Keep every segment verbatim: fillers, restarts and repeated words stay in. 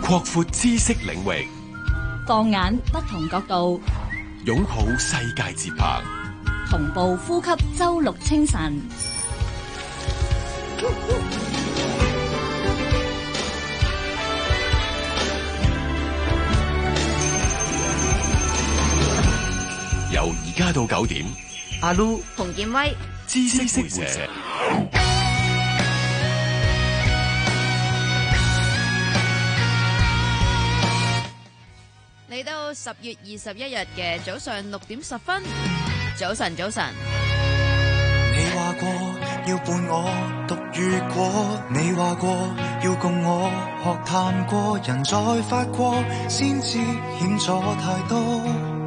擴闊知識領域， 放眼不同角度， 擁抱世界節拍， 同步呼吸周六清晨。 由而家到九點， 阿 Lu、 洪建威， 知識會社。 嚟到十月二十一日嘅早上六點十分，早晨早晨。 你話過要伴我讀雨過，你話過要共我學探過，人在發過先知險阻太多，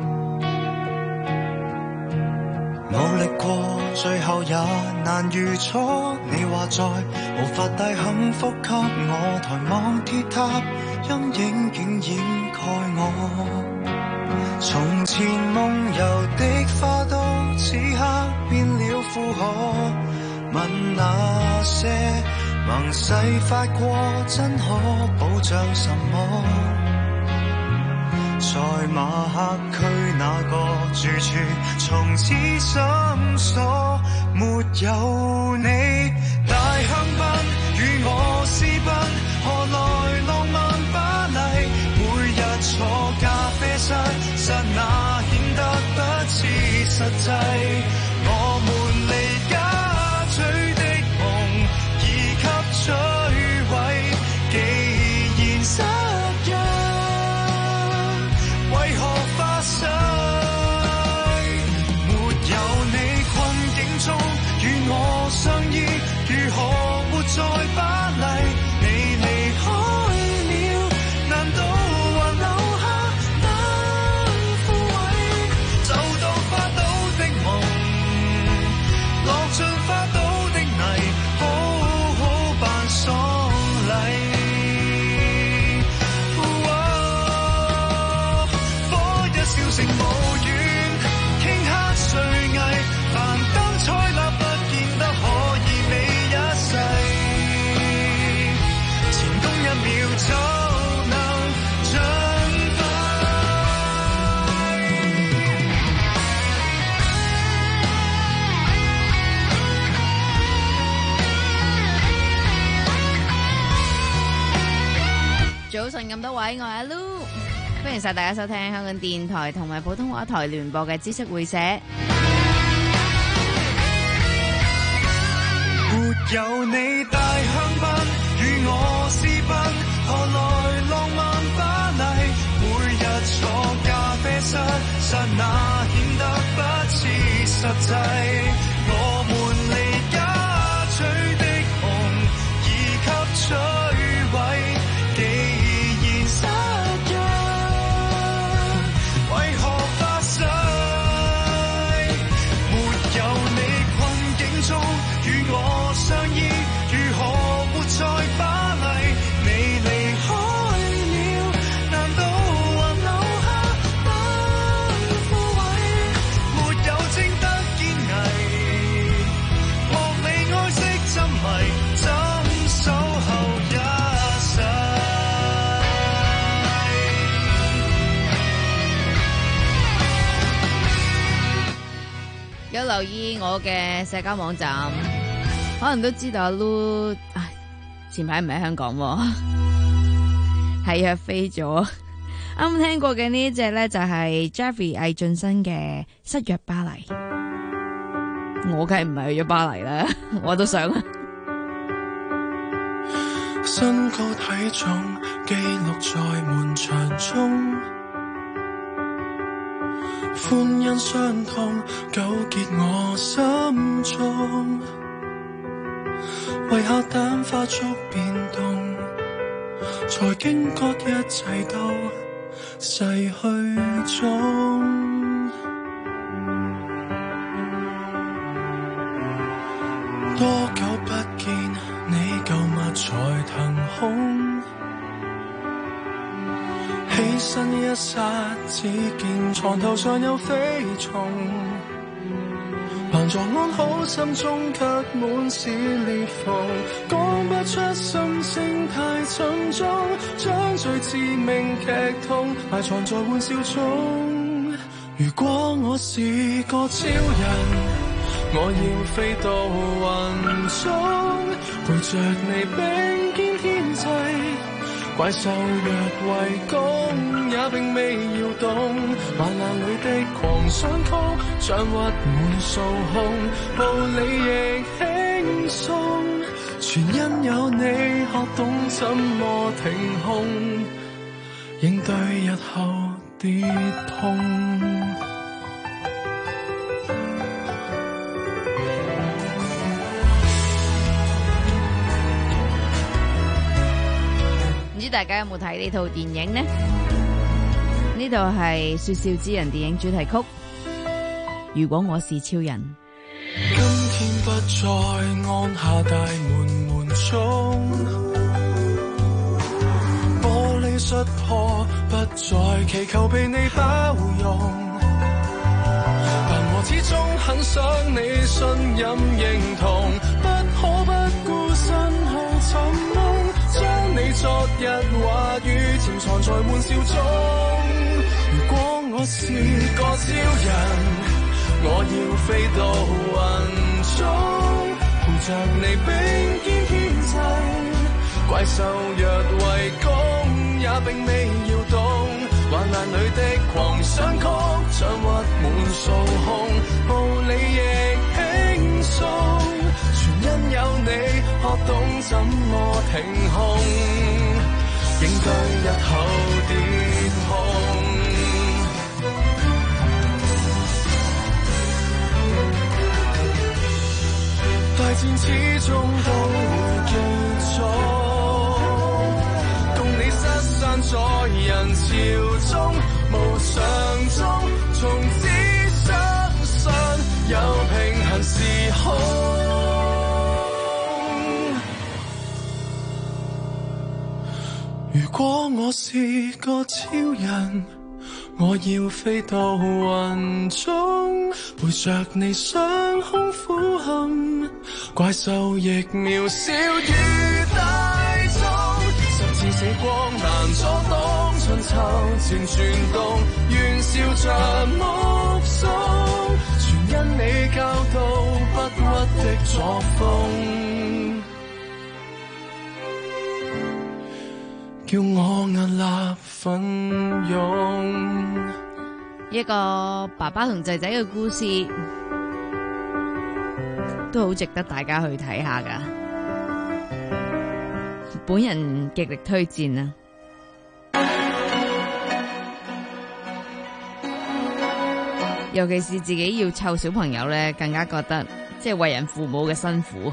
努力過最後也難預錯。你話再無法帶幸福給我，抬望鐵塔陰影竟掩蓋我，從前夢遊的花都此刻變了負荷，問那些盟誓發過真可保障什麼，在馬克區那個住處從此深鎖，沒有你大香檳與我私奔，何來浪漫巴黎，每日坐咖啡室剎那顯得不切實際，我們離家取的夢已給摧毀，既然失約為何發誓，沒有你困境中與我相依，如何活在巴黎，你離開了，難道還留下等枯萎，就當花都的夢落進花都的泥，好好辦喪禮，火一燒成無緣，頃刻碎藝，凡燈彩蠟不見得可以美一世，前功一秒就能盡廢。 早晨咁多位，我係阿 Lu， 歡迎晒大家收聽香港電台同埋普通話台聯播嘅知識會社。 沒有你大香檳與我私奔，何來浪漫巴黎，每日坐咖啡室剎那顯得不切實際，我們離家取的夢已給摧毀，既然失約為何發誓，沒有你困境中與我相依，如何活在巴黎，你離開了，難道還留下等枯萎，沒有證得堅毅，莫理愛惜沉迷，怎守候一世。 有留意我嘅社交網站，可能都知道阿 Lu， 唉，前排唔喺香港喎，係約飛咗。啱聽過嘅呢一隻咧就係 Jeffrey 魏浚燊嘅《失約巴黎》，我梗係唔係去咗巴黎啦，我都想啊。 身高體重記錄在門牆中，歡欣傷痛糾結我心中，為客蛋花燭變動，才驚覺一切都逝去中，多久不見你舊物才騰空，起身一剎，只見床頭上有飛蟲，還坐安好，心中卻滿是裂縫，講不出心聲太沉重，將最致命劇痛埋藏在玩笑中。如果我是個超人，我要飛到雲中，陪着你並肩牽制，怪獸若圍攻也並未搖動，患難裏的狂想曲掌鬱滿數控，步履亦輕鬆，全因有你學懂怎麼停控，應對日後跌碰。 唔知大家有冇睇呢套電影呢？呢度係《說笑之人》電影主題曲《如果我是超人》。 今天不再按下大門門鐘，玻璃摔破，不再祈求被你包容，但我始終很想你信任認同，不可不顧身後尋夢，將你昨日話語潛藏在玩笑中。如果我是個超人，我要飛到雲中，陪着你並肩牽制，怪獸若圍攻也並未搖動，患難裏的狂想曲掌鬱滿數控，步履亦輕鬆，全因有你學懂怎麼停控，應對日後跌碰。大戰始終都會結束，共你失散在人潮中，無常中，從此相信有平行時空。如果我是個超人，我要飛到雲中，陪着你雙胸俯瞰，怪獸亦渺小於大眾，甚至死光難阻擋，春秋漸轉動，喧笑着目送，全因你教導不屈的作風，叫我屹立奮勇。 一個爸爸同仔仔嘅故事，都好值得大家去睇下噶。本人極力推薦啊！尤其是自己要湊小朋友咧，更加覺得即係為人父母嘅辛苦。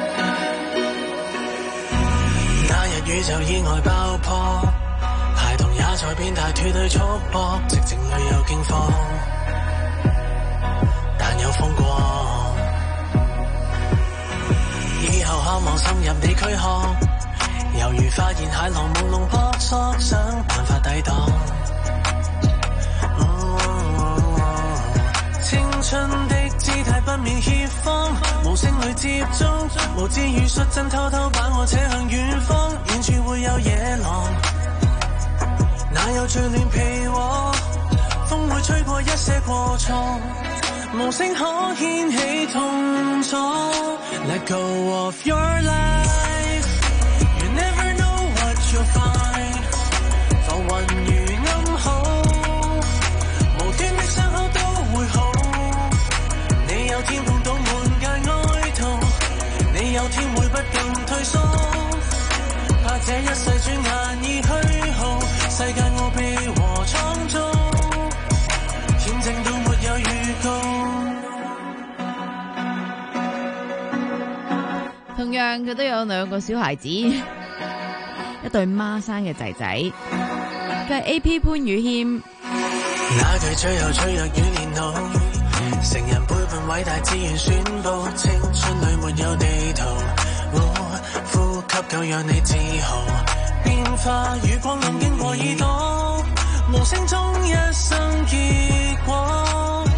那日宇宙意外爆破，孩童也在變大脫去束縛，寂靜裏有驚慌，但有風光。以後渴望滲入你軀殼，猶如發現蟹浪朦朧撲朔，想辦法抵擋。青春的姿態不免怯慌，無聲裏接觸，無知與率真偷偷把我扯向遠方，遠處會有野狼，哪有最亂皮和，風會吹過一些過錯，無聲可掀起痛楚。Let go of your life, you never know what you'll find， 浮雲如暗號，無端的傷口都會好。你有天碰到滿界哀痛，你有天會不禁退縮，怕這一世轉眼已虛耗，世界我被和創造，恬靜到沒有預告。 同樣佢都有兩個小孩子，一對孖生嘅仔仔，佢係 A P 潘宇謙。 那句最後脆弱與年老，成人背叛偉大自然宣佈，青春裏沒有地圖，哦，呼吸夠讓你自豪，變化與光臨經過耳朵，無聲中一生結果。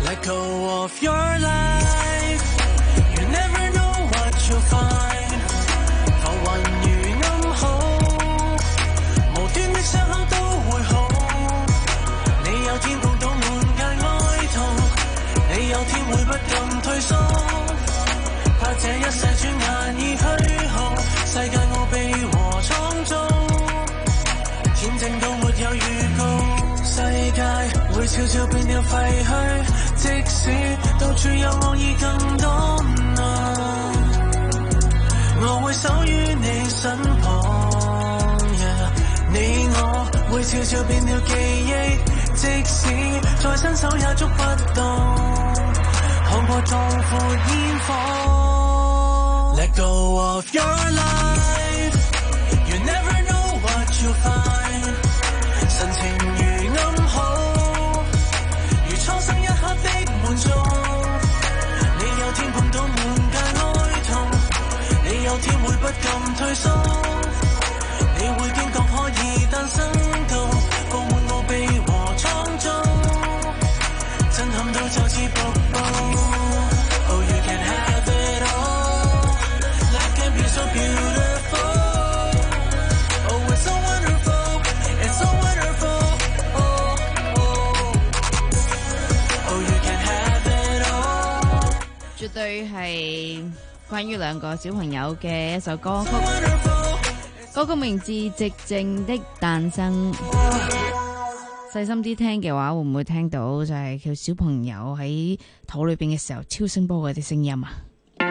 Let go of your life. You never know what you'll find. 浮雲如暗號，無端的傷口都會好。你有天碰到滿街哀痛，你有天會不禁退縮。怕這一世轉眼已虛空，世界奧秘和創造，恬靜到沒有預告。世界會悄悄變了廢墟，即使到處有惡意更多難，我會守於你身旁。Yeah, 你我會悄悄變了記憶，即使再伸手也捉不到，看過壯闊煙火。Let go of your life. You never know what you'll find. 神情如暗號，如初生一刻的滿足。你有天碰到滿街哀痛，你有天會不禁退縮。你會驚覺可以誕生到佈滿奧秘和創造，震撼到就似瀑布。Oh, you can have it all. Life can be so beautiful. Oh, it's so wonderful. It's so wonderful. Oh, oh. Oh, you can have it all. 絕對係關於兩個小朋友嘅一首歌曲，歌曲名字《寂靜的誕生》。細心啲聽嘅話，會唔會聽到就係佢小朋友喺肚裏邊嘅時候超聲波嗰啲聲音啊？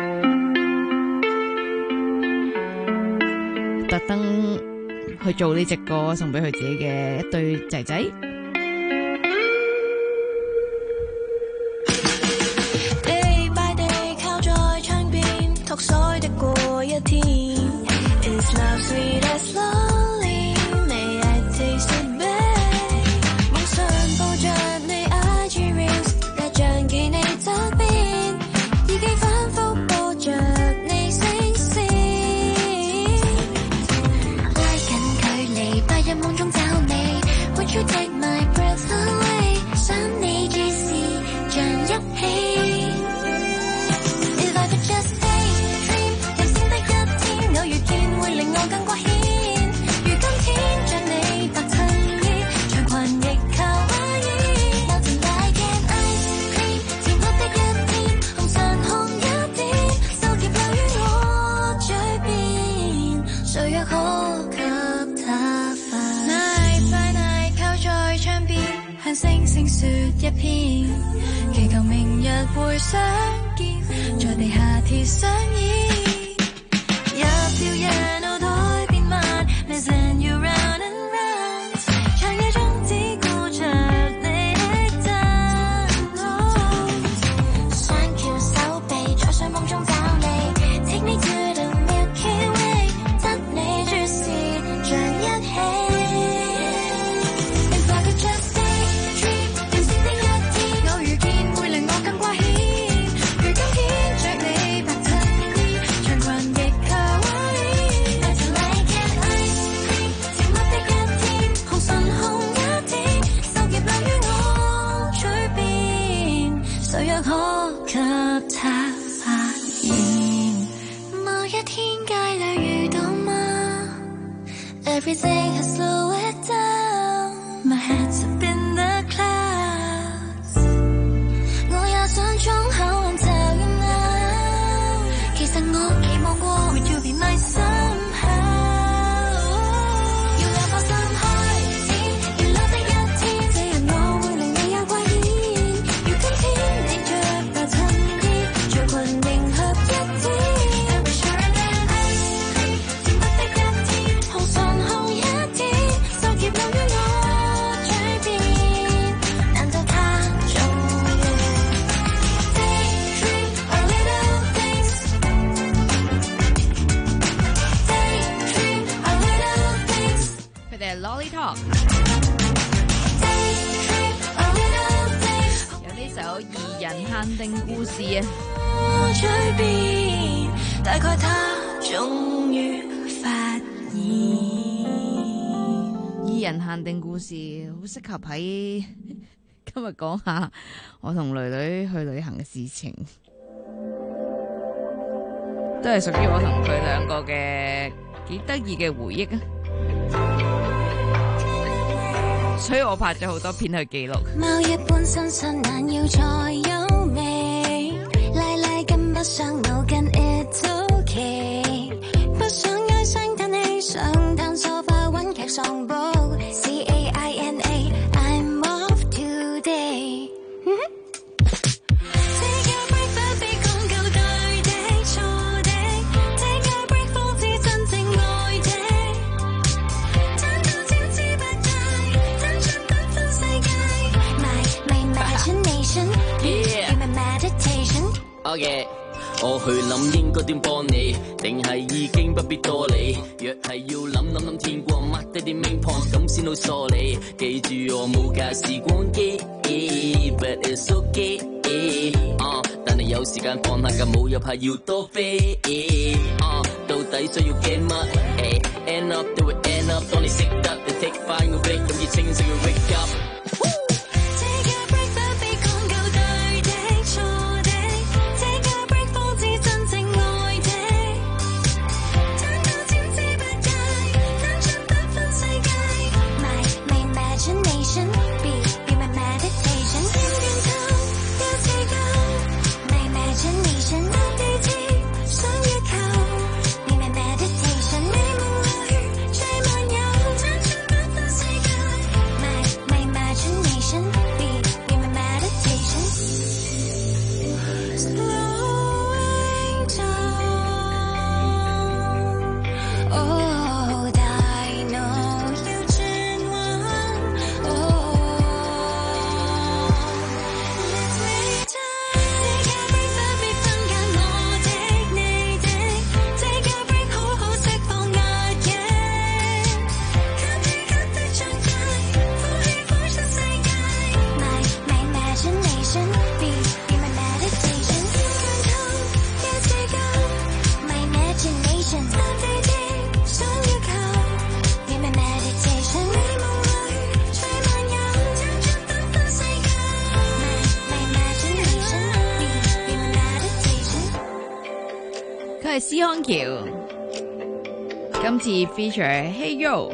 特登去做呢隻歌送俾佢自己嘅一對仔仔。 Day by day 靠在窗邊托腮的過一天 Is love sweet as slowly May I taste it babe 夢想抱着你 I G reels 也像記你側邊已經反覆播着你聲線拉近距離白日夢中找你 Would you take my breath away 想你注視像一起If I could just daydream 任性的一天偶遇見會令我更掛牽如今天着你白襯衣長裙亦卡哇伊 Melting like an ice cream 甜蜜的一天紅唇紅一點手夾留於我嘴邊誰又可給他發 Night by night 靠在窗邊向星星說一篇祈求明日會相見在地下鐵相依一票人腦袋變慢 Missing you round and round 長夜中只顧着你的燈想翹手臂在睡夢中找你 Take me to the Milky Way 得你注視像一起 If I could just daydream 任性的一天偶遇見會令我更掛牽如今天着你白襯衣長裙亦卡哇伊 Melting like an ice cream 甜蜜的一天紅唇紅一點手夾留於我嘴邊誰又可給他發現某一天街裏遇到嗎 Everything has slowed down My head's up in the clouds 我也想衝口問 tell you now 其實我期望過 Would you be my somehow 要兩顆心開展熱鬧的一天這日我會令你有掛牽如今天你着白襯衣長裙迎合一點 I wish you're an ice cream 甜蜜的一天紅唇紅一點手夾留於我嘴邊難道他終於 Daydream a little things Daydream a little things 佢哋係 Lolly Talk， Daydream a little things 有呢首二人限定故事啊。 我嘴邊大概他終於發現二人限定故事好適合喺今日講下我同女女去旅行嘅事情，都係屬於我同佢兩個嘅幾得意嘅回憶啊！所以我拍咗好多片去記錄。 貓一般身身難要再優美，拉拉跟不上腦筋 It's okay， 不想唉聲嘆氣，想攤梳化揾劇喪煲 C A I N A I'm off today。 Take a break 不必講究對的錯的 Take a break 方知真正愛的攤到招之不解爭出繽紛世界 My my imagination Yeah. Be my meditation OK，我去諗應該點幫你，定係已經不必多理。若係要諗諗諗天光，mark低啲 main point，咁先好梳理。記住我冇架時光機 ，but it's okay。啊，但係有時間放下架冇又怕要多飛。啊，到底需要幾乜？End up 都會 end up，當你識得你 take 翻個 break，咁要清醒要 wake up。 Take a break 不必講究對的錯的 Take a break 方知真正愛的攤到招之不解攤出繽紛世界 My my imagination Be be my meditation 點點頭有自由 My imagination 搭地鐵想月球 Be my meditation 美夢裏最漫遊攤出繽紛世界 My my imagination Be be my meditation Slowing down Oh 大腦要轉彎 Oh Let's make time Take a break 不必分揀我的你的 Take a break 好好釋放壓抑 Cut 的 cut 的狀態呼氣呼出世界 My my imagination Be be my meditation 點鏡頭有自由 My imagination 搭地鐵上月球 Be my meditation 美夢裏最漫遊攤出繽紛世界 My my imagination Be be my meditation 佢係施康橋，今次 feature Hey Yo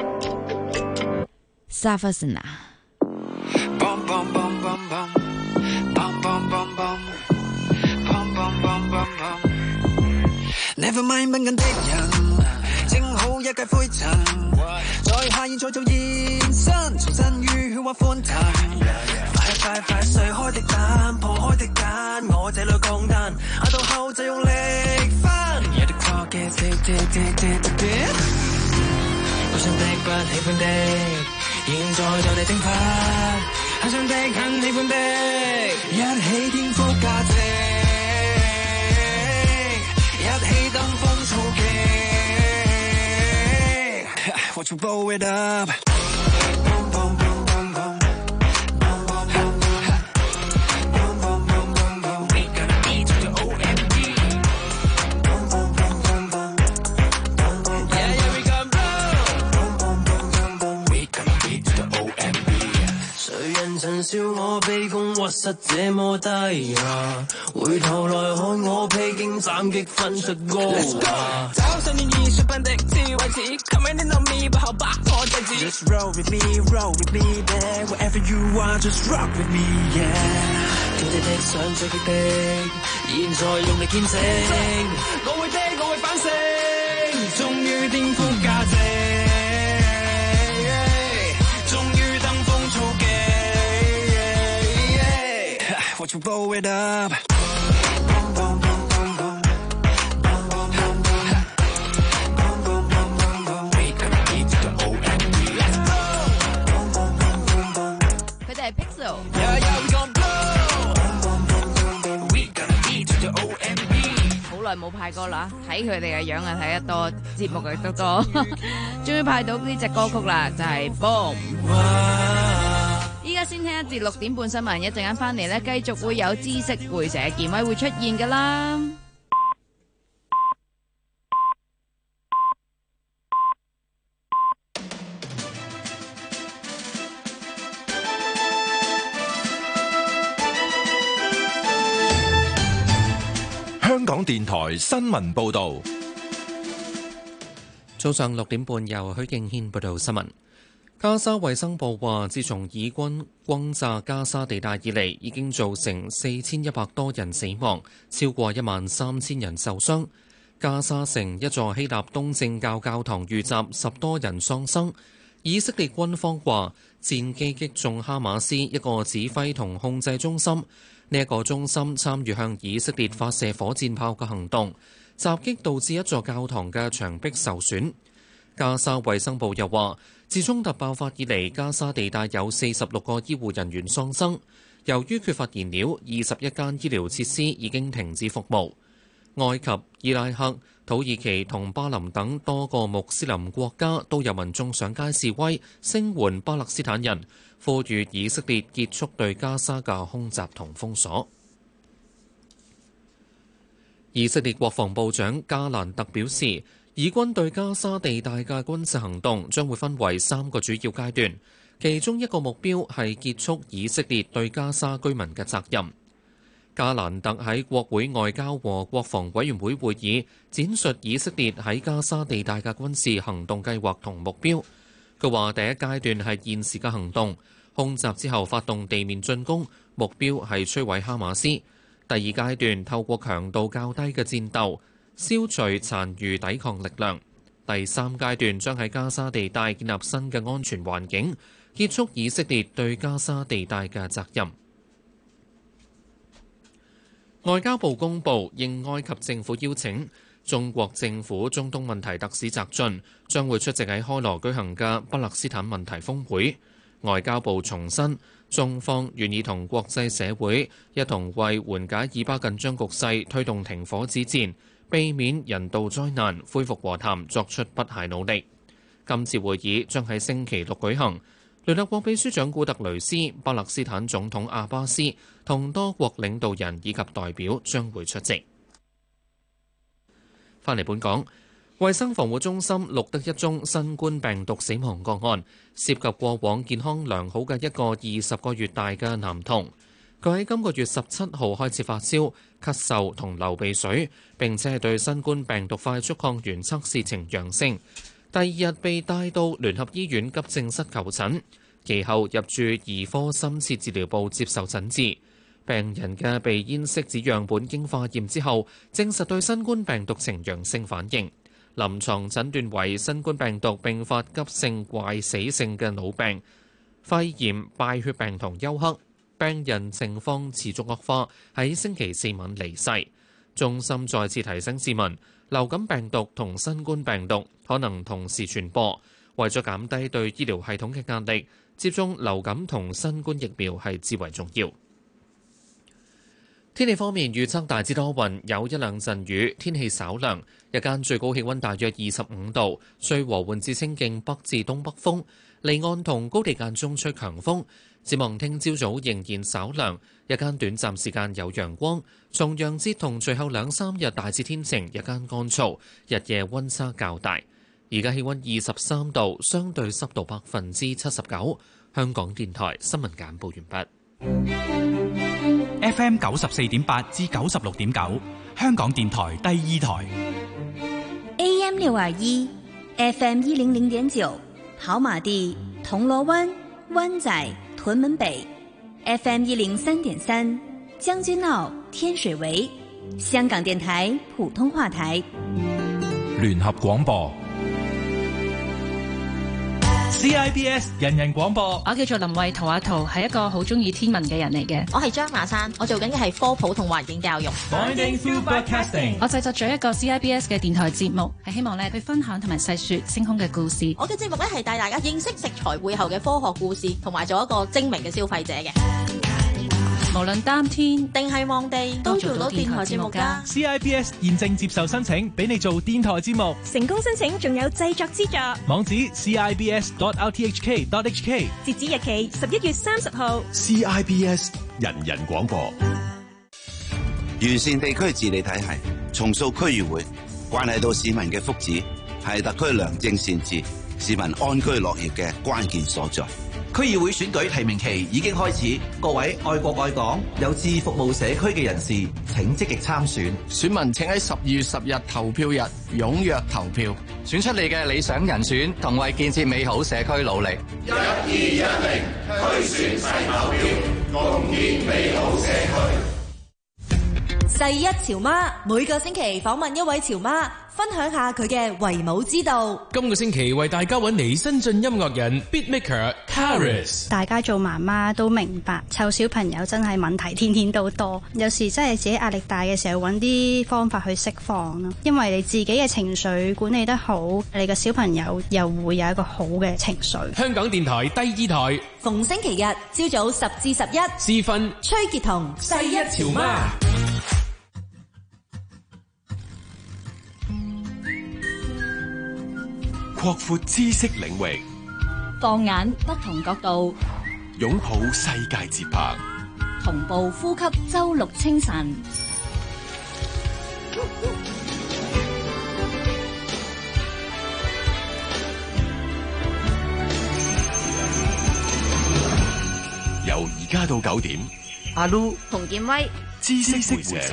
Savasana。 Bum bum bum bum bum bum bum bum bum bum bum bum bum bum Never mind 笨緊的人，正好一介灰塵，在下現在做現身，重新於血或歡騰。快快快碎開的蛋，破開的繭，我這裏鋼彈，壓到後就用力翻。有啲 clock 嘅 tick tick tick tick tick tick， 好想的不喜歡的，現在就嚟蒸發，很想的很喜歡的，一起顛覆價值，一起登峰造極，Watch you blow it up。Boom boom boom boom boom boom boom boom boom boom boom boom boom We gonna be to the O M D Boom boom boom boom boom boom boom Yeah yeah we gonna blow Boom boom boom boom boom We gonna be to the O M D 誰人曾笑我卑躬屈膝這麼低啊？回頭來看我披荊斬棘分出高啊！找上年藝術品的智慧齒 Come in and on me 不後百破制止 Just roll with me, roll with me there Wherever you are, just rock with me, yeah 叫你的想最激的，現在用力見證我會的，我會反省終於顛覆價值終於登峰造極 Watch you blow it up Boom boom boom boom boom Boom boom boom boom Boom boom boom boom boom We gonna be to the O M D Let's go Boom boom boom boom boom 佢哋係 Pixel。 Yeah yeah we gon' blow Boom boom boom boom boom We gonna be to the O M D 好耐冇派歌啦，睇佢哋嘅樣啊，睇得多，節目亦都多，終於派到呢隻歌曲啦，就係 Boom。依家先聽一節六點半新聞，一陣間翻嚟咧，繼續會有知識會社健委會出現噶啦。 港電台新聞報道。 早上六點半，由許敬軒報道新聞。加沙衛生部話，自從以軍轟炸加沙地帶以嚟，已經造成四千一百多人死亡，超過一萬三千人受傷。加沙城一座希臘東正教教堂遇襲，十多人喪生。以色列軍方話，戰機擊中哈馬斯一個指揮同控制中心，呢一個中心參與向以色列發射火箭炮嘅行動，襲擊導致一座教堂嘅牆壁受損。加沙衛生部又話，自衝突爆發以嚟，加沙地帶有四十六個醫護人員喪生。由於缺乏燃料，二十一間醫療設施已經停止服務。埃及、伊拉克、土耳其同巴林等多個穆斯林國家都有民眾上街示威，聲援巴勒斯坦人，呼籲以色列結束對加沙嘅空襲同封鎖。以色列國防部長加蘭特表示，以軍對加沙地帶嘅軍事行動將會分為三個主要階段，其中一個目標係結束以色列對加沙居民嘅責任。加蘭特喺國會外交和國防委員會會議展述以色列喺加沙地帶嘅軍事行動計劃同目標。佢話第一階段係現時嘅行動，空襲之後發動地面進攻，目標係摧毀哈馬斯。第二階段透過強度較低嘅戰鬥，消除殘餘抵抗力量。第三階段將喺加沙地帶建立新嘅安全環境，結束以色列對加沙地帶嘅責任。外交部公布，應埃及政府邀請，中國政府中東問題特使翟雋將會出席喺開羅舉行嘅巴勒斯坦問題峰會。外交部重申，中方願意同國際社會一同為緩解以巴緊張局勢、推動停火止戰、避免人道災難、恢復和談作出不懈努力。今次會議將喺星期六舉行。聯合國秘書長古特雷斯、巴勒斯坦總統阿巴斯同多國領導人以及代表將會出席。返嚟本港，衛生防護中心錄得一宗新冠病毒死亡個案，涉及過往健康良好嘅一個二十個月大嘅男童。佢喺今個月十七號開始發燒、咳嗽同流鼻水，並且係對新冠病毒快速抗原測試呈陽性。第二日被帶到聯合醫院急症室求診，其後入住兒科深切治療部接受診治。病人嘅鼻咽拭子樣本經化驗之後，證實對新冠病毒呈陽性反應，臨床診斷為新冠病毒並發急性壞死性嘅腦病、肺炎、敗血病同休克。病人情況持續惡化，喺星期四晚離世。中心再次提醒市民，流感病毒同新冠病毒可能同時傳播，為咗減低對醫療系統嘅壓力，接種流感同新冠疫苗係至為重要。天氣方面，預測大致多雲，有一兩陣雨，天氣稍涼，日間最高氣溫大約二十五度，吹和緩至清勁北至東北風，離岸同高地間中吹強風。展望聽朝早仍然稍涼，日間短暫時間有陽光。重陽節同隨後兩三日大致天晴，日間乾燥，日夜溫差較大。而家氣溫二十三度，相對濕度百分之七十九。香港電台新聞簡報完畢。 F M 九十四點八至九十六點九，香港電台第二台。 A M 六二一 ，F M 一零零點九，跑馬地、銅鑼灣、灣仔、屯門北 ，F M 一零三點三，將軍澳、天水圍，香港電台普通話台。 聯合廣播 C I B S 人人廣播。 我叫做林慧圖，阿圖係一個好中意天文嘅人嚟嘅。 我係張雅珊，我做緊嘅係科普同環境教育。 Finding Through Broadcasting， 我製作咗一個 C I B S 嘅電台節目，係希望咧去分享同埋細說星空嘅故事。 我嘅節目咧係帶大家認識食材背後嘅科學故事，同埋做一個精明嘅消費者嘅。 無論擔天定係望地，都做到電台節目㗎。 C I B S 現正接受申請，俾你做電台節目。 成功申請仲有製作資助。 網址 c i b s dot r t h k dot h k， 截止日期十一月三十號。 C I B S 人人廣播。 完善地區治理體系，重塑區議會，關係到市民嘅福祉，係特區良政善治、市民安居樂業嘅關鍵所在。 區議會選舉提名期已經開始，各位愛國愛港、有志服務社區嘅人士，請積極參選。 選民請喺十二月十日投票日踴躍投票，選出你嘅理想人選，同為建設美好社區努力。 一二一零區選齊投票，共建美好社區。 世一潮媽每個星期訪問一位潮媽，分享下佢嘅為母之道。 今個星期為大家揾嚟新晉音樂人 Beatmaker Karis。 大家做媽媽都明白，湊小朋友真係問題天天都多，有時真係自己壓力大嘅時候，揾啲方法去釋放咯。因為你自己嘅情緒管理得好，你個小朋友又會有一個好嘅情緒。 香港電台第二台， 逢星期日朝早十至十一， 時分崔潔彤世一潮媽。 擴闊知識領域， 放眼不同角度， 擁抱世界節拍， 同步呼吸周六清晨。 由而家到九點， 阿 Lu 洪建威， 知識會者。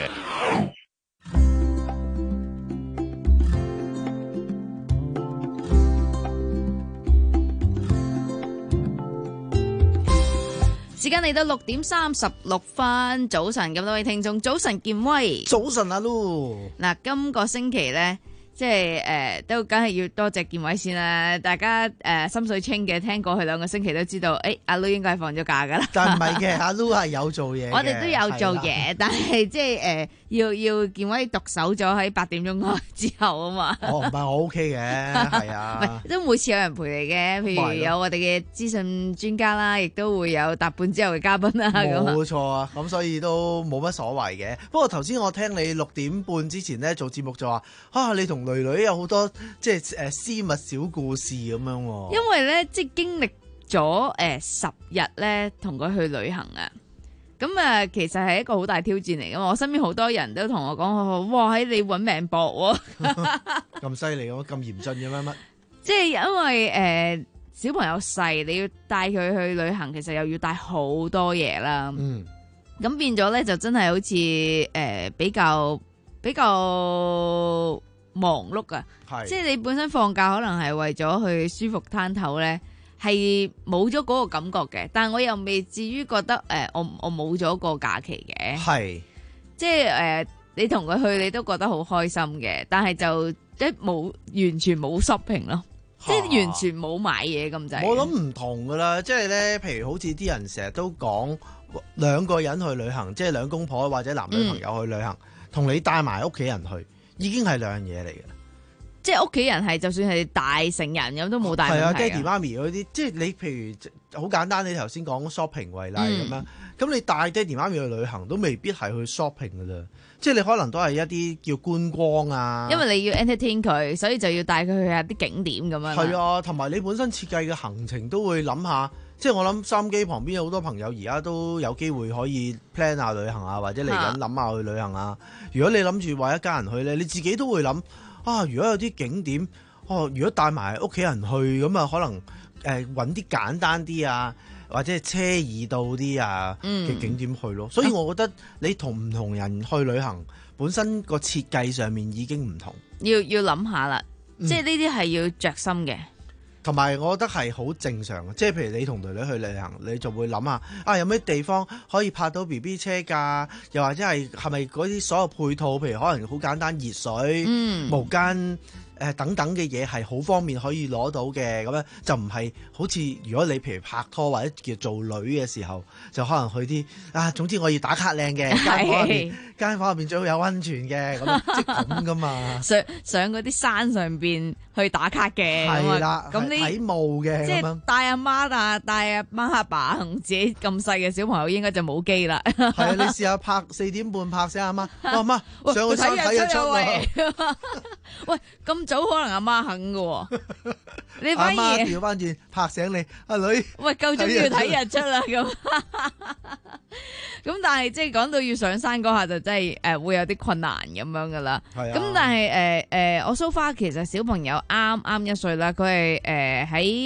時間嚟到六點三十六分，早晨咁多位聽眾，早晨建威， 早晨阿 Lu。 嗱，今個星期咧，即係誒、呃，都梗係要多謝建威先啦。大家誒、呃、心水清嘅，聽過去兩個星期都知道，誒、欸、阿 Lu 應該係放咗假噶啦。 但唔係嘅，阿 Lu 係有做嘢。 我哋都有做嘢，但係即係誒。呃要要建威獨守咗喺八點鐘之後啊嘛。 哦，唔係我 OK 嘅，係啊。 唔係都每次有人陪你嘅，譬如有我哋嘅資訊專家啦，亦都會有搭半之後嘅嘉賓啦。 冇錯啊，咁所以都冇乜所謂嘅。不過頭先我聽你六點半之前咧做節目就話啊，你同囡囡有好多即係誒私密小故事咁樣喎。 因為咧即係經歷咗誒十日咧同佢去旅行啊。咁啊，其實係一個好大挑戰嚟噶嘛！我身邊好多人都同我講，哇，喺你搵命搏喎， 咁犀利嘅，咁嚴峻嘅咩乜？ 即係因為誒、呃、小朋友細，你要帶佢去旅行，其實又要帶好多嘢啦。嗯，咁變咗咧就真係好似誒、呃、比較比較忙碌啊！係，即係你本身放假可能係為咗去舒服攤頭咧。係冇咗嗰個感覺嘅，但係我又未至於覺得誒、呃，我我冇咗個假期嘅。係，即係誒、呃，你同佢去，你都覺得好開心嘅，但係就即係冇完全冇 shopping 咯，即係完全冇買嘢咁滯。 我諗唔同噶啦，即係咧，譬如好似啲人成日都講兩個人去旅行，即係兩公婆或者男女朋友去旅行，同、嗯、你帶埋屋企人去，已經係兩樣嘢嚟嘅。 即係屋企人係，就算係大成人咁都冇大問題。係啊， 爹哋媽咪嗰啲，即係你譬如好簡單，你頭先講 shopping 為例咁樣，咁、嗯、你帶爹哋媽咪去旅行都未必係去 shopping 㗎咋，即係你可能都係一啲叫觀光啊。 因為你要 entertain 佢，所以就要帶佢去下啲景點咁樣。 係啊，同埋你本身設計嘅行程都會諗下，即係我諗收音機旁邊有好多朋友而家都有機會可以 plan 下旅行啊，或者嚟緊諗下去旅行啊。如果你諗住話一家人去咧，你自己都會諗。啊！如果有啲景點，哦，如果帶埋屋企人去，咁啊可能誒揾啲簡單啲啊，或者係車易到啲啊嘅景點去咯。嗯、所以我覺得你同唔同人去旅行，本身個設計上面已經唔同。 要要諗下啦，嗯、即係呢啲係要着心嘅。 同埋我覺得係好正常嘅，即係譬如你同囡囡去旅行，你就會諗下啊，有咩地方可以泊到 B B 車㗎？又或者係係咪嗰啲所有配套，譬如可能好簡單熱水、嗯、毛巾。誒等等嘅嘢係好方便可以攞到嘅，咁樣就唔係好似如果你譬如拍拖或者叫做女嘅時候，就可能去啲啊，總之我要打卡靚嘅間房入邊，間房入邊最好有溫泉嘅，咁即係咁噶嘛。上上嗰啲山上邊去打卡嘅， 係啦， 咁你睇霧嘅， 即係帶阿媽啊，帶阿媽阿爸同自己咁細嘅小朋友應該就冇機啦。 係啊，你試下拍四點半拍醒阿媽，阿媽上去山睇日出啊！ 喂，咁早可能阿媽肯嘅喎，你反而阿媽調翻轉拍醒你，阿女， 喂，夠鐘要睇日出啦咁。咁但係即係講到要上山嗰下就真係誒、呃、會有啲困難咁樣噶啦。係啊。咁但係誒誒我 so far 其實小朋友啱啱一歲啦，佢係誒喺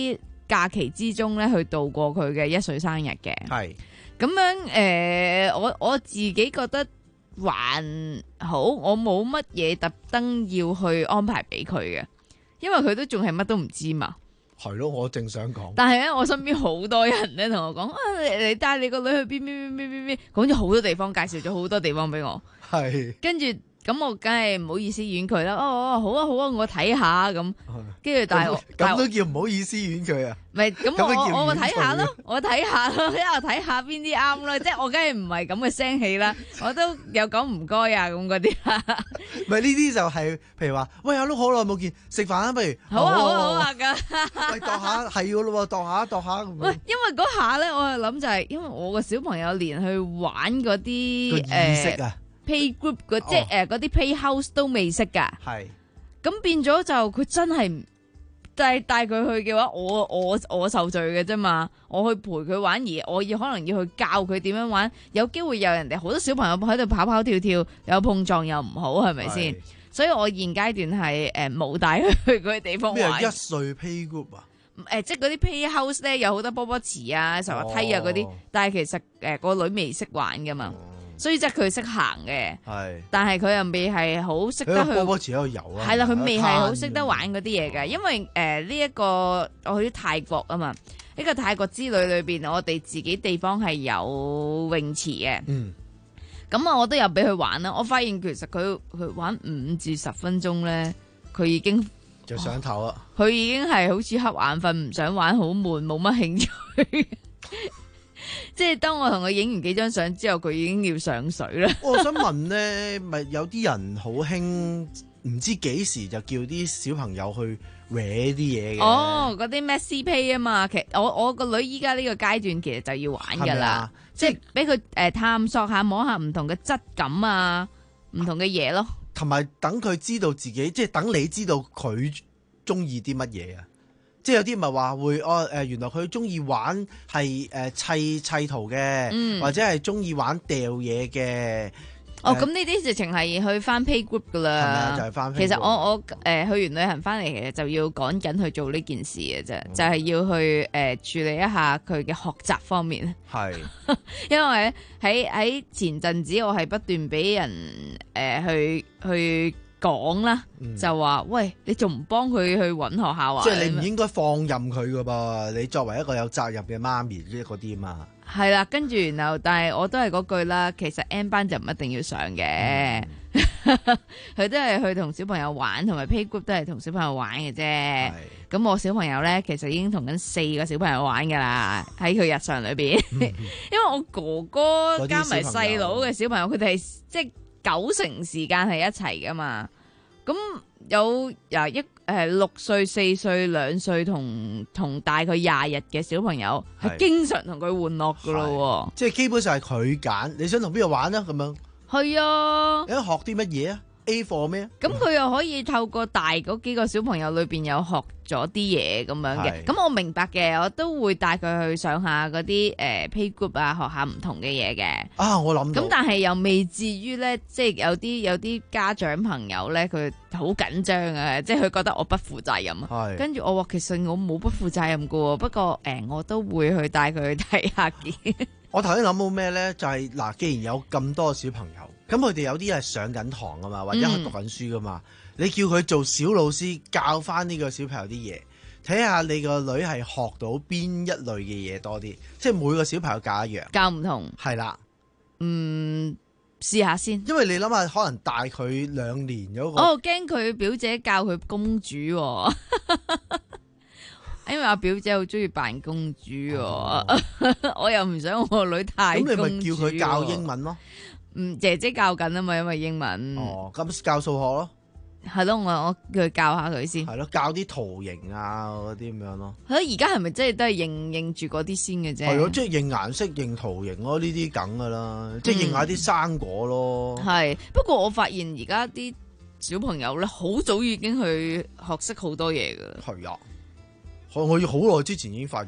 假期之中咧去度過佢嘅一歲生日嘅。 係咁樣誒、呃，我我自己覺得還好，我冇乜嘢特登要去安排俾佢嘅，因為佢都仲係乜都唔知嘛。 係咯，我正想講。 但係咧，我身邊好多人咧同我講啊，你你帶你個女去邊邊邊邊邊邊，講咗好多地方，介紹咗好多地方俾我。 係。 跟住咁，我梗係唔好意思婉佢啦。哦哦，好啊好啊，我睇下咁。跟住但係咁都叫唔好意思婉佢啊？ 唔係咁，我我睇下咯，我睇下咯，因為睇下邊啲啱啦。即係我梗係唔係咁嘅聲氣啦，我都有講唔該啊咁嗰啲啦。 唔係呢啲就係、是，譬如話，喂阿碌好耐冇見，食飯啊，不如好啊好啊好啊咁。 喂，度下係噶咯喎，度下度下。 喂，因為嗰下咧，我係諗就係、是，因為我個小朋友連去玩嗰啲意識啊 play group 嗰即係誒嗰啲 play house 都未識噶。 係。咁變咗就佢真係。帶帶佢去嘅話，我我我受罪嘅啫嘛，我去陪佢玩，而我要可能要去教佢點樣玩，有機會有人哋好多小朋友喺度跑跑跳跳，有碰撞又唔好，係咪先？所以我現階段係誒冇帶佢去嗰啲地方玩。 咩一歲 playgroup 啊？ 誒、呃，即係嗰啲 play house 咧，有好多波波池啊、滑梯啊嗰啲，但係其實誒個、呃、女未識玩噶嘛。所以即係佢識行嘅，但係佢又未係好識得去波波池喺度游啊。 係啦，佢未係好識得玩嗰啲嘢嘅，因為誒呢一個我去咗泰國啊嘛，呢、呢個泰國之旅裏邊，我哋自己地方係有泳池嘅。嗯，咁啊，我都有俾佢玩啦。我發現其實佢佢玩五至十分鐘咧，佢已經就上頭啦。 佢已經係好似瞌眼瞓，唔想玩，好悶，冇乜興趣。即係當我同佢影完幾張相之後，佢已經要上水啦。 我想問咧，咪有啲人好興，唔知幾時就叫啲小朋友去搲啲嘢嘅。 哦，嗰啲咩 C P 啊嘛，其實我我個女依家呢個階段其實就要玩噶啦，即係俾佢誒探索下摸下唔同嘅質感啊，唔同嘅嘢咯。 同埋等佢知道自己，即係等你知道佢中意啲乜嘢啊。即係有啲咪話會哦誒，原來佢中意玩係誒、呃、砌砌圖嘅，嗯、或者係中意玩掉嘢嘅。 哦，咁呢啲直情係去翻 playgroup 噶啦。係咪啊？就係翻 playgroup。其實我我誒、呃、去完旅行翻嚟，其實就要趕緊去做呢件事嘅啫，嗯、就係要去誒、呃、處理一下佢嘅學習方面。係，因為喺喺前陣子我係不斷俾人誒、呃、去去。講啦，嗯、就話喂，你仲唔幫佢去揾學校啊？ 即係你唔應該放任佢噶噃，你作為一個有責任嘅媽咪呢嗰啲嘛。係啦，跟住然後，但係我都係嗰句啦，其實 N 班就唔一定要上嘅，佢、嗯、都係去同小朋友玩，同埋 playgroup 都係同小朋友玩嘅啫。咁我小朋友咧，其實已經同緊四個小朋友玩噶啦，喺佢日常裏邊。嗯、因為我哥哥加埋細佬嘅小朋友，佢哋係即係。九成時間係一齊噶嘛，咁有廿一誒六歲、四歲、兩歲同同大概廿日嘅小朋友，係經常同佢玩樂噶咯， 即係基本上係佢揀，你想同邊度玩啊？咁樣係啊， 你學啲乜嘢啊 ？A 課咩？ 咁佢又可以透過大嗰幾個小朋友裏邊有學咗啲嘢咁樣嘅，咁我明白嘅，我都會帶佢去上下嗰啲誒 playgroup 啊，學下唔同嘅嘢嘅。 啊，我諗到。 咁但係又未至於咧，即係有啲有啲家長朋友咧，佢好緊張啊，即係佢覺得我不負責任啊。係。跟住我話其實我冇不負責任噶喎，不過誒、呃、我都會去帶佢去睇下嘅。 我頭先諗到咩咧？就係、是、嗱，既然有咁多小朋友。咁佢哋有啲係上緊堂噶嘛，或者係讀緊書噶嘛，嗯、你叫佢做小老師教翻呢個小朋友啲嘢，睇下你個女係學到邊一類嘅嘢多啲，即係每個小朋友教一樣， 教唔同， 係啦， 嗯，試下先， 因為你諗下，可能大佢兩年嗰個， 哦，驚佢表姐教佢公主、哦，因為阿表姐好中意扮公主、哦，哦、我又唔想我個女太公主、哦，咁你咪叫佢教英文咯。嗯，姐姐教緊啊嘛，因為英文。 哦，咁教數學咯。 係咯，我我叫佢教下佢先。 係咯，教啲圖形啊嗰啲咁樣咯。 係咯，而家係咪真係都係認認住嗰啲先嘅啫？ 係咯，即係認顏色、認圖形咯，呢啲梗噶啦，即係認下啲生果咯。 係、嗯，不過我發現而家啲小朋友咧，好早已經去學識好多嘢噶啦。 係啊，我我要好耐之前已經發現。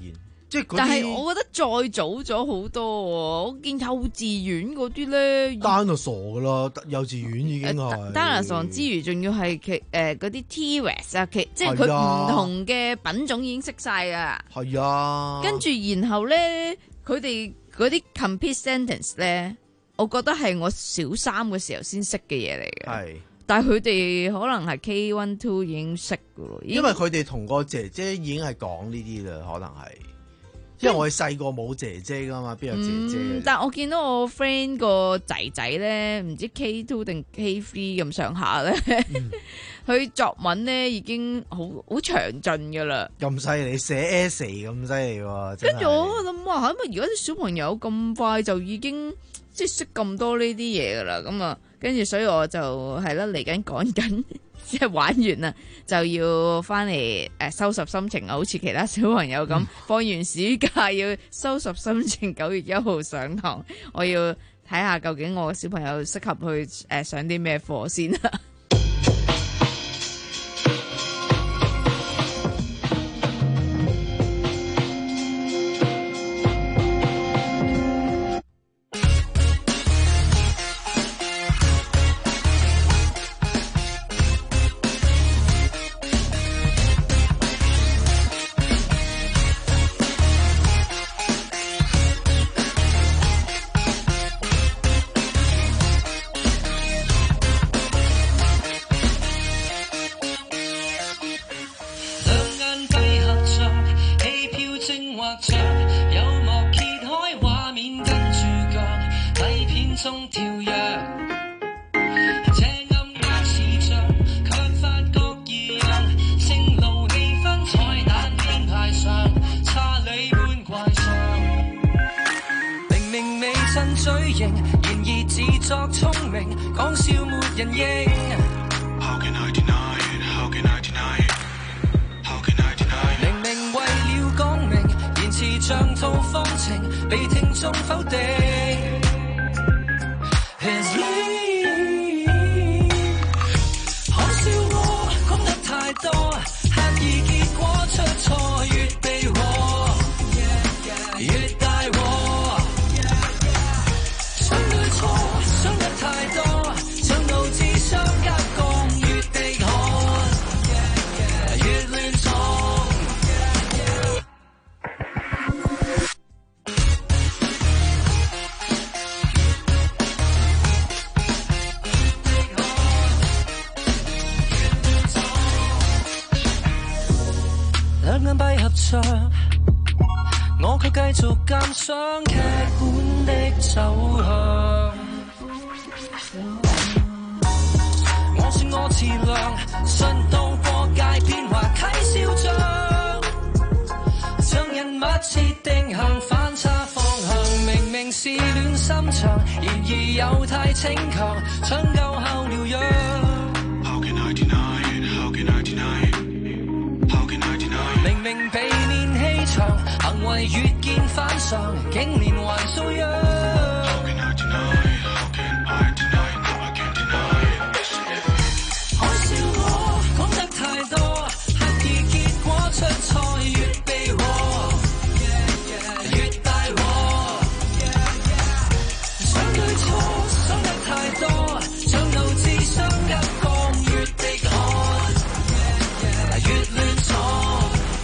即係嗰啲。 但係我覺得再早咗好多喎，我見幼稚園嗰啲咧， 單就傻噶啦，幼稚園已經係。 單就傻之餘，仲要係其誒嗰啲 T-Rex 啊，其即係佢唔同嘅品種已經識晒啊。 係啊。跟住然後咧，佢哋嗰啲 complete sentence 咧，我覺得係我小三嘅時候先識嘅嘢嚟嘅。 係。 但係佢哋可能係 K one two 已經識噶咯， 因為佢哋同個姐姐已經係講呢啲啦，可能係，因為我哋細個冇姐姐噶嘛，邊有姐姐？ 嗯、但係我見到我 friend 個仔仔咧，唔知 K two 定 K three 咁上下咧，佢、嗯、作文咧已經好好詳盡噶啦， 咁犀利，寫 essay 咁犀利喎！跟住我諗話，係咪而家啲小朋友咁快就已經即係識咁多呢啲嘢噶啦？咁啊〜跟住，所以我就係啦，嚟緊趕緊，即係玩完啦，就要翻嚟誒收拾心情啊！好似其他小朋友咁，嗯、放完暑假要收拾心情，九月一號上堂，我要睇下究竟我嘅小朋友適合去誒、呃、上啲咩課先啦。 我卻繼續鑑賞劇本的走向。我說我自量，順到過界變化啟笑像，將人物設定向反差方向。明明是戀心腸，然而又太逞強，搶救後療養。How can I deny it? How can I deny it? How can I deny it? 明明被練氣場，行為越見反常，竟連環遭殃。How can I deny it? How can I deny it? No, I can't deny it. 海笑我講得太多，刻意結果出錯，越避禍，越大禍。想對錯，想得太多，想導致傷急降，越迫害，越亂闖。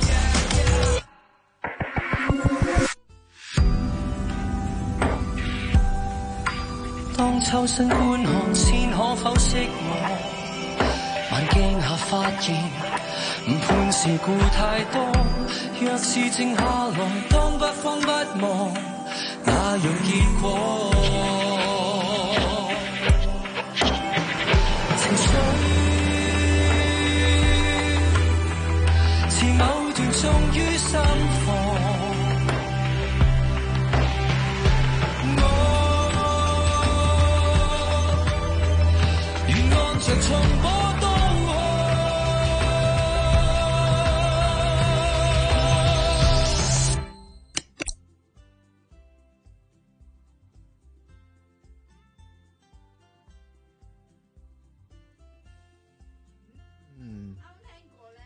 當抽身觀看，先可否識我？慢鏡下發現，誤判事故太多。若是靜下來，當不慌不忙，那樣結果？情緒似某段終於心房。重播到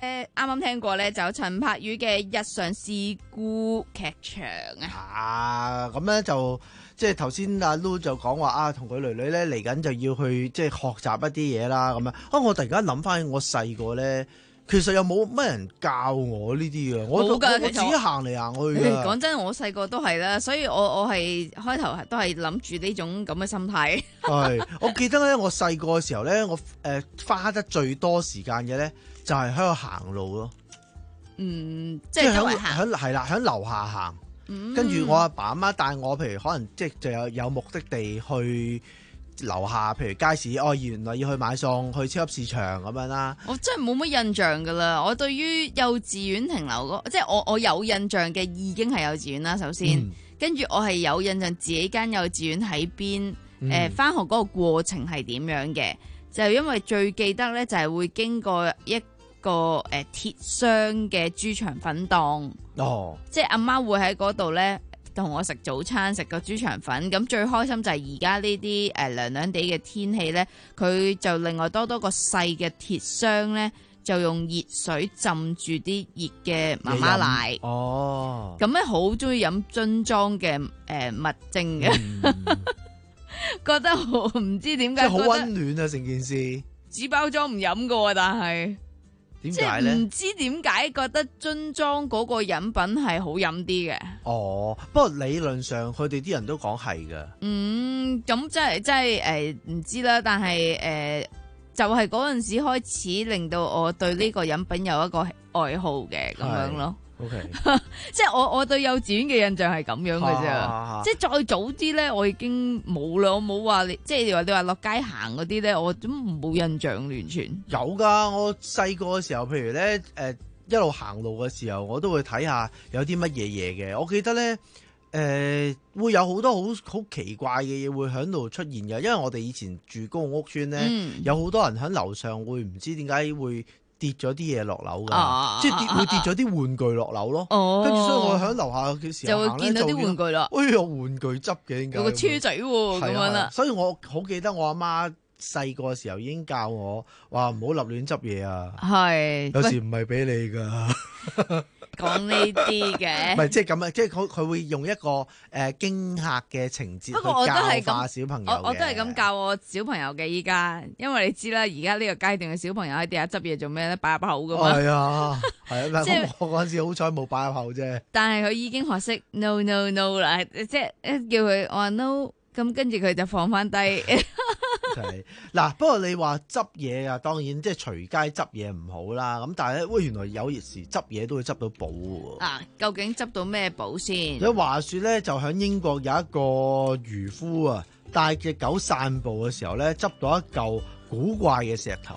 誒啱啱聽過咧，就有陳柏宇嘅日常事故劇場啊。 啊，咁咧就即係頭先阿 Lu 就講話啊，同佢女女咧嚟緊就要去即係學習一啲嘢啦咁樣。啊，我突然間諗翻起我細個咧。其實又冇乜人教我呢啲嘅，我我我自己行嚟行去嘅。 講真，我細個都係啦，所以我我係開頭都係諗住呢種咁嘅心態。 係，我記得咧，我細個嘅時候咧，我誒、呃、花得最多時間嘅咧，就係喺度行路咯。 嗯，即係喺喺係啦，喺樓下行，跟住、嗯、我阿爸阿媽帶我，譬如可能即係就有有目的地去。樓下譬如街市，哦，原來要去買餸，去超級市場咁樣啦。 我真係冇乜印象噶啦，我對於幼稚園停留嗰，即係我我有印象嘅已經係幼稚園啦。首先，嗯、跟住我係有印象自己間幼稚園喺邊，誒返學嗰個過程係點樣嘅，就因為最記得咧就係會經過一個誒鐵箱嘅豬腸粉檔，哦，即係阿媽會喺嗰度咧。同我食早餐，食個豬腸粉，咁最開心就係而家呢啲誒涼涼地嘅天氣咧，佢就另外多多個細嘅鐵箱咧，就用熱水浸住啲熱嘅媽媽奶。哦，咁咧好中意飲樽裝嘅誒蜜精嘅，嗯、覺得好唔知點解， 好溫暖啊成件事。 紙包裝唔飲㗎喎，但係。 點解咧？ 唔知點解覺得樽裝嗰個飲品係好飲啲嘅。哦， 不過理論上佢哋啲人都講係噶。 嗯，咁即係即係誒，唔知啦。但係誒、呃，就係嗰陣時開始令到我對呢個飲品有一個愛好嘅咁樣咯。O K， 即係我我對幼稚園嘅印象係咁樣嘅啫。啊、即係再早啲咧，我已經冇啦。我冇話你，即係你話你話落街行嗰啲咧，我都冇印象完全。 有噶，我細個嘅時候，譬如咧，誒、呃、一路行路嘅時候，我都會睇下有啲乜嘢嘢嘅。我記得咧，誒、呃、會有好多好好奇怪嘅嘢會喺度出現嘅，因為我哋以前住公共屋邨咧，嗯、有好多人喺樓上會唔知點解會。跌咗啲嘢落樓㗎，啊、即係跌會跌咗啲玩具落樓咯。哦、跟住所以我喺樓下嘅時候就會見到啲玩具啦。 哎呀，玩具執嘅點解？ 有個車仔喎咁樣啦。 所以我好記得我阿媽細個嘅時候已經教我話唔好立亂執嘢啊。係，有時唔係俾你㗎。 講呢啲嘅， 唔係即係咁啊！即係佢佢會用一個誒驚嚇嘅情節去教化小朋友。 我我都係咁教我小朋友嘅依家，因為你知啦，而家呢個階段嘅小朋友喺地下執嘢做咩咧？擺入口噶嘛。係啊，係啊，即係我嗰陣時好彩冇擺入口啫。 但係佢已經學識 no no no 啦，即係一叫佢我話 no，咁跟住佢就放翻低。 係嗱，不過你話執嘢啊，當然即係隨街執嘢唔好啦。咁但係咧，喂，原來有時執嘢都會執到寶嘅。 啊，究竟執到咩寶先？ 有話說咧，就喺英國有一個漁夫啊，帶隻狗散步嘅時候咧，執到一嚿古怪嘅石頭。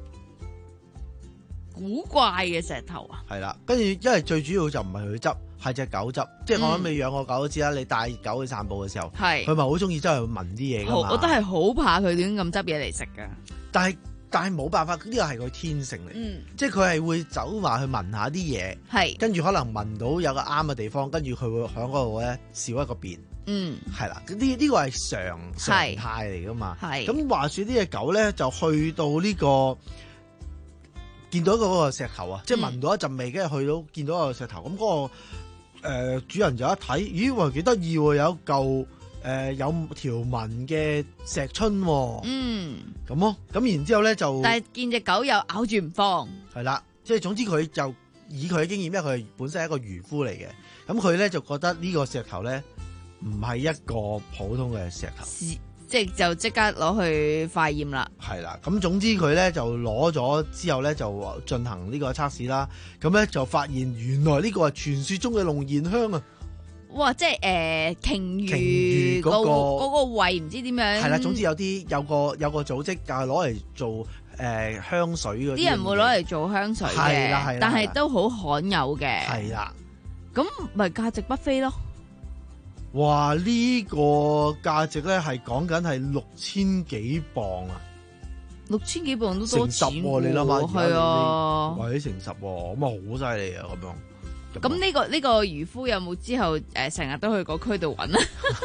古怪嘅石頭啊？ 係啦，跟住因為最主要就唔係佢執。係隻狗執，即係我諗你養個狗都知啦。你帶狗去散步嘅時候，佢咪好中意周圍聞啲嘢噶嘛？ 我都係好怕佢亂咁執嘢嚟食噶。 但係但係冇辦法，呢個係佢天性嚟，嗯、即係佢係會走埋去聞下啲嘢，係跟住可能聞到有個啱嘅地方，跟住佢會喺嗰度咧笑一個遍。嗯，係啦，呢呢個係常常態嚟噶嘛。係咁話說呢隻狗咧就去到呢、這個。見到嗰個石頭啊，即係聞到一陣味，跟住去到見到個石頭，咁嗰、嗰個、呃、主人就一睇，咦，哇幾得意喎，有一嚿誒、呃、有條紋嘅石春喎，嗯，咁咯，咁然之後咧就， 但係見隻狗又咬住唔放， 係啦，即係總之佢就以佢嘅經驗，因為佢本身係一個漁夫嚟嘅，咁佢咧就覺得呢個石頭咧唔係一個普通嘅石頭。 即係就即刻攞去化驗啦， 係啦，咁總之佢咧就攞咗之後咧就進行呢個測試啦，咁咧就發現原來呢個係傳說中嘅龍涎香啊！ 哇，即係誒鯨魚嗰個嗰個胃唔知點樣， 係啦，總之有啲有個有個組織就係攞嚟做誒、呃、香水嗰啲， 啲人會攞嚟做香水嘅，係啦係啦，但係都好罕有嘅， 係啦， 咁咪價值不菲咯。 哇！呢、這個價值咧係講緊係六千幾磅啊， 六千幾磅都多錢喎、 啊！你諗下， 係啊， 或者成十喎，咁啊好犀利啊！咁樣， 咁呢、這個呢、這個漁夫有冇之後誒成日都去個區度揾啊？ 誒、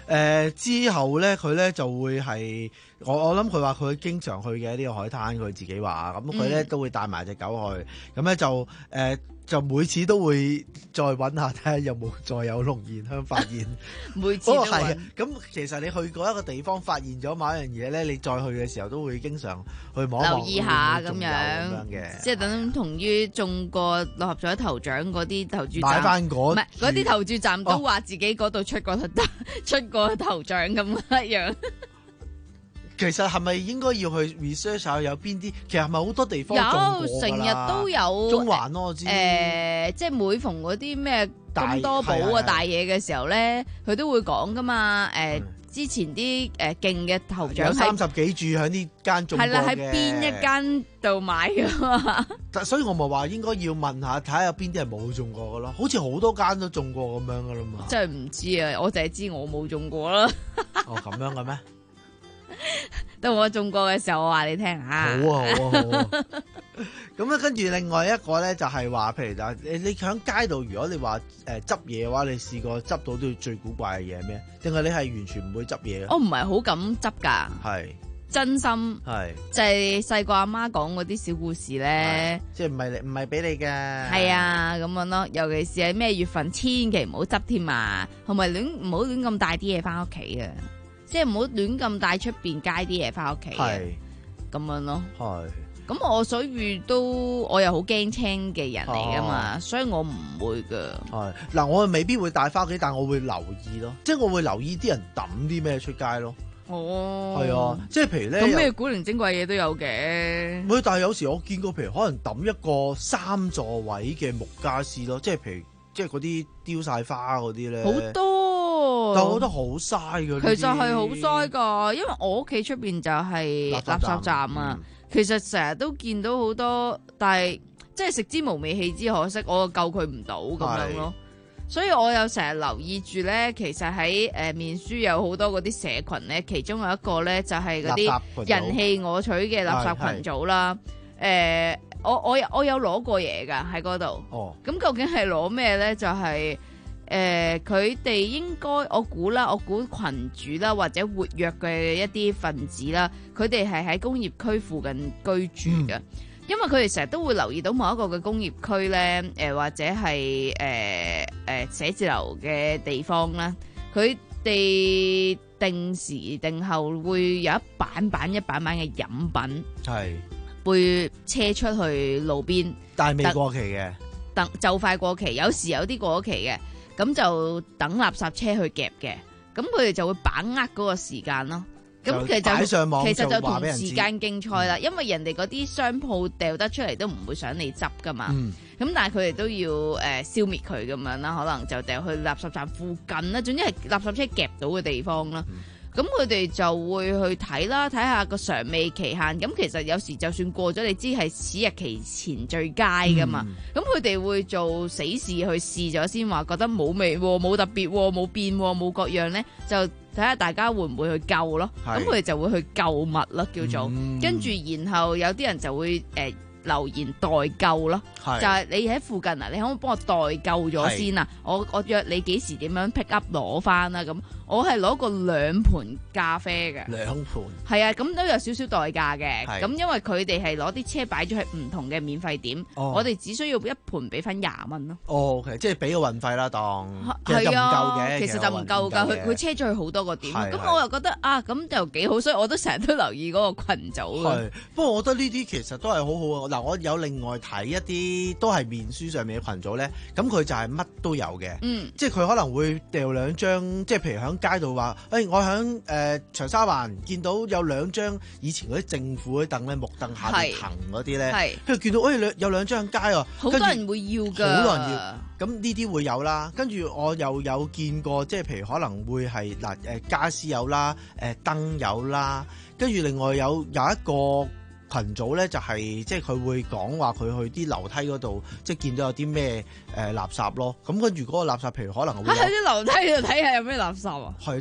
呃、之後咧，佢咧就會係我我諗佢話佢經常去嘅呢個海灘，佢自己話咁佢咧都會帶埋隻狗去，咁咧就誒。呃就每次都會再揾下睇下有冇再有龍涎香發現， 每次都揾。 咁其實你去過一個地方發現咗某一樣嘢咧，你再去嘅時候都會經常去望一望， 留意下咁樣樣嘅， 即係等同於中過六合彩頭獎嗰啲投注站， 買翻嗰唔係嗰啲投注站都話自己嗰度出過、哦、出過頭獎咁一樣。 其實係咪應該要去 research 下有邊啲？其實係咪好多地方有成日都有中環咯，我知。 誒、呃，即係每逢嗰啲咩金多寶啊大嘢嘅時候咧，佢都會講噶嘛。誒、呃，之前啲誒勁嘅頭獎有三十幾注喺呢間中過嘅。 係啦，喺邊一間度買噶嘛？ 所以我咪話應該要問下，睇下有邊啲係冇中過嘅咯。好似好多間都中過咁樣噶啦嘛。 真係唔知啊！我淨係知我冇中過啦。 哦，咁樣嘅咩？ 到我中過嘅時候，我話你聽下。 好啊，好啊，好啊。咁咧，跟住另外一個咧，就係話，譬如就你你喺街度，如果你話誒執嘢嘅話，你試過執到啲最古怪嘅嘢咩？定係你係完全唔會執嘢？ 我唔係好敢執㗎。 係。 真心。係。就係細個阿媽講嗰啲小故事咧。 即係唔係唔係俾你嘅。係啊，咁樣咯。尤其是係咩月份，千祈唔好執添啊，同埋亂唔好亂咁帶啲嘢翻屋企啊。即係唔好亂咁帶出邊街啲嘢翻屋企嘅，咁樣咯。係，咁我所以都我又好驚青嘅人嚟噶嘛，哦、所以我唔會噶。 係，嗱我未必會帶翻屋企，但我會留意咯，即係我會留意啲人抌啲咩出街咯。 哦， 係啊，即係譬如咧， 咁咩古靈精怪嘢都有嘅。 唔係，但係有時我見過，譬如可能抌一個三座位嘅木家私咯，即係譬如即係嗰啲丟晒花嗰啲咧， 好多。 但我覺得好嘥㗎， 其實係好嘥㗎，因為我屋企出邊就係垃圾站啊。嗯、其實成日都見到好多，但係即係食之無味棄之可惜，我救佢唔到咁樣咯。所以我有成日留意住咧，其實喺誒面書有好多嗰啲社群咧，其中有一個咧就係嗰啲人棄我取嘅垃圾群組啦。誒、呃，我我我有攞過嘢㗎喺嗰度。哦，咁究竟係攞咩咧？就係、是。誒，佢哋、呃、應該我估啦，我估群主啦或者活躍嘅一啲分子啦，佢哋係喺工業區附近居住嘅，嗯、因為佢哋成日都會留意到某一個嘅工業區咧，誒、呃、或者係誒誒寫字樓嘅地方啦，佢哋定時定後會有一板板一板板嘅飲品，係會車出去路邊， 但係未過期嘅， 等就快過期，有時有啲過咗期嘅。咁就等垃圾車去夾嘅，咁佢哋就會把握嗰個時間咯。咁其實就其實就同時間競賽啦，嗯、因為人哋嗰啲商鋪掉得出嚟都唔會想你執噶嘛。咁、嗯、但係佢哋都要誒、呃、消滅佢咁樣啦，可能就掉去垃圾站附近啦，總之係垃圾車夾到嘅地方啦。咁佢哋就會去睇啦，睇下個常味期限。咁其實有時就算過咗，你知係此日期前最佳噶嘛。咁佢哋會做死事去試咗先，話覺得冇味、冇特別、冇變、冇各樣咧，就睇下大家會唔會去救咯。咁佢哋就會去救物咯，叫做。嗯、跟住然後有啲人就會誒、呃、留言代救咯，是就係你喺附近啊，你可唔可以幫我代救咗先啊？我我約你幾時點樣 pick up 攞翻啊？咁。我係攞過兩盤咖啡嘅， 兩盤係啊，咁都有少少代價嘅。咁是因為佢哋係攞啲車擺咗喺唔同嘅免費點，哦、我哋只需要一盤俾翻廿蚊咯。 哦，OK，即係俾個運費啦，當係啊， 其實就唔夠㗎，佢佢車咗去好多個點，咁是我又覺得啊，咁就幾好，所以我都成日都留意嗰個群組。 係，不過我覺得呢啲其實都係好好啊。嗱，我有另外睇一啲都係面書上面嘅群組咧，咁佢就係乜都有嘅，嗯，即係佢可能會掉兩張，即係譬如喺街度話，誒、欸，我喺誒、呃、長沙灣見到有兩張以前嗰啲政府嗰啲凳咧，木凳下邊騰嗰啲咧，跟住見到誒兩、欸、有兩張街啊， 好多人會要㗎， 好多人要，咁呢啲會有啦。跟住我又有見過，即係譬如可能會係嗱誒家私有啦，誒、呃、燈有啦，跟住另外有有一個群組咧，就係、是、即係佢會講話佢去啲樓梯嗰度，即係見到有啲咩誒垃圾咯。咁跟住嗰個垃圾，譬如可能會喺啲樓梯度睇下有咩垃圾啊。 係即係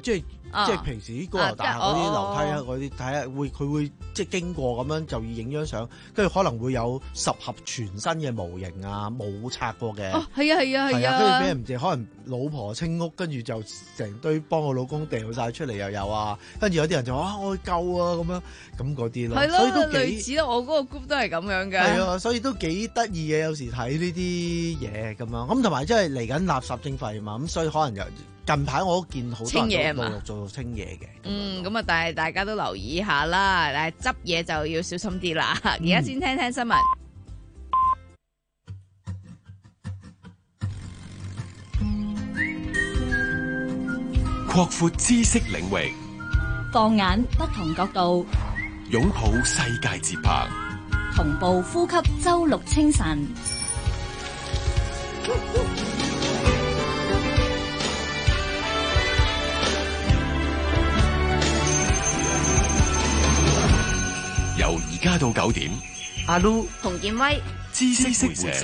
哦即係平時啲高樓大廈嗰啲啊樓梯啊哦嗰啲，睇下會佢會即係經過咁樣就要影張相，跟住可能會有十盒全新嘅模型啊，冇拆過嘅。 哦，係啊係啊係係啊， 啊， 跟住俾人哋可能老婆清屋，跟住就成堆幫我老公掉晒出嚟又有啊，跟住有啲人就話啊我去救啊咁樣，咁嗰啲咯， 係所以都咯，類幾似咯，我嗰個 group 都係咁樣嘅。 係啊，所以都幾得意嘅，有時睇呢啲嘢咁樣，咁同埋即係嚟緊垃圾徵費嘛，咁所以可能又近排我都見好多清嘢係嘛人都陸續做到清嘢嘅。 嗯，咁啊，但係大家都留意下啦，但係執嘢就要小心啲啦。而家先聽聽新聞。 擴闊知識領域， 放眼不同角度， 擁抱世界節拍， 同步呼吸周六清晨。 由而家到九點， 阿 Lu 洪建威， 知識會社。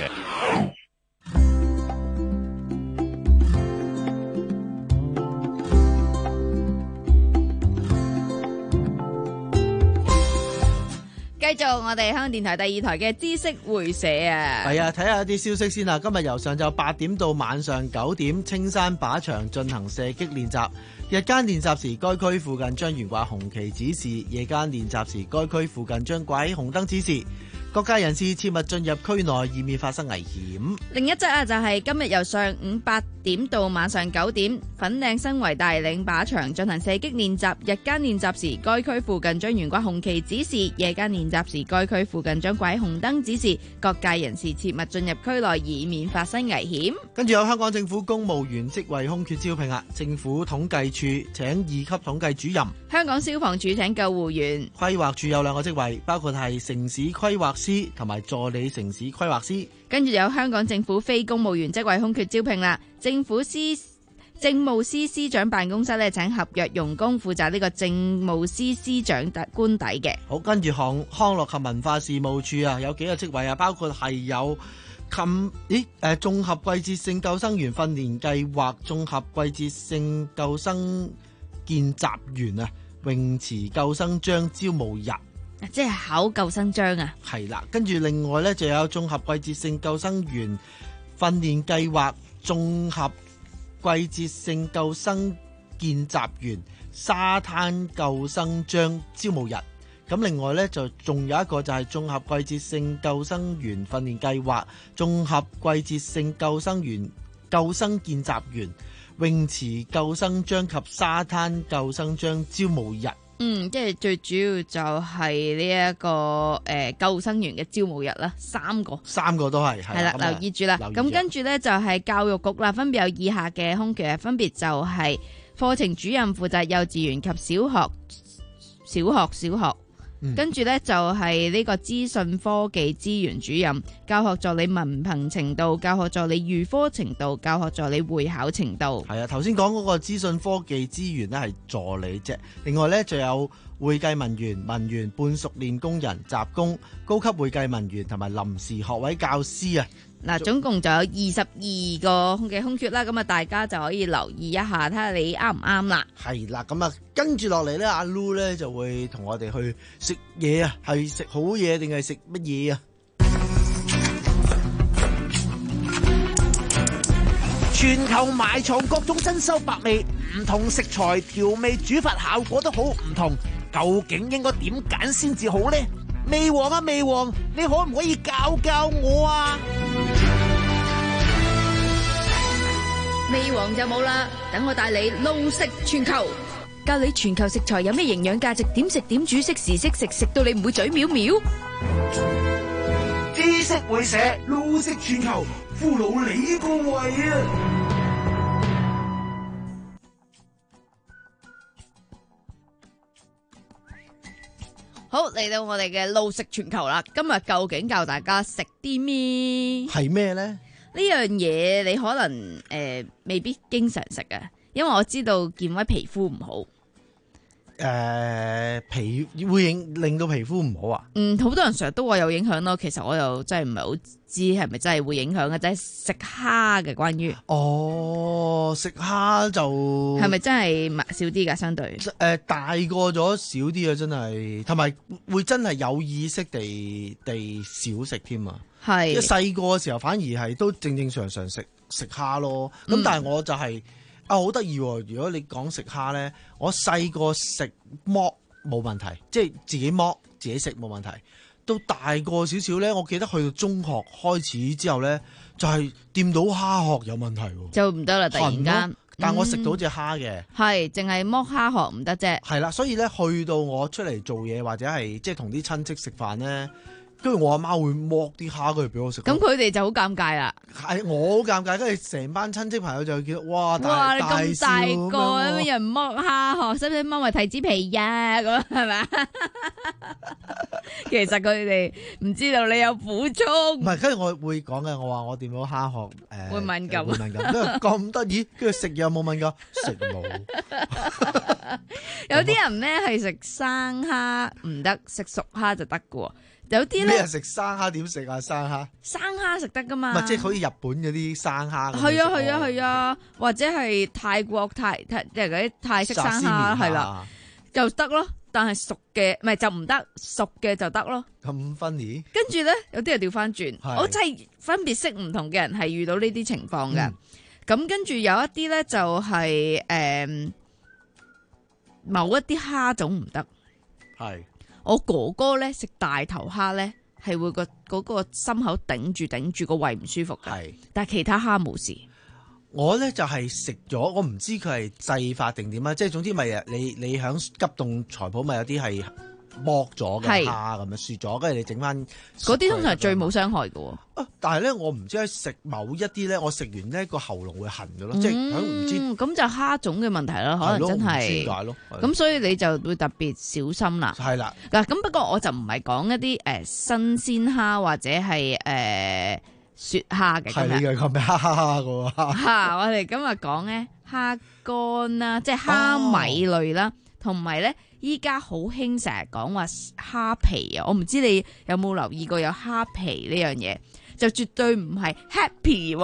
繼續我哋香港電台第二台嘅知識會社啊， 係啊，睇下一啲消息先啦。今日由上晝八點到晚上九點，青山靶場進行射擊練習。日間練習時，該區附近將懸掛紅旗指示；夜間練習時，該區附近將掛起紅燈指示。各界人士切勿進入區內，以免發生危險。 另一則啊，就係今日由上午八點到晚上九點，粉嶺新圍大嶺靶場進行射擊練習。日間練習時，該區附近將懸掛紅旗指示；夜間練習時，該區附近將掛起紅燈指示。各界人士切勿進入區內，以免發生危險。 跟住有香港政府公務員職位空缺招聘啊！政府統計處請二級統計主任， 香港消防處請救護員， 規劃處有兩個職位，包括係城市規劃師同埋助理城市規劃師。 跟住有香港政府非公務員職位空缺招聘啦，政府司政務司司長辦公室咧請合約傭工負責呢個政務司司長官邸嘅。 好，跟住康康樂及文化事務處啊，有幾個職位啊，包括係有琴咦誒綜合季節性救生員訓練計劃綜合季節性救生見習員啊，泳池救生章招募日。 即係考救生章啊！ 係啦，跟住另外呢，就有綜合季節性救生員訓練計劃綜合季節性救生見習員沙灘救生章招募日。咁另外呢，就仲有一個就係綜合季節性救生員訓練計劃綜合季節性救生員救生見習員泳池救生章及沙灘救生章招募日。 嗯，即係最主要就係呢一個誒、呃、救生員嘅招募日啦，三個， 三個都係係啦，留意住啦。咁跟住呢，就係教育局啦，分別有以下嘅空缺，分別就係課程主任負責幼稚園及小學、小學、小學。嗯、跟住呢，就係呢個資訊科技資源主任、教學助理文憑程度、教學助理預科程度、教學助理會考程度。 係啊，頭先講嗰個資訊科技資源呢係助理啫，另外呢，就有會計文員、文員、半熟練工人、雜工、高級會計文員同埋臨時學位教師啊。 嗱，總共就有二十二個空嘅空缺啦，咁啊，大家就可以留意一下，睇下你啱唔啱啦。 係啦，咁啊，跟住落嚟咧，阿 Lu 咧就會同我哋去食嘢啊，係食好嘢定係食乜嘢啊？ 全球埋藏各種珍饈百味，唔同食材調味煮法效果都好唔同，究竟應該點揀先至好呢？味王啊，味王，你可唔可以教教我啊？ 味王就冇啦，等我帶你路食全球，教你全球食材有咩營養價值，點食點煮，適時適食，食到你唔會嘴藐藐。 知識會社路食全球，俘虜你個胃啊！ 好，嚟到我哋嘅路食全球啦，今日究竟教大家食啲咩？ 係咩呢？ 呢樣嘢你可能誒、呃、未必經常食嘅，因為我知道健威皮膚唔好。 誒皮會影令到皮膚唔好啊？ 嗯，好多人成日都話有影響咯，其實我又真係唔係好知係咪真係會影響嘅，即係食蝦嘅關於。 哦，食蝦就係咪真係少啲㗎？相對誒、呃、大個咗少啲啊，真係，同埋會真係有意識地地少食添啊。係，即係細個嘅時候反而係都正正常常食食蝦咯。咁、嗯、但係我就係、是。啊，好得意喎！如果你講食蝦咧，我細個食剝冇問題，即係自己剝自己食冇問題。到大個少少咧，我記得去到中學開始之後咧，就係、是、掂到蝦殼有問題喎， 就唔得啦！突然間， 但我食到隻蝦嘅， 係淨係剝蝦殼唔得啫。係啦，所以咧去到我出嚟做嘢或者係即係同啲親戚食飯咧。跟住我阿媽會剝啲蝦佢俾我食，咁佢哋就好尷尬啦。係我好尷尬，跟住成班親戚朋友就見到哇，大哇你咁大個咁樣人剝蝦殼，使唔使剝埋提子皮呀？咁係咪？其實佢哋唔知道你有苦衷。 唔係，跟住我會講嘅，我話我掂到蝦殼誒、呃、 會敏感， 會敏感。跟住咁得意，跟住食嘢冇敏感，食冇。 有啲人咧係食生蝦唔得，食熟蝦就得嘅喎。有啲咧， 咩食生蝦點食啊？生蝦， 生蝦食得噶嘛？ 唔係即係好似日本嗰啲生蝦。 係啊係啊係啊，或者係泰國泰泰即係嗰啲泰式生蝦係啦，就得咯。但係熟嘅唔係就唔得，熟嘅就得咯。 咁 funny。跟住咧，有啲人調翻轉，我真係分別識唔同嘅人係遇到呢啲情況嘅。咁、嗯、跟住有一啲咧就係、是、誒、呃、某一啲蝦種唔得。係。我哥哥咧食大頭蝦咧，係會個嗰個心口頂住頂住個胃唔舒服嘅。係，但係其他蝦冇事。 我咧就係食咗，我唔知佢係製法定點啊，即係總之咪啊，你你響急凍裁鋪咪有啲係剝咗嘅蝦咁樣雪咗，跟住你整翻嗰啲通常係最冇傷害嘅。 啊！但係咧，我唔知食某一啲咧，我食完咧個喉嚨會痕嘅咯，嗯、即係響唔知咁就蝦種嘅問題啦，可能真係點解咯？咁所以你就會特別小心啦。係啦，嗱咁不過我就唔係講一啲誒、呃、新鮮蝦或者係誒、呃、雪蝦嘅。 係你嘅講咩蝦蝦嘅喎？ 嚇！我哋今日講咧蝦乾啦，即係蝦米類啦，同埋咧。依家好興成日講話蝦皮啊！我唔知你有冇留意過有蝦皮呢樣嘢，就絕對唔係 happy。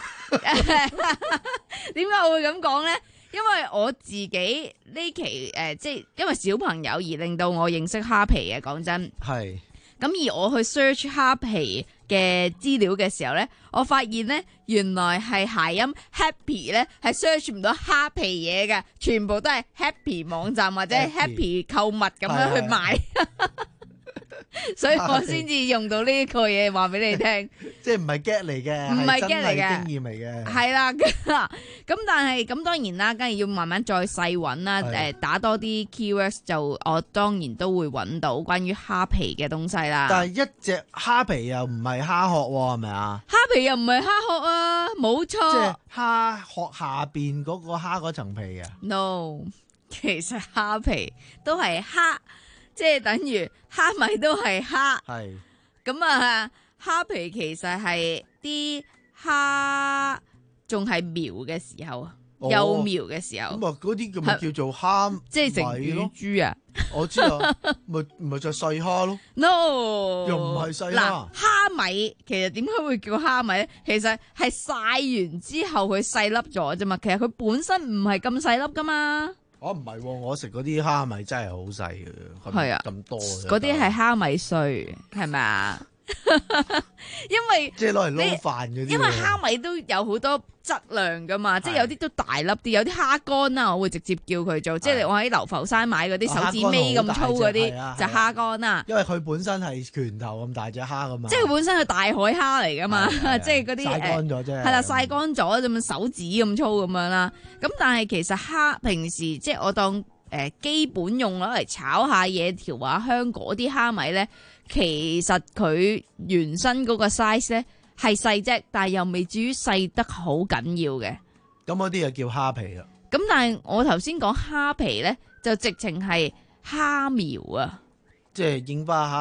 點解我會咁講呢？因為我自己呢期誒、呃，即係因為小朋友而令到我認識蝦皮嘅。講真係。咁而我去 search 蝦皮嘅資料嘅時候咧，我發現咧原來係諧音 happy 咧係 search 唔到蝦皮嘢嘅，全部都係 happy 網站或者 happy 購物咁樣去買。所以我先至用到呢個嘢話俾你聽， 即係唔係 get 嚟嘅， 唔係 get 嚟嘅經驗嚟嘅， 係啦。咁但係咁當然啦，梗係要慢慢再細揾啦。誒，打多啲 keywords 就我當然都會揾到關於蝦皮嘅東西啦。 但係一隻蝦皮又唔係蝦殼喎，係咪啊？ 蝦皮又唔係蝦殼啊，冇錯。即係蝦殼下邊嗰個蝦嗰層皮啊 ？No，其實蝦皮都係蝦。即係等於蝦米都係蝦，係咁啊！蝦皮其實係啲蝦仲係苗嘅時候，哦、幼苗嘅時候， 咁啊嗰啲咁咪叫做蝦， 即係食乳豬啊！ 我知啊，咪咪就細蝦咯。 No， 又唔係細蝦。 嗱，蝦米其實點解會叫蝦米咧？其實係曬完之後佢細粒咗啫嘛。其實佢本身唔係咁細粒噶嘛。 我唔係，我食嗰啲蝦米真係好細嘅，係啊，咁多嗰啲係蝦米碎，係咪啊？因為即係攞嚟撈飯嗰啲， 因為蝦米都有好多質量噶嘛，即係有啲都大粒啲，有啲蝦乾啊，我會直接叫佢做，即係我喺流浮山買嗰啲手指尾咁粗嗰啲就蝦乾啦。 因為佢本身係拳頭咁大隻蝦噶嘛， 即係本身係大海蝦嚟噶嘛，即係嗰啲曬乾咗啫， 係啦，曬乾咗咁手指咁粗咁樣啦。咁但係其實蝦平時即係我當誒基本用攞嚟炒下嘢、調下香嗰啲蝦米咧。其實佢原身嗰個 size 咧係細啫，但係又未至於細得好緊要嘅。 咁嗰啲就叫蝦皮啦。 咁但係我頭先講蝦皮咧，就直情係蝦苗啊， 即係櫻花蝦。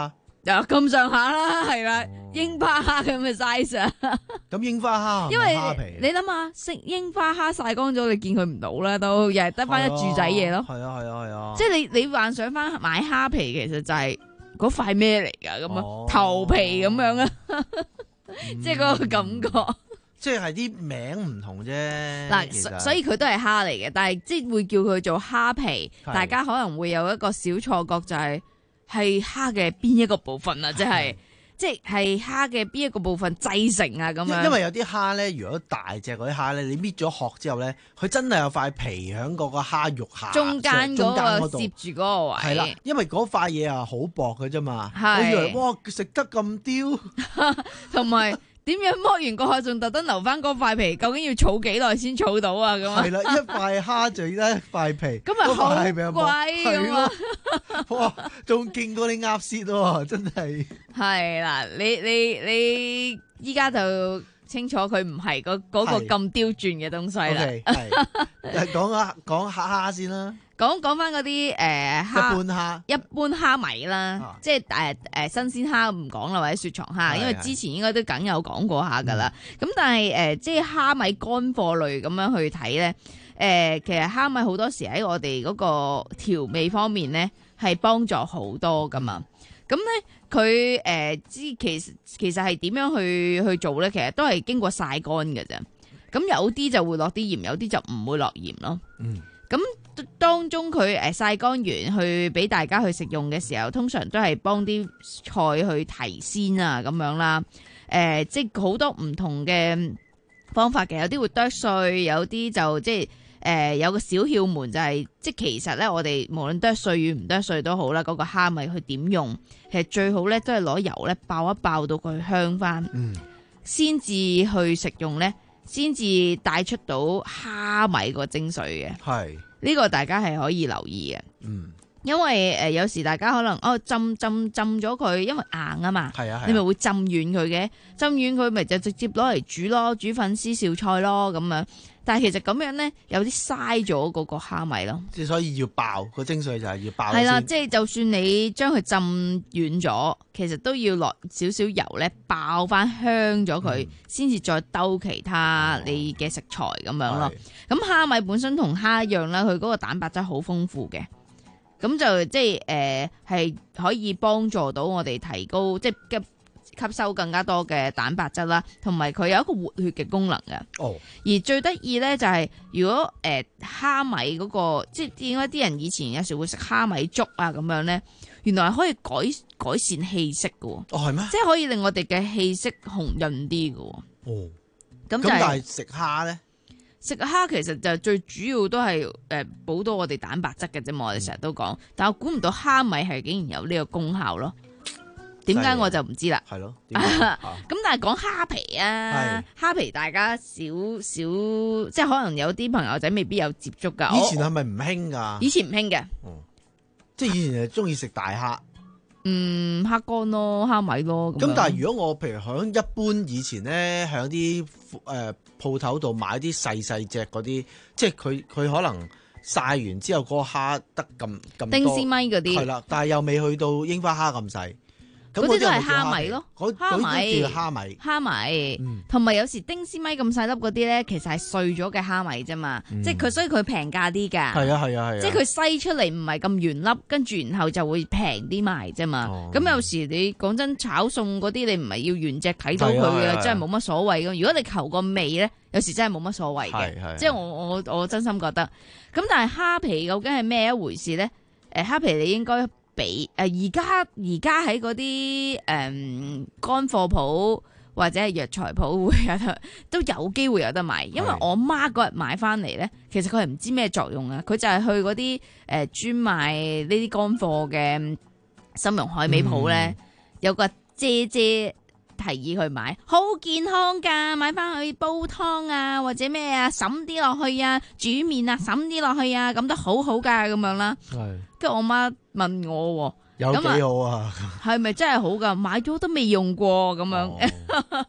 啊咁上下啦，係啦，櫻花蝦咁嘅 size 啊。 咁櫻花蝦， 因為蝦皮你諗下，食櫻花蝦曬乾咗，你見佢唔到啦，都又係得翻一柱仔嘢咯。 係啊係啊係啊！ 即係你你幻想翻買蝦皮，其實就係嗰塊咩嚟㗎？咁啊、哦、頭皮咁樣啊，即係嗰個感覺。嗯、 即係啲名唔同啫。 嗱，所以佢都係蝦嚟嘅，但係即係會叫佢做蝦皮，大家可能會有一個小錯覺，就係係蝦嘅邊一個部分啊？即係。即係蝦嘅邊一個部分製成啊咁樣， 因為有啲蝦咧，如果大隻嗰啲蝦咧，你搣咗殼之後咧，佢真係有塊皮喺嗰個蝦肉下中間嗰個攝住嗰個位。 係啦，因為嗰塊嘢啊好薄嘅啫嘛， 係我以為哇食得咁刁， 同埋。點樣剝完個殼仲特登留翻嗰塊皮？究竟要儲幾耐先儲到啊？咁啊， 係啦，一塊蝦就得一塊皮， 咁咪好貴咁啊！ 哇，仲勁過你鴨舌喎，真係。係啦，你你你依家就清楚佢唔係嗰嗰個咁刁鑽嘅東西啦。 係講下講蝦蝦先啦。 講講翻嗰啲誒蝦， 一般蝦， 一般蝦米啦，啊、即係誒誒新鮮蝦唔講啦，或者雪藏蝦，因為之前應該都梗有講過下噶啦。咁、嗯、但係誒、呃，即係蝦米乾貨類咁樣去睇咧，誒、呃，其實蝦米好多時喺我哋嗰個調味方面咧，係幫助好多噶嘛。咁咧佢誒知其實其實係點樣去去做咧？其實都係經過曬乾嘅啫。咁有啲就會落啲鹽，有啲就唔會落鹽咯。嗯。咁當中佢誒曬乾完去俾大家去食用嘅時候，通常都係幫啲菜去提鮮啊咁樣啦。誒、呃，即係好多唔同嘅方法嘅，有啲會剁碎，有啲就即係誒、呃、有個小竅門就係、是，即係其實咧我哋無論剁碎與唔剁碎都好啦，嗰、那個蝦米去點用，其實最好咧都係攞油咧爆一爆到佢香翻，先至、嗯、去食用咧。先至帶出到蝦米個精髓嘅，係呢個大家係可以留意嘅。嗯，因為誒、呃、有時大家可能哦浸浸浸咗佢，因為硬啊嘛，係啊係，你咪會浸軟佢嘅，浸軟佢咪就直接攞嚟煮咯，煮粉絲紹菜咯咁樣。但係其實咁樣咧，有啲嘥咗嗰個蝦米咯。即係所以要爆個精髓就係要爆。係啦，即係就算你將佢浸軟咗，其實都要落少少油咧，爆翻香咗佢，先至、嗯、再兜其他你嘅食材咁樣咯。咁蝦、哦、米本身同蝦一樣啦，佢嗰個蛋白質好豐富嘅，咁就即係誒係可以幫助到我哋提高即係嘅。吸收更加多嘅蛋白質啦，同埋佢有一個活血嘅功能嘅。哦，而最得意咧就係、是、如果誒蝦、呃、米嗰、那個，即係點解啲人以前有時會食蝦米粥啊咁樣咧？原來係可以改改善氣息嘅。哦，係咩？即係可以令我哋嘅氣息紅潤啲嘅。哦，咁、就是、但係食蝦咧？食蝦其實就最主要都係誒補到我哋蛋白質嘅啫嘛。我哋成日都講，嗯、但我估唔到蝦米係竟然有呢個功效咯。點解我就唔知啦？係咯，咁但係講蝦皮啊，蝦皮大家少少，即係可能有啲朋友仔未必有接觸噶。以前係咪唔興噶？以前唔興嘅，哦，即係以前係中意食大蝦，嗯，蝦乾咯，蝦米咯。咁但係如果我譬如響一般以前咧，響啲誒鋪頭度買啲細細隻嗰啲，即係佢佢可能曬完之後嗰個蝦得咁咁多丁絲米嗰啲，係啦，但係又未去到櫻花蝦咁細。嗰啲都係蝦米咯，蝦米叫蝦米，蝦米，同埋、嗯、有時丁絲米咁細粒嗰啲咧，其實係碎咗嘅蝦米啫嘛，嗯、即係佢所以佢平價啲噶，係啊係啊係啊，即係佢篩出嚟唔係咁圓粒，跟住然後就會平啲賣啫嘛。咁、哦、有時你講真炒餸嗰啲，你唔係要原隻睇到佢嘅，真係冇乜所謂噶。如果你求個味咧，有時真係冇乜所謂嘅，即係我我我真心覺得。咁但係蝦皮究竟係咩一回事咧？誒，蝦皮你應該。比誒而家而家喺嗰啲誒乾貨鋪或者係藥材鋪會有得都有機會有得買，因為我媽嗰日買翻嚟咧，其實佢係唔知咩作用啊，佢就係去嗰啲誒專賣呢啲乾貨嘅參茸海味鋪咧，嗯、有個姐姐提議去買，好健康噶，買翻去煲湯啊或者咩啊，滲啲落去啊，煮麵啊，滲啲落去啊，咁都好好噶咁樣啦。係，跟住我媽問我，有幾好啊？係咪真係好噶？買咗都未用過咁樣。咁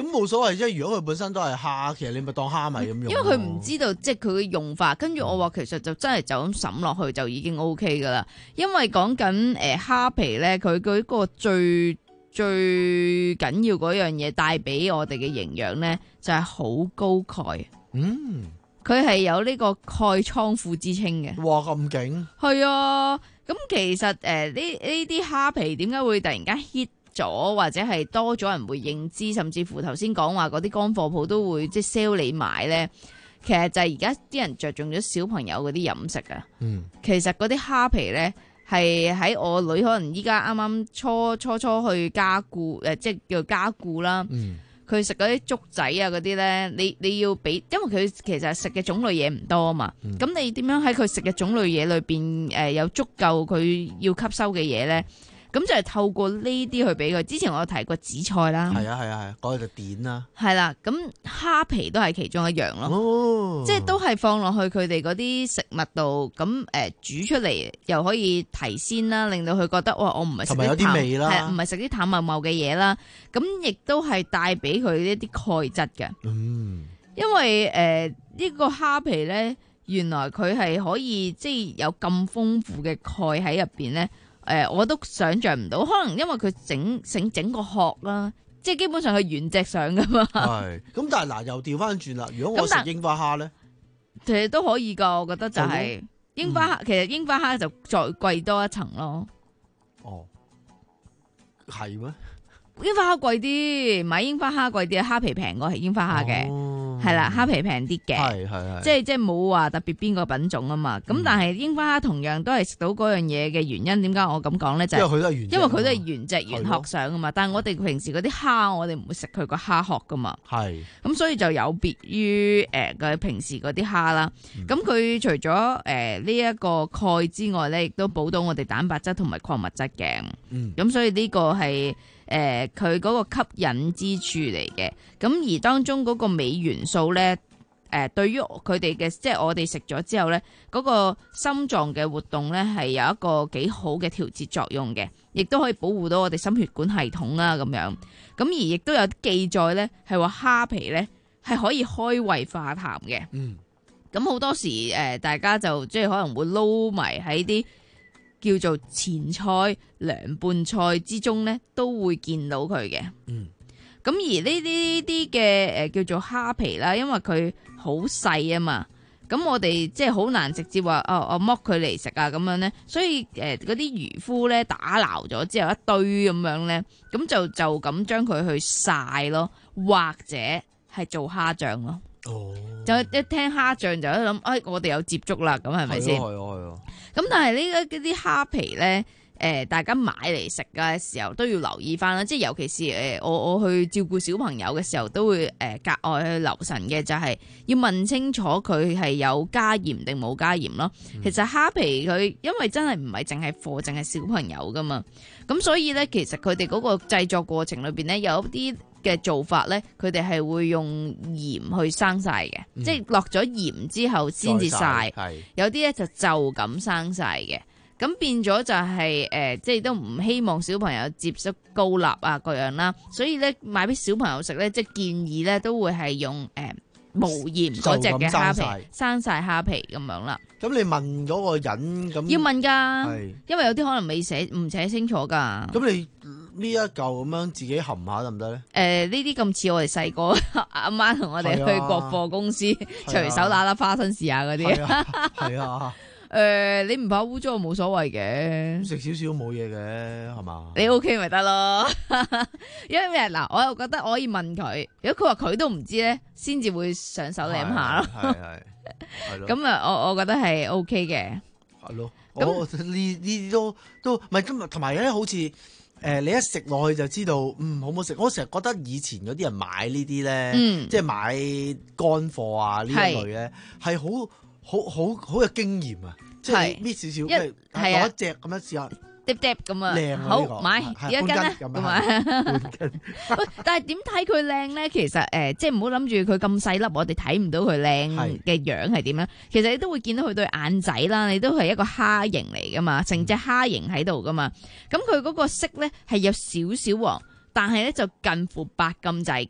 冇所謂啫。如果佢本身都係蝦，其實你咪當蝦米咁用。 因為佢唔知道即係佢嘅用法，跟住我話其實就真係就咁揼落去就已經 O K 噶啦。因為講緊誒蝦皮咧，佢嗰個最最緊要嗰樣嘢帶俾我哋嘅營養咧，就係好高鈣。 嗯， 佢係有呢個鈣倉庫之稱嘅。 哇，咁勁！ 係啊，咁其實誒呢呢啲蝦皮點解會突然間 hit 咗，或者係多咗人會認知，甚至乎頭先講話嗰啲乾貨鋪都會即係 sell 你買咧？其實就係而家啲人着重咗小朋友嗰啲飲食啊。 嗯， 其實嗰啲蝦皮咧係喺我女可能依家啱啱初初初去加固誒，即係叫加固啦。 嗯。 佢食嗰啲粥仔啊嗰啲咧，你你要俾，因為佢其實食嘅種類嘢唔多啊嘛。咁、嗯、你點樣喺佢食嘅種類嘢裏邊誒有足夠佢要吸收嘅嘢咧？咁就係透過呢啲去俾佢。之前我有提過紫菜啦， 係啊係啊係，嗰個就碘啦。 係啦，咁蝦皮都係其中一樣咯。哦，即係都係放落去佢哋嗰啲食物度，咁誒、呃、煮出嚟又可以提鮮啦，令到佢覺得哇，我唔係食啲淡，係唔係食啲淡茂茂嘅嘢啦。咁亦都係帶俾佢一啲鈣質嘅。嗯，因為誒呢、呃這個蝦皮咧，原來佢係可以即係有咁豐富嘅鈣喺入邊咧。誒、呃，我都想象唔到，可能因為佢整整整個殼啦，即係基本上係原隻上噶嘛。係， 咁但係嗱，又調翻轉啦。如果我食櫻花蝦咧， 其實都可以噶，我覺得就係、是、櫻花蝦、嗯，其實櫻花蝦就再貴多一層咯。 哦，係咩？ 櫻花蝦貴啲，買櫻花蝦貴啲，蝦皮平過係櫻花蝦嘅。哦係啦，蝦皮平啲嘅，係係係，即係即係冇話特別邊個品種啊嘛。咁、嗯、但係櫻花蝦同樣都係食到嗰樣嘢嘅原因，點解我咁講咧？就係、是、因為佢都係原隻原殼上噶嘛。但係我哋平時嗰啲蝦，我哋唔會食佢個蝦殼噶嘛。係，咁所以就有別於誒佢平時嗰啲蝦啦。咁、嗯、佢除咗誒呢一個鈣之外咧，亦都補到我哋蛋白質同埋礦物質嘅。嗯，咁所以呢個係。誒佢嗰個吸引之處嚟嘅，咁而當中嗰個鎂元素咧，誒、呃、對於佢哋嘅即係我哋食咗之後咧，嗰、嗰個心臟嘅活動咧係有一個幾好嘅調節作用嘅，亦都可以保護到我哋心血管系統啦咁樣。咁而亦都有記載咧，係話蝦皮咧係可以開胃化痰嘅。嗯，咁好多時誒、呃、大家就即係可能會撈埋喺啲叫做前菜、涼拌菜之中咧，都會見到佢嘅。嗯，咁而呢啲啲嘅誒叫做蝦皮啦，因為佢好細啊嘛，咁我哋即係好難直接話哦，我剝佢嚟食啊咁樣咧，所以誒嗰啲漁夫咧打撈咗之後一堆咁樣咧，咁就就咁將佢去曬咯，或者係做蝦醬咯。哦，就一聽蝦醬就一諗，哎，我哋有接觸啦，咁係咪先？係啊係啊。咁但係呢個啲蝦皮咧，誒、呃，大家買嚟食嘅時候都要留意翻啦，即係尤其是誒，我我去照顧小朋友嘅時候，都會誒格外去留神嘅，就係要問清楚佢係有加鹽定冇加鹽咯。嗯、其實蝦皮佢因為真係唔係淨係貨，淨係小朋友噶嘛，咁所以咧，其實佢哋嗰個製作過程裏邊咧，有一啲嘅做法咧，佢哋係會用鹽去生曬嘅，嗯、即係落咗鹽之後先至曬。有啲咧就就咁生曬嘅，咁變咗就係、是、誒、呃，即係都唔希望小朋友接觸高鈉啊各樣啦，所以咧買俾小朋友食咧，即係建議咧都會係用誒、呃、無鹽嗰隻嘅蝦皮，生曬蝦皮咁樣啦。 咁你問嗰個人咁？ 要問㗎，因為有啲可能未寫唔寫清楚㗎。 咁你？呢一嚿咁樣自己含下得唔得咧？ 誒，呢啲咁似我哋細個阿媽同我哋去國貨公司，隨手拿粒花生試下嗰啲。係啊。誒，你唔怕污糟冇所謂嘅， 食少少冇嘢嘅係嘛？ 你 OK 咪得咯？因為嗱，我又覺得我可以問佢，如果佢話佢都唔知咧，先至會上手舐下咯。係係係咯。咁啊，我我覺得係 OK 嘅。 係咯。咁呢呢啲都都唔係今日同埋咧，好似。誒、呃，你一食落去就知道，嗯，好唔好食？我成日覺得以前嗰啲人買呢啲咧，嗯、即係買乾貨啊呢一類咧，係好好好好有經驗啊！即係搣少少，即係攞一隻咁樣試下， 碟碟咁啊， 靚好、 這個、 買而家斤咧咁啊！但係點睇佢靚咧？其實誒、呃，即係唔好諗住佢咁細粒，我哋睇唔到佢靚嘅樣係點樣。其實你都會見到佢對眼仔啦，你都係一個蝦形嚟噶嘛，成隻蝦形喺度噶嘛。咁佢嗰個色咧係有少少黃，但係咧就近乎白咁滯嘅。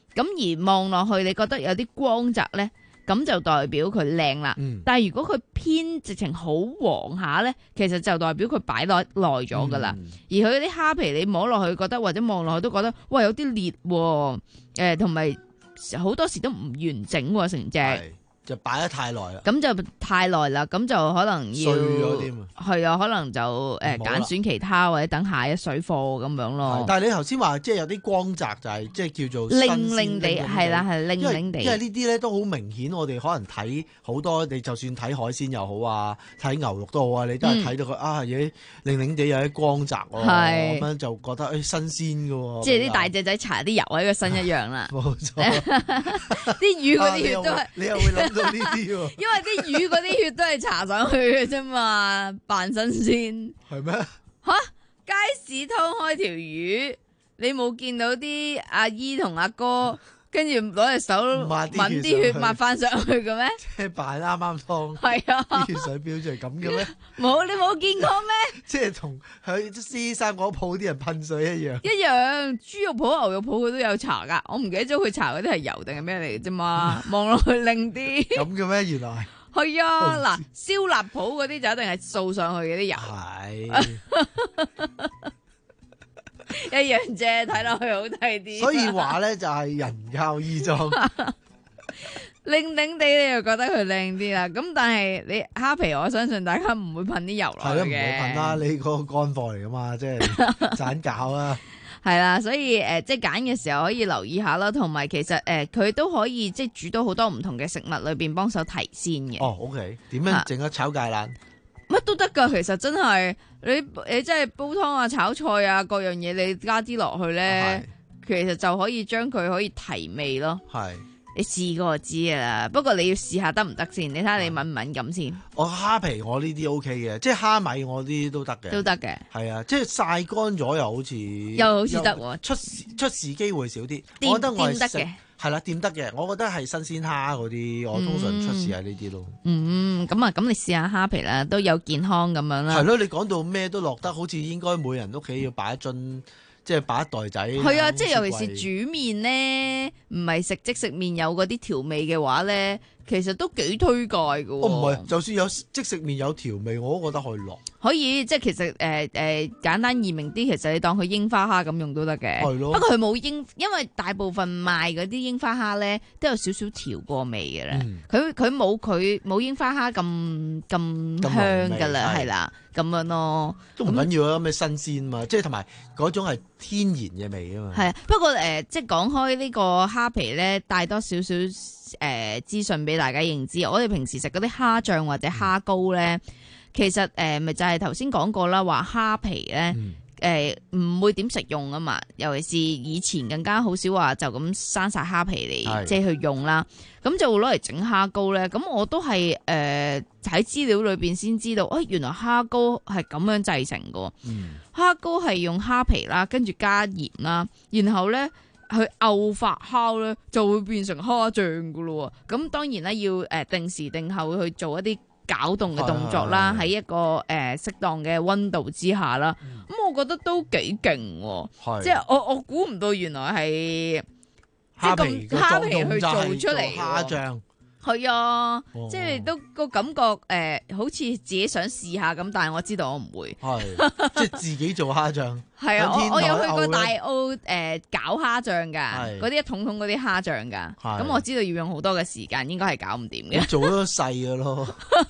咁而望落去，你覺得有啲光澤咧，咁就代表佢靚啦。 嗯、 但係如果佢偏直情好黃下咧，其實就代表佢擺耐耐咗噶啦。嗯、而佢啲蝦皮你摸落去覺得或者望落去都覺得，哇有啲裂喎，誒同埋好多時都唔完整喎成隻。 就擺得太耐啦， 咁就太耐啦，咁就可能要碎咗添啊， 係啊，可能就誒揀選其他或者等下一水貨咁樣咯。 但係你頭先話即係有啲光澤就係即係叫做令令地係啦，係令令地。 因為呢啲咧都好明顯，我哋可能睇好多，你就算睇海鮮又好啊，睇牛肉都好啊，你都係睇到佢、嗯、啊嘢令令地有啲光澤喎，咁樣就覺得誒、哎、新鮮㗎喎。即係啲大隻仔搽啲油喺個身一樣啦。 冇錯， 啲魚嗰啲血都係、啊、 你又會諗到呢啲喎。 因為啲魚嗰啲血都係搽上去嘅啫嘛，扮新鮮。 係咩？ 吓，街市劏開條魚，你冇見到啲阿姨同阿哥跟住攞隻手搵啲血抹翻上去嘅咩？ 即係扮啱啱劏。 係啊， 啲血水標出嚟咁嘅咩？ 冇，你冇見過咩？ 即係同喺獅生果鋪啲人噴水一樣。 一樣，豬肉鋪、牛肉鋪佢都有搽噶。我唔記得咗佢搽嗰啲係油定係咩嚟嘅啫嘛。望落去靚啲。咁嘅咩？原來係啊，嗱，燒臘鋪嗰啲就一定係掃上去嘅啲油。係。一樣啫，睇落去好睇啲。 所以話咧就係人靠衣裝， 靚靚地你又覺得佢靚啲啦。咁但係你蝦皮，我相信大家唔會噴啲油落去嘅。係咯，唔會噴啦，你個乾貨嚟噶嘛，即係盞搞啦。 係啦，所以誒、呃，即係揀嘅時候可以留意下啦。同埋其實誒，佢、呃、都可以即係煮到好多唔同嘅食物裏邊幫手提鮮嘅。 哦 ，OK， 點樣整啊？炒芥蘭？ 乜都得噶，其實真係你你真係煲湯啊、炒菜啊各樣嘢，你加啲落去咧，其實就可以將佢可以提味咯。係你試過就知噶啦，不過你要試下得唔得先？你睇下你敏唔敏感先。 我蝦皮我呢啲 O K 嘅，即係蝦米我啲都得嘅， 都得嘅。係啊，即係曬乾咗又好似又好似得喎， 出事出事機會少啲。我覺得我係得嘅。係啦，掂得嘅，我覺得係新鮮蝦嗰啲，我通常出事係呢啲咯。 嗯，咁啊，咁你試下蝦皮啦，都有健康咁樣啦。 係咯，你講到咩都落得，好似應該每人屋企要擺一樽，即係擺一袋仔。 係啊，即係尤其是煮麵咧，唔係食即食麵有嗰啲調味嘅話咧，其實都幾推介㗎。 哦，唔係，就算有即食麵有調味，我都覺得可以落。 可以，即係其實誒誒、呃呃、簡單易明啲，其實你當佢櫻花蝦咁用都得嘅。係咯。不過佢冇櫻，因為大部分賣嗰啲櫻花蝦咧都有少少調過味嘅啦。佢佢冇佢冇櫻花蝦咁咁香㗎啦，係啦，咁樣咯。 都唔緊要啊，咩新鮮嘛，即係同埋嗰種係天然嘅味啊嘛。 係啊，不過誒、呃，即係講開呢個蝦皮咧，帶多少少誒資訊俾大家認知。我哋平時食嗰啲蝦醬或者蝦膏咧。嗯其實誒，咪、呃、就係頭先講過啦，話蝦皮咧，誒、嗯、唔、呃、會點食用啊嘛，尤其是以前更加好少話就咁生晒蝦皮嚟即係去用啦，咁就會攞嚟整蝦膏咧。咁我都係誒喺資料裏邊先知道，誒、哎、原來蝦膏係咁樣製成㗎。嗯、蝦膏係用蝦皮啦，跟住加鹽啦，然後咧去漚發酵咧，就會變成蝦醬噶咯。咁當然咧要誒定時定候去做一啲攪動嘅動作啦，喺一個誒適當嘅溫度之下啦，咁、嗯、我覺得都幾勁，即係我我估唔到原來係蝦皮即係咁蝦皮去做出嚟蝦醬。 係啊，哦、即係都個感覺誒、呃，好似自己想試下咁，但係我知道我唔會， 係即係自己做蝦醬。 係啊，我我有去過大澳誒搞蝦醬噶，嗰啲一桶桶嗰啲蝦醬噶，咁我知道要用好多嘅時間，應該係搞唔掂嘅。 做咗細嘅咯，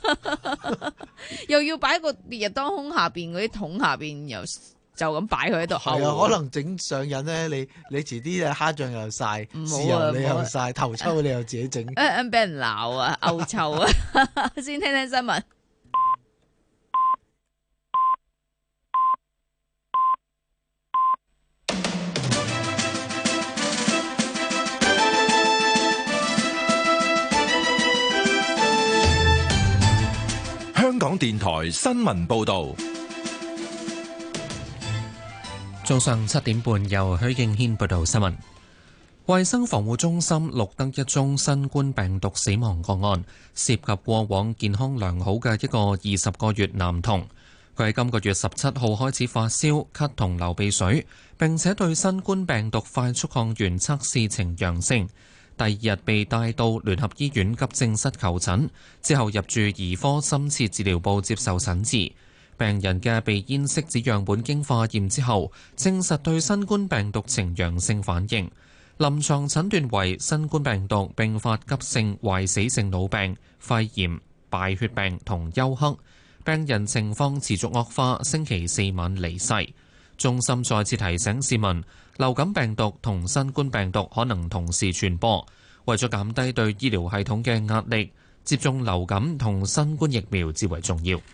又要擺個烈日當空下邊嗰啲桶下邊又。就咁擺佢喺度， 係啊，可能整上癮咧。你你遲啲嘅蝦醬又晒，豉油你又晒，頭抽你又自己整， 誒誒，俾人鬧啊，嘔臭啊！先聽聽新聞。 香港電台新聞報道。 早上七點半，由許敬軒報道新聞。衛生防護中心錄得一宗新冠病毒死亡個案，涉及過往健康良好嘅一個二十個月男童。 佢喺今個月十七號開始發燒、咳同流鼻水，並且對新冠病毒快速抗原測試呈陽性。第二日被帶到聯合醫院急症室求診，之後入住兒科深切治療部接受診治。病人嘅鼻咽拭子樣本經化驗之後，證實對新冠病毒呈陽性反應。臨床診斷為新冠病毒併發急性壞死性腦病、肺炎、敗血病同休克。病人情況持續惡化，星期四晚離世。中心再次提醒市民，流感病毒同新冠病毒可能同時傳播，為咗減低對醫療系統嘅壓力，接種流感同新冠疫苗至為重要。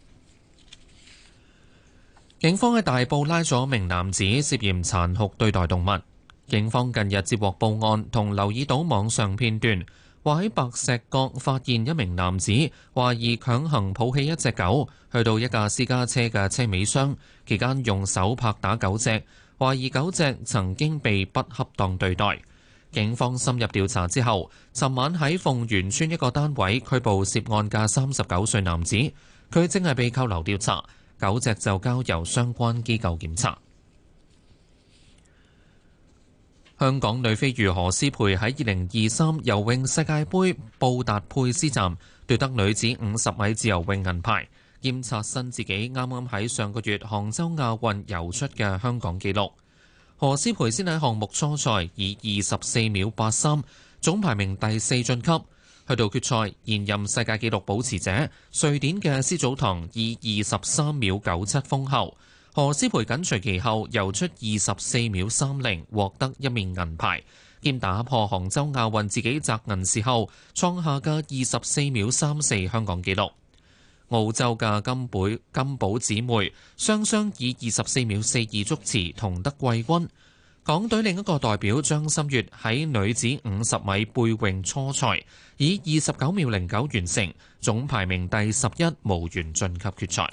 警方喺大埔拉咗名男子涉嫌殘酷對待動物。警方近日接獲報案同留意到網上片段，話喺白石角發現一名男子懷疑強行抱起一隻狗，去到一架私家車嘅車尾箱，期間用手拍打狗隻，懷疑狗隻曾經被不恰當對待。警方深入調查之後，尋晚喺鳳園村一個單位拘捕涉案嘅三十九歲男子，佢正係被扣留調查，狗隻就交由相關機構檢查。香港女飛魚何詩蓓喺二零二三游泳世界盃布達佩斯站奪得女子五十米自由泳銀牌，兼刷新自己啱啱喺上個月杭州亞運游出嘅香港紀錄。何詩蓓先喺項目初賽以二十四秒八三總排名第四晉級，去到決賽現任世界紀錄保持者瑞典嘅施祖堂以二十三秒九七封後。何詩蓓緊隨其後游出二十四秒三零，獲得一面銀牌，兼打破杭州亞運自己摘銀時候創下嘅二十四秒三四香港紀錄。澳洲嘅金寶金寶姊妹雙雙以二十四秒四二足持同得季軍。港隊另一個代表張心悅喺女子五十米背泳初賽以二十九秒零九完成，總排名第十一，無緣晉級決賽。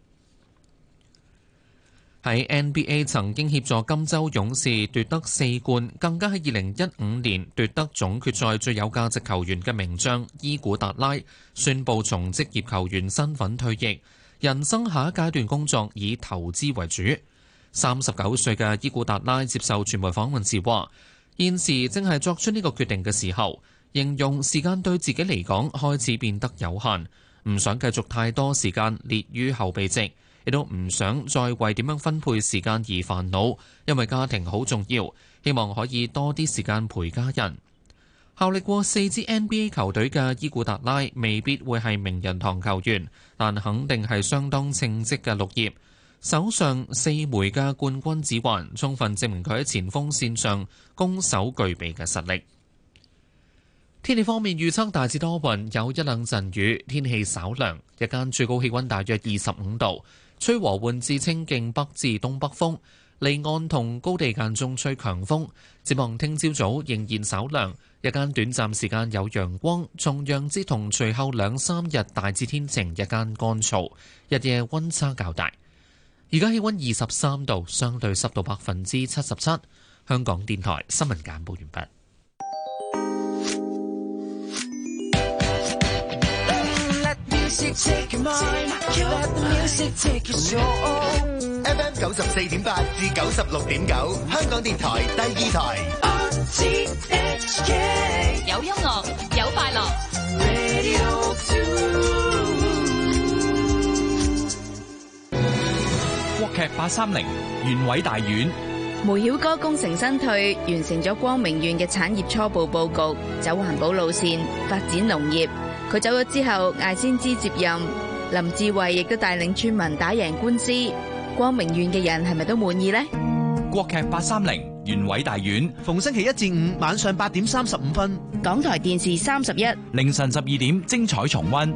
喺 N B A 曾經協助金州勇士奪得四冠，更加喺二零一五年奪得總決賽最有價值球員嘅名將伊古達拉宣布從職業球員身份退役，人生下一階段工作以投資為主。三十九歲嘅伊古達拉接受傳媒訪問時話，現時正係作出呢個決定嘅時候，形容時間對自己嚟講開始變得有限，唔想繼續太多時間列於後備席。亦都唔想再為點樣分配時間而煩惱，因為家庭好重要，希望可以多啲時間陪家人。效力過四支 N B A 球隊嘅伊古達拉未必會係名人堂球員，但肯定係相當稱職嘅綠葉。手上四枚嘅冠軍指環，充分證明佢喺前鋒線上攻守具備嘅實力。天氣方面預測大致多雲，有一兩陣雨，天氣稍涼，日間最高氣溫大約二十五度。吹和緩至清勁北至東北風，離岸同高地間中吹強風。展望聽朝早仍然稍涼，日間短暫時間有陽光，重陽節同隨後兩三日大致天晴，日間乾燥，日夜溫差較大。而家氣溫二十三度，相對濕度百分之七十七。香港電台新聞簡報完畢。 F M 九十四點八至九十六點九，香港電台第二台。 有音樂，有快樂。 國劇八三零，縣委大院。 梅曉歌功成身退，完成咗光明縣嘅產業初步佈局，走環保路線，發展農業。佢走咗之後，艾先知接任，林志慧亦都帶領村民打贏官司。光明縣嘅人係咪都滿意呢？ 國劇八三零，縣委大院， 逢星期一至五晚上八點三十五分， 港台電視三十一， 凌晨十二點精彩重溫。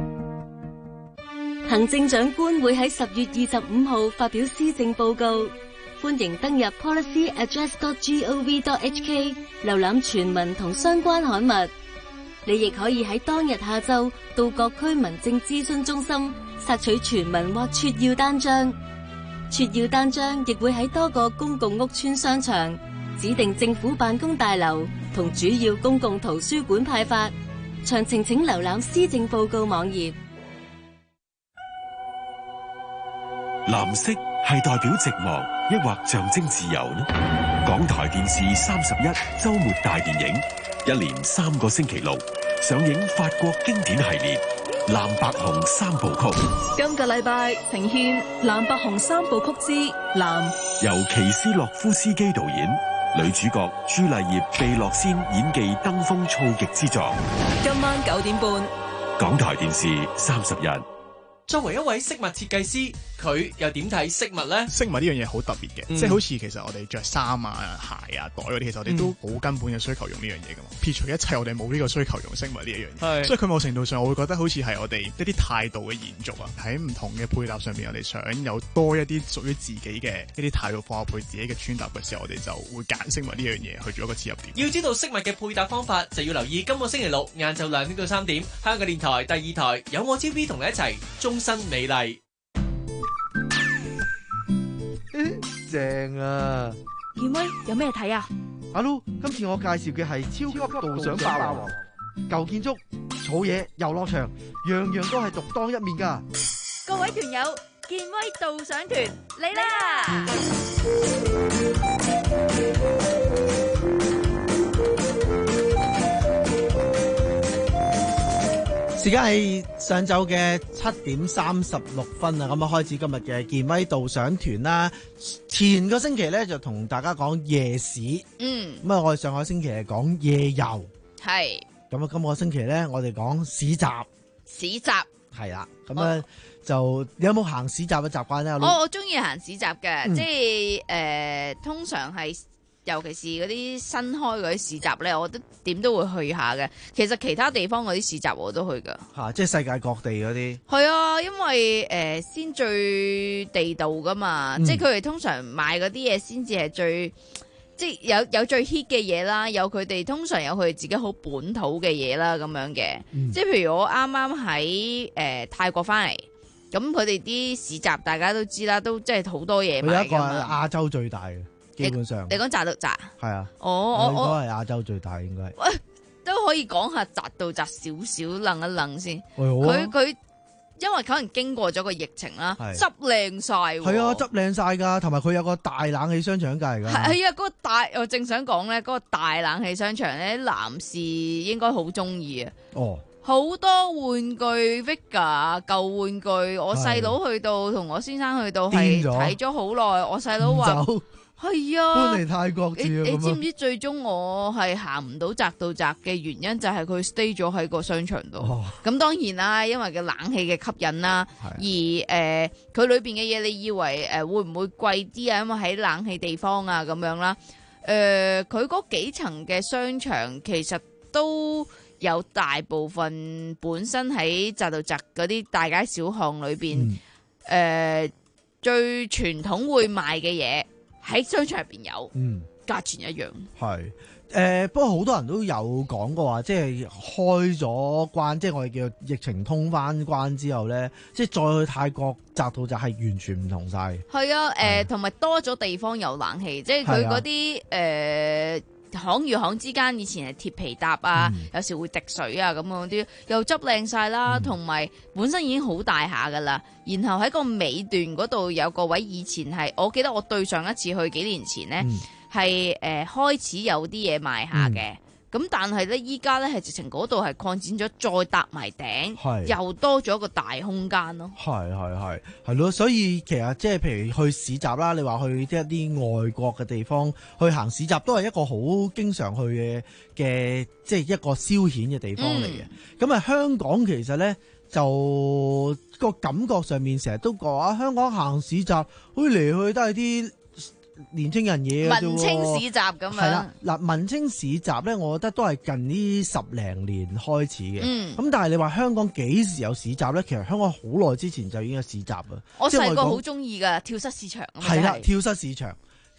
行政長官會喺十月二十五號發表施政報告，歡迎登入 policy address dot gov dot hk 瀏覽全文同相關刊物。你亦可以喺當日下晝到各區民政諮詢中心索取全文或撮要單張。撮要單張亦會喺多個公共屋邨、商場、指定政府辦公大樓同主要公共圖書館派發。詳情請瀏覽施政報告網頁。 藍色係代表寂寞，抑或象徵自由呢？港台電視三十一周末大電影，一連三個星期六上映法國經典系列《藍白紅三部曲》。 今個禮拜呈現《藍白紅三部曲之藍》， 由奇斯洛夫斯基導演，女主角朱麗葉·貝洛仙演技登峰造極之作。 今晚九點半， 港台電視三十一。 作為一位飾物設計師，佢又點睇飾物咧？ 飾物呢樣嘢好特別嘅，嗯、即係好似其實我哋着衫啊、鞋啊、袋嗰啲，其實我哋都好根本嘅需求用呢樣嘢噶嘛。撇除一切，我哋冇呢個需求用飾物呢一樣嘢，所以佢某程度上，我會覺得好似係我哋一啲態度嘅延續啊。喺唔同嘅配搭上面，我哋想有多一啲屬於自己嘅一啲態度放入去自己嘅穿搭嘅時候，我哋就會揀飾物呢樣嘢去做一個切入點。 要知道飾物嘅配搭方法，就要留意今個星期六晏晝兩點到三點，香港電台第二台有我 T V 同你一齊終身美麗。 正啊！ 健威有咩睇啊？ 阿 Lu，今次我介紹嘅係超級導賞霸王，舊建築、草野、遊樂場，樣樣都係獨當一面噶。 各位團友，健威導賞團嚟啦！ 時間係上晝嘅七點三十六分啊！咁啊，開始今日嘅健威導賞團啦。前個星期咧就同大家講夜市， 嗯， 咁啊，我哋上個星期係講夜遊， 係。 咁啊，今個星期咧我哋講市集， 市集係啦。咁啊，哦、就你有冇行市集嘅習慣咧？ 我我中意行市集嘅， 嗯、 即係誒、呃，通常係。尤其是嗰啲新開嗰啲市集咧，我都點都會去下嘅。其實其他地方嗰啲市集我都去噶。 嚇、啊，即係世界各地嗰啲。 係啊，因為誒、呃、先最地道噶嘛，嗯、即係佢哋通常賣嗰啲嘢先至係最，即係有有最 hit 嘅嘢啦。有佢哋通常有佢哋自己好本土嘅嘢啦，咁樣嘅。嗯、即係譬如我啱啱喺誒泰國翻嚟，咁佢哋啲市集大家都知啦，都即係好多嘢賣㗎嘛。 佢有一個係亞洲最大嘅。基本上， 你講扎到扎， 係啊， 哦，我我係亞洲最大應該， 喂，都可以講下扎到扎少少，愣一愣先。佢佢、哎、因為可能經過咗個疫情啦，執靚晒，係啊，執靚晒噶，同埋佢有個大冷氣商場㗎，係係啊，嗰、嗰個大我正想講咧，嗰、嗰個大冷氣商場咧，男士應該好中意啊。哦，好多玩具 figure 舊玩具，我細佬去到同我先生去到係睇咗好耐，我細佬話。係啊， 搬嚟泰國住啊！ 你你知唔知最終我係行唔到宅到宅嘅原因就係佢 stay 咗喺個商場度。咁、哦、當然啦，因為個冷氣嘅吸引啦，而誒佢、呃、裏邊嘅嘢，你以為誒、呃、會唔會貴啲啊？因為喺冷氣地方啊咁樣啦。誒、呃，佢嗰幾層嘅商場其實都有大部分本身喺宅到宅嗰啲大街小巷裏邊，誒、嗯呃、最傳統會賣嘅嘢。喺商場入邊有，嗯，價錢一樣。 係，誒、呃，不過好多人都有講過話，即係開咗關，即係我哋叫疫情通翻關之後咧，即係再去泰國宅到宅係完全唔同晒。 係啊，誒、呃，同埋多咗地方有冷氣，即係佢嗰啲誒行與行之間，以前係鐵皮搭啊，嗯、有時會滴水啊咁嗰啲，又執靚晒啦，同埋、嗯、本身已經好大下噶啦。然後喺個尾段嗰度有個位，以前係我記得我對上一次去幾年前呢，係誒、嗯呃、開始有啲嘢賣下嘅。咁、嗯、但係呢，依家呢係直情嗰度係擴展咗，再搭埋頂，又多咗個大空間咯。係係係係咯，所以其實即係譬如去市集啦，你話去一啲外國嘅地方去行市集，都係一個好經常去嘅嘅，即係一個消遣嘅地方嚟嘅。咁啊、嗯，香港其實呢。就個感覺上面成日都講啊，香港行市集，好似嚟去都係啲年青人嘢嘅啫喎。 文青市集咁樣。係啦， 嗱，文青市集咧，我覺得都係近呢十零年開始嘅。嗯。咁但係你話香港幾時有市集咧？其實香港好耐之前就已經有市集啦。 我細個好中意㗎，跳蚤市場。 係啦，跳蚤市場。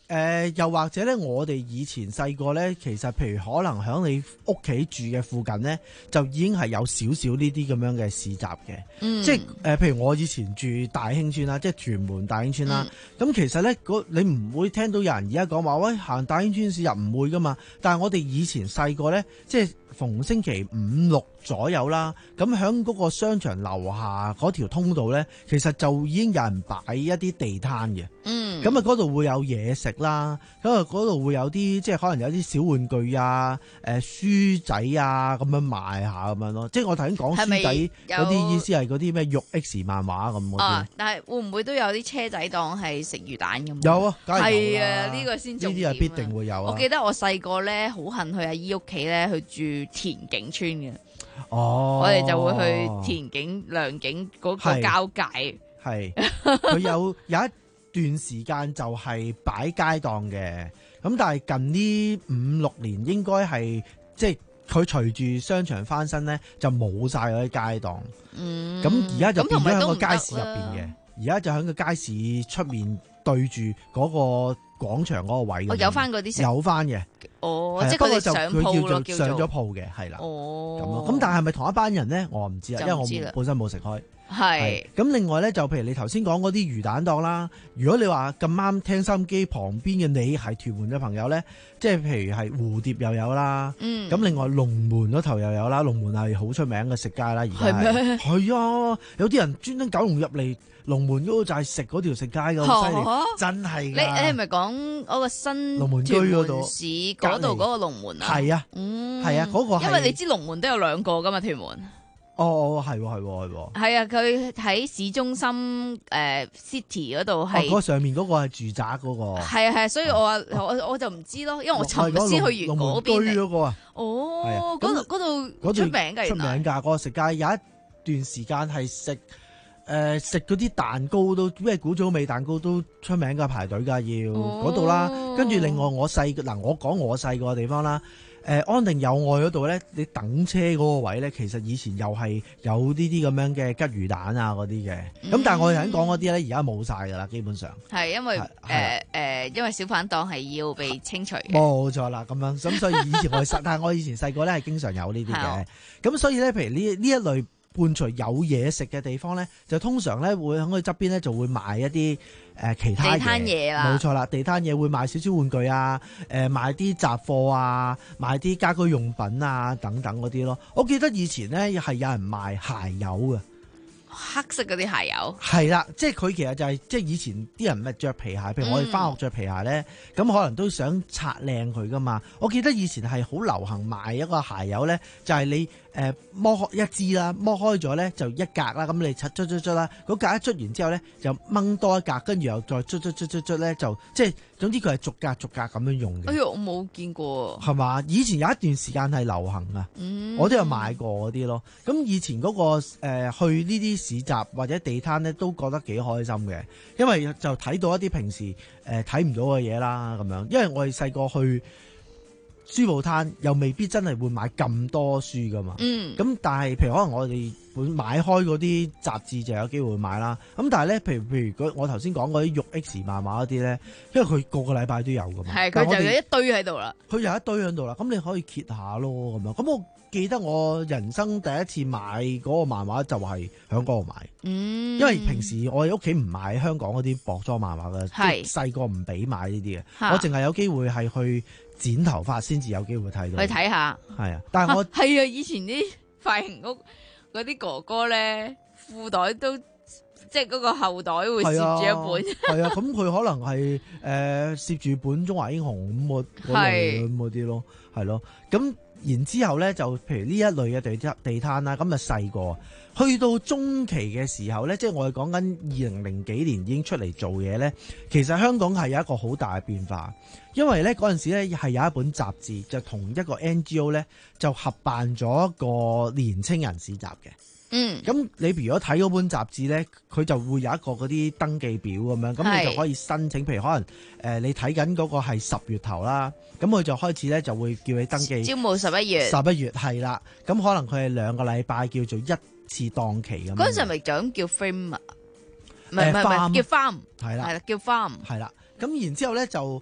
誒、呃，又或者咧，我哋以前細個咧，其實譬如可能喺你屋企住嘅附近咧，就已經係有少少呢啲咁樣嘅市集嘅。嗯、即係誒、呃，譬如我以前住大興村啦，即係屯門大興村啦。咁、嗯、其實咧，你唔會聽到有人而家講話喂，行大興村市集唔會噶嘛。但係我哋以前細個咧，即係逢星期五六左右啦，咁喺嗰個商場樓下嗰條通道咧，其實就已經有人擺一啲地攤嘅。嗯，咁啊嗰度會有嘢食啦，咁啊嗰度會有啲即係可能有啲小玩具啊、誒、呃、書仔啊咁樣賣下咁樣咯。即係我頭先講書仔嗰啲意思係嗰啲咩肉 X 漫畫咁嗰啲。 啊，但係會唔會都有啲車仔檔係食魚蛋咁？ 有啊，梗係有啦。 係啊，呢、呢個先重點。 呢啲係必定會有啊。 我記得我細個咧好恨去阿姨屋企咧去住田景村嘅。 哦， 我哋就會去田景、良景嗰個交界。係， 佢有有一段時間就係擺街檔嘅，咁但係近呢五六年應該係即係佢隨住商場翻新咧，就冇晒嗰啲街檔。嗯，咁而家就變咗喺個街市入邊嘅，而家就喺個街市出面對住嗰個廣場嗰個位。我有翻嗰啲食， 有翻嘅。 哦，即係佢哋上鋪咯， 叫做上咗鋪嘅，係啦。哦，咁咯。咁但係係咪同一班人咧？我唔知啊，因為我本身冇食開。係，咁另外咧就譬如你頭先講嗰啲魚蛋檔啦，如果你話咁啱聽收音機旁邊嘅你係屯門嘅朋友咧，即係譬如係蝴蝶又有啦，嗯，咁另外龍門嗰頭又有啦，龍門係好出名嘅食街啦，而家係咩？係啊，有啲人專登九龍入嚟龍門嗰度就係食嗰條食街嘅，好犀利，真係㗎。你你係咪講嗰個新龍門居嗰度市嗰度嗰個龍門啊？ 係啊， 嗯， 係啊，嗰個係， 因為你知龍門都有兩個㗎嘛，屯門。 哦，係喎，係喎，係喎。 係啊，佢喺市中心誒、呃、City 嗰度係。 哦，嗰上面嗰個係住宅嗰個。 係啊係啊，所以我話我我就唔知咯，因為我尋日先去完嗰邊。龍門居嗰個啊。哦，嗰度嗰度出名㗎， 出名㗎，嗰個食街有一段時間係食誒食嗰啲蛋糕都咩古早味蛋糕都出名㗎，排隊㗎要嗰度啦。跟住另外我細嗱，我講我細個嘅地方啦。誒、呃、安定友愛嗰度咧，你等車嗰個位咧，其實以前又係有呢啲咁樣嘅吉魚蛋啊嗰啲嘅，咁、嗯、但係我哋頭先講嗰啲咧，而家冇晒㗎啦，基本上係因為誒誒、呃呃，因為小販檔係要被清除嘅， 冇錯啦，咁樣咁所以以前我細，但係我以前細個咧係經常有呢啲嘅，咁所以咧，譬如呢呢一類伴隨有嘢食嘅地方咧，就通常咧會喺佢側邊咧就會賣一啲。誒、呃、其他嘢啦，冇錯啦，地攤嘢會賣少少玩具啊，誒、呃、賣啲雜貨啊，賣啲家居用品啊等等嗰啲咯。我記得以前咧係有人賣鞋油嘅， 黑色嗰啲鞋油。係啦，即係佢其實就係、是、即係以前啲人咪着皮鞋，譬如我哋翻學着皮鞋咧，咁、嗯、可能都想擦靚佢噶嘛。我記得以前係好流行賣一個鞋油咧，就係、是、你。誒剝開一支啦，剝開咗咧就一格啦，咁你捽捽捽捽啦，嗰格一捽完之後咧就掹多一格，跟住又再捽捽捽捽捽咧就即係總之佢係逐格逐格咁樣用嘅。 哎呀，我冇見過。 係嘛？以前有一段時間係流行啊、嗯，我都有買過嗰啲咯。咁以前嗰、嗰個、呃、去呢啲市集或者地攤咧都覺得幾開心嘅，因為就睇到一啲平時誒睇唔到嘅嘢啦咁樣。因為我哋細個去書報攤又未必真係會買咁多書噶嘛，嗯，咁但係譬如可能我哋會買開嗰啲雜誌就有機會買啦，咁但係咧，譬如譬如我頭先講嗰啲肉 X 漫畫嗰啲咧，因為佢個個禮拜都有噶嘛， 係佢就有一堆喺度啦， 佢有一堆喺度啦，咁你可以揭下咯咁樣，咁我記得我人生第一次買嗰個漫畫就係喺嗰度買，嗯，因為平時我哋屋企唔買香港嗰啲薄裝漫畫嘅，係細個唔俾買呢啲嘅，我淨係有機會係去剪頭髮先至有機會睇到， 去睇下， 係啊，但係我係啊，啊，以前啲髮型屋嗰啲哥哥咧，褲袋都即係嗰個後袋會攝住一本， 係啊，咁佢、啊、可能係誒攝住本中華英雄咁我嗰類咁嗰啲咯，係咯，咁然之後咧就譬如呢一類嘅地地攤啦，咁就細個。去到中期嘅時候咧，即係我哋講緊二零零幾年已經出嚟做嘢咧，其實香港係有一個好大嘅變化，因為咧嗰陣時咧係有一本雜誌就同一個 N G O 咧就合辦咗一個年青人市集嘅。嗯，咁你如果睇嗰本雜誌咧，佢就會有一個嗰啲登記表咁樣，咁你就可以申請。譬如可能誒、呃、你睇緊嗰個係十月頭啦，咁佢就開始咧就會叫你登記招募十一月， 十一月係啦，咁可能佢係兩個禮拜叫做一次檔期咁。 嗰陣時係咪就咁叫 frame 啊？唔係唔係叫 farm 係啦， 係啦叫 farm 係啦。咁然之後咧就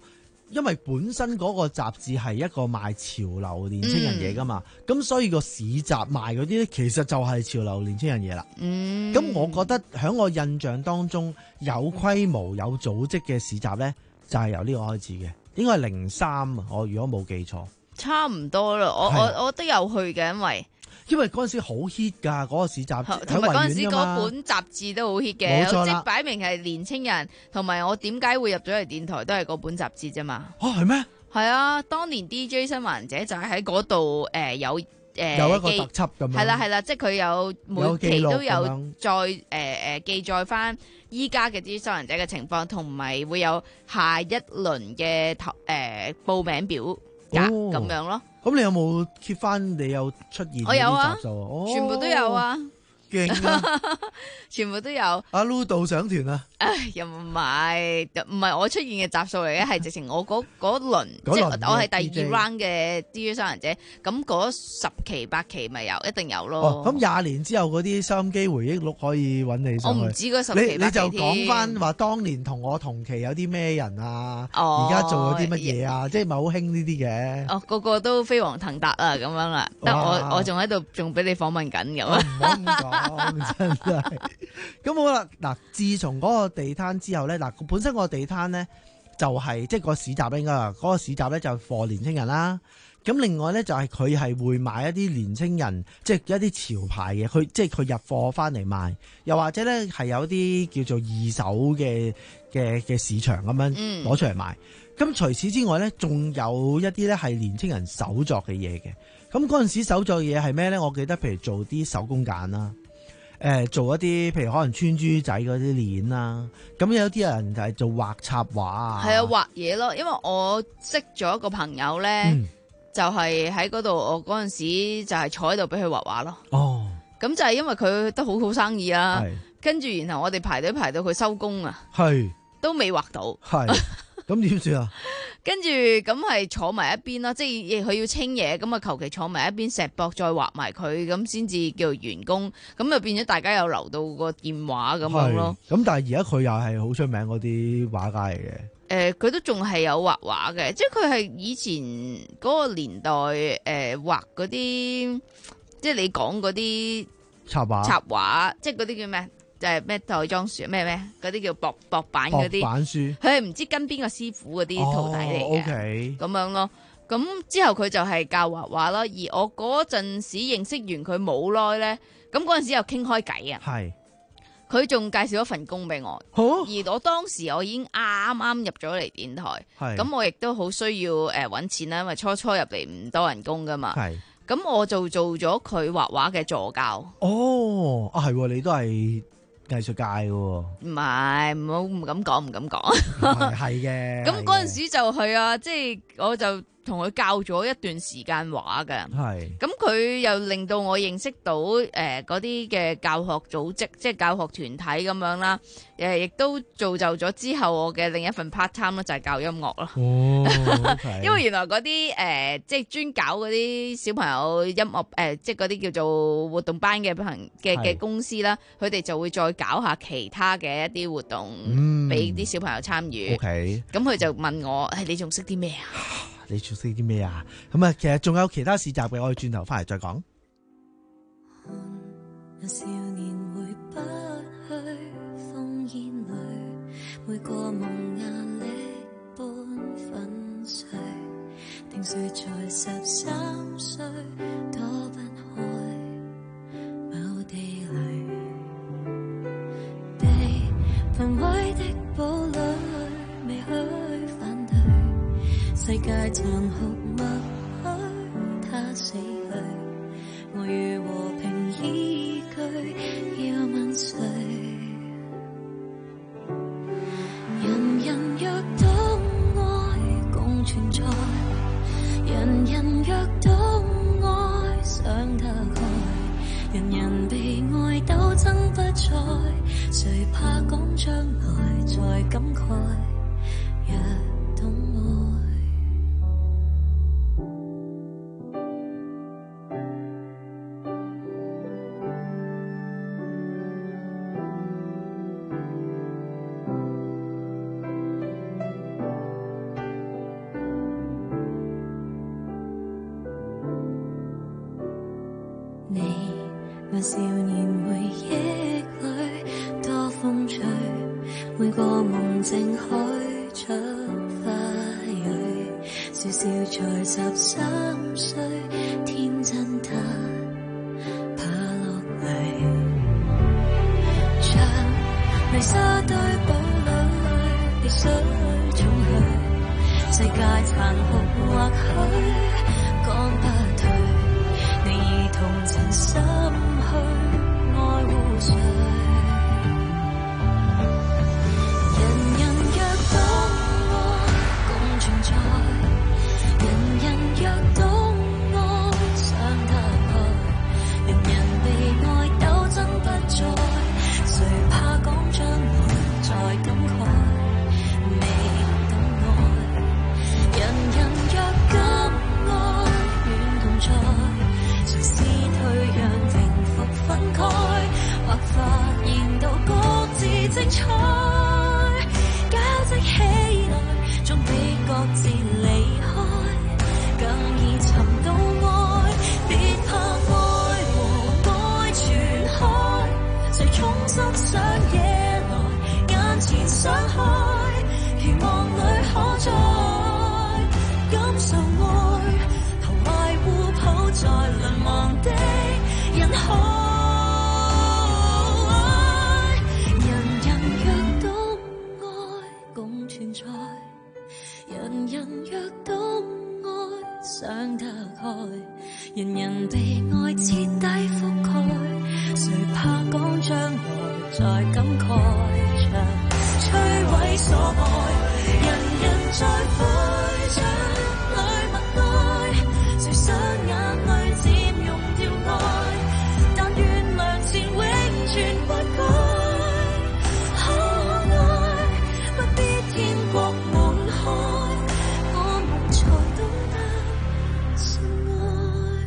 因為本身嗰個雜誌係一個賣潮流年青人嘢噶嘛，咁、嗯、所以個市集賣嗰啲咧，其實就係潮流年青人嘢啦。嗯，咁我覺得喺我印象當中有規模有組織嘅市集咧，就係、是、由呢個開始嘅，應該係零三啊，我如果冇記錯。差唔多啦，我我我都有去嘅，因為。因為嗰陣時好 hit 㗎，嗰、嗰個市集同埋嗰陣時嗰本雜誌都好 hit 嘅，即係擺明係年青人，同埋我點解會入咗嚟電台都係嗰本雜誌啫嘛。哦，係咩？係啊，當年 D J 新環者就係喺嗰度誒有誒、呃、有一個特輯咁樣。係啦係啦，即係佢有每期都有再誒誒、呃、記載翻依家嘅 D J 新環者嘅情況，同埋會有下一輪嘅誒、呃、報名表格咁、哦、樣咯。咁你有冇 keep 翻？你有出現？我有啊，哦、全部都有啊，勁啊，全部都有。阿 Lu 導賞團啊，唉，又唔係，唔係我出現嘅集數嚟嘅，係直情我嗰嗰輪，即係我係第二 round 嘅 D J 收人者，咁嗰十期八期咪有，一定有咯。咁廿、哦、年之後嗰啲收音機回憶錄可以揾你上去。我唔知嗰十期八期。你你就講翻話當年同我同期有啲咩人啊？而家、哦、做咗啲乜嘢啊？即係咪好興呢啲嘅？哦，個個都飛黃騰達啊，咁樣啦。得我我仲喺度，仲俾你訪問緊咁啊！唔好咁講，真係。咁好啦，嗱，自從嗰個地攤之後咧，嗱，本身個地攤咧就係即係個市集咧，應該話嗰個市集咧就係 for 年青人啦。咁另外咧就係佢係會買一啲年青人，即係一啲潮牌嘅，佢即係佢入貨翻嚟賣，又或者咧係有啲叫做二手嘅嘅嘅市場咁樣攞出嚟賣。咁、嗯、除此之外咧，仲有一啲咧係年青人手作嘅嘢嘅。咁嗰陣時手作嘅嘢係咩咧？我記得譬如做啲手工梘啦。誒、呃、做一啲譬如可能穿珠仔嗰啲鏈啦，咁有啲人就係做畫插畫啊，係啊，畫嘢咯。因為我識咗一個朋友咧、嗯，就係喺嗰度，我嗰陣時就係坐喺度俾佢畫畫咯。哦，咁就係因為佢都好好生意啦，跟住然後我哋排隊排到佢收工啊，係都未畫到，係咁點算啊？跟住咁係坐埋一邊啦，即係佢要清嘢，咁啊求其坐埋一邊石膊再畫埋佢，咁先至叫完工。咁就變咗大家有留到個電話咁樣咯。咁但係而家佢又係好出名嗰啲畫家嚟嘅。誒、呃，佢都仲係有畫畫嘅，即係佢係以前嗰個年代誒、呃、畫嗰啲，即係你講嗰啲插畫，插畫即係嗰啲叫咩？就係咩袋裝書咩咩嗰啲叫薄薄板嗰啲，薄板書，佢係唔知跟邊個師傅嗰啲徒弟嚟嘅，咁、哦 okay、樣咯。咁之後佢就係教畫畫咯。而我嗰陣時認識完佢冇耐咧，咁嗰陣時又傾開偈啊。係，佢仲介紹咗份工俾我、哦。而我當時我已經啱啱入咗嚟電台，咁我亦都好需要誒搵錢啦，因為初初入嚟唔多人工噶嘛。係，咁我就做咗佢畫畫嘅助教。哦，啊係，你都係藝術界嘅，唔係，唔好唔敢講，唔敢講，係嘅。咁嗰陣時就係啊，即係我就同佢教咗一段時間畫嘅，係。咁佢又令到我認識到誒嗰啲嘅教學組織，即係教學團體咁樣啦。誒，亦都造就咗之後我嘅另一份 part time 咧，就係教音樂咯。哦， okay、因為原來嗰啲誒，即係專搞嗰啲小朋友音樂誒、呃，即係嗰啲叫做活動班嘅朋嘅嘅公司啦，佢哋就會再搞下其他嘅一啲活動，俾、嗯、啲小朋友參與。OK，咁佢就問我：誒，你仲識啲咩啊？你仲識啲咩啊？咁啊，其實仲有其他市集嘅，我哋轉頭翻嚟再講。少年會不去烽煙裏，每個夢壓力般粉碎，定説在十三歲躲不開某地雷，被焚毀的堡壘未去反對，世界殘酷默許他死去，我與和平依據要問誰？人人若懂愛共存在，人人若懂愛想得開，人人被愛鬥爭不再，誰怕講將來再感慨？若懂愛。 你，那少年回憶裏多風吹，每個夢靜開出花蕊，笑笑才十三歲，天真得怕落淚，像泥沙堆堡壘，必須衝去，世界殘酷或許講不退，你已同情心去愛互誰，人人若懂愛共存在，人人若懂愛想得開，人人被愛鬥爭不再，誰怕講將來再感慨，未懂愛，人人若敢愛願同在，誰是退讓平復分開，或發現到各自精彩，交織起來終比各自離開更易尋到愛，別怕愛和愛傳開，誰衷心想野來眼前想開，如夢裏可再感受愛，同愛互抱在淪亡的人海，人人若懂愛共存在，人人若懂愛想得開，人人被愛徹底覆蓋，誰怕講將來再感慨，像摧毀所愛，人人在灰燼裏默哀，誰想眼淚佔用掉愛，但願良前永存不改，可愛不必天國滿開，我們才懂得深愛。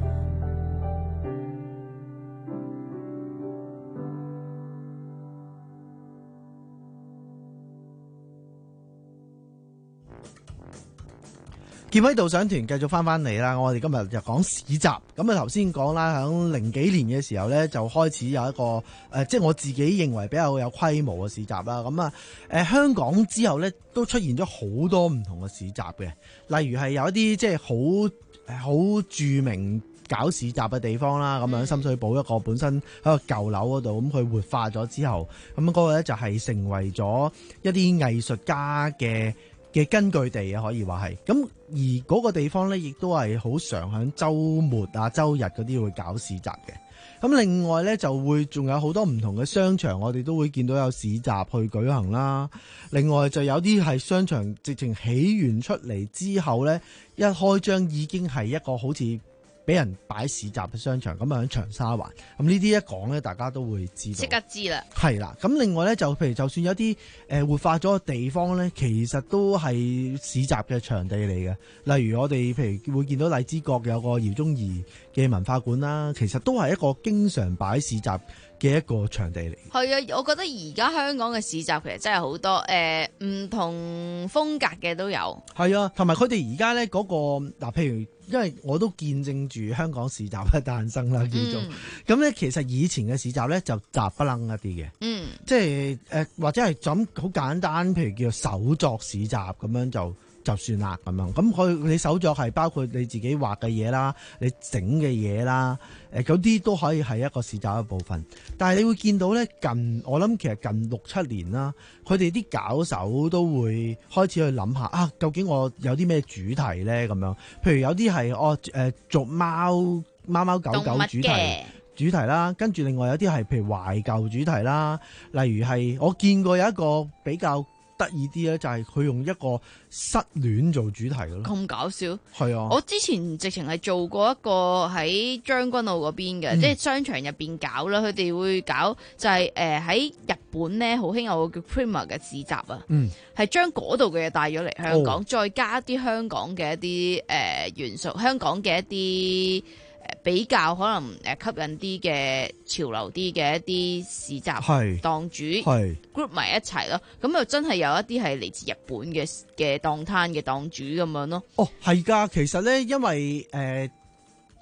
劍輝導賞團繼續翻翻嚟啦，我哋今日就講市集。咁啊頭先講啦，響零幾年嘅時候呢，就開始有一個誒、呃，即係我自己認為比較有規模嘅市集啦。咁啊誒香港之後呢，都出現咗好多唔同嘅市集嘅，例如係有一啲即係好好著名搞市集嘅地方啦。咁樣深水埗一個本身喺個舊樓嗰度，咁佢活化咗之後，咁、那、嗰個呢就係成為咗一啲藝術家嘅嘅根據地啊，可以話係咁。而嗰個地方呢，亦都係好常喺週末啊、週日嗰啲會搞市集嘅。咁另外呢，就會仲有好多唔同嘅商場，我哋都會見到有市集去舉行啦。另外就有啲係商場直情起完出嚟之後呢，一開張已經係一個好似俾人擺市集嘅商場，咁啊喺長沙灣，咁呢啲一講呢，大家都會知道， 即刻知啦。係啦，咁另外呢，就譬如就算有啲誒活化咗嘅地方呢，其實都係市集嘅場地嚟嘅。例如我哋譬如會見到荔枝角有個饒宗頤嘅文化館啦，其實都係一個經常擺市集嘅一個場地嚟。 係啊，我覺得而家香港嘅市集其實真係好多誒唔同風格嘅都有。係啊，同埋佢哋而家呢嗰個嗱，譬如。因為我都見證住香港市集嘅誕生啦，叫做咁咧。其實以前嘅市集咧就雜不楞一啲嘅，嗯，即係誒、呃、或者係咁好簡單，譬如叫做手作市集咁樣就就算啦咁樣。咁佢你手作係包括你自己畫嘅嘢啦，你整嘅嘢啦，誒嗰啲都可以係一個市集嘅部分。但係你會見到咧，近我諗其實近六七年啦，佢哋啲搞手都會開始去諗下啊，究竟我有啲咩主題咧咁樣？譬如有啲係哦誒做貓貓貓狗狗主題主題啦，跟住另外有啲係譬如懷舊主題啦，例如係我見過有一個比較得意啲咧，就係佢用一個失戀做主題咯。咁搞笑？係啊！我之前直情係做過一個喺將軍澳嗰邊嘅，嗯、即係商場入邊搞啦。佢哋會搞就係誒喺日本咧，好興有個叫 Prima 嘅市集啊。嗯，係將嗰度嘅嘢帶咗嚟香港，哦、再加啲香港嘅一啲誒、呃、元素，香港嘅一啲。比較可能誒吸引啲嘅潮流啲嘅一啲市集檔主 group 埋一齊咯，咁又真係有一啲係嚟自日本嘅嘅檔攤嘅檔主咁樣咯。 哦，係㗎，其實咧，因為誒、呃、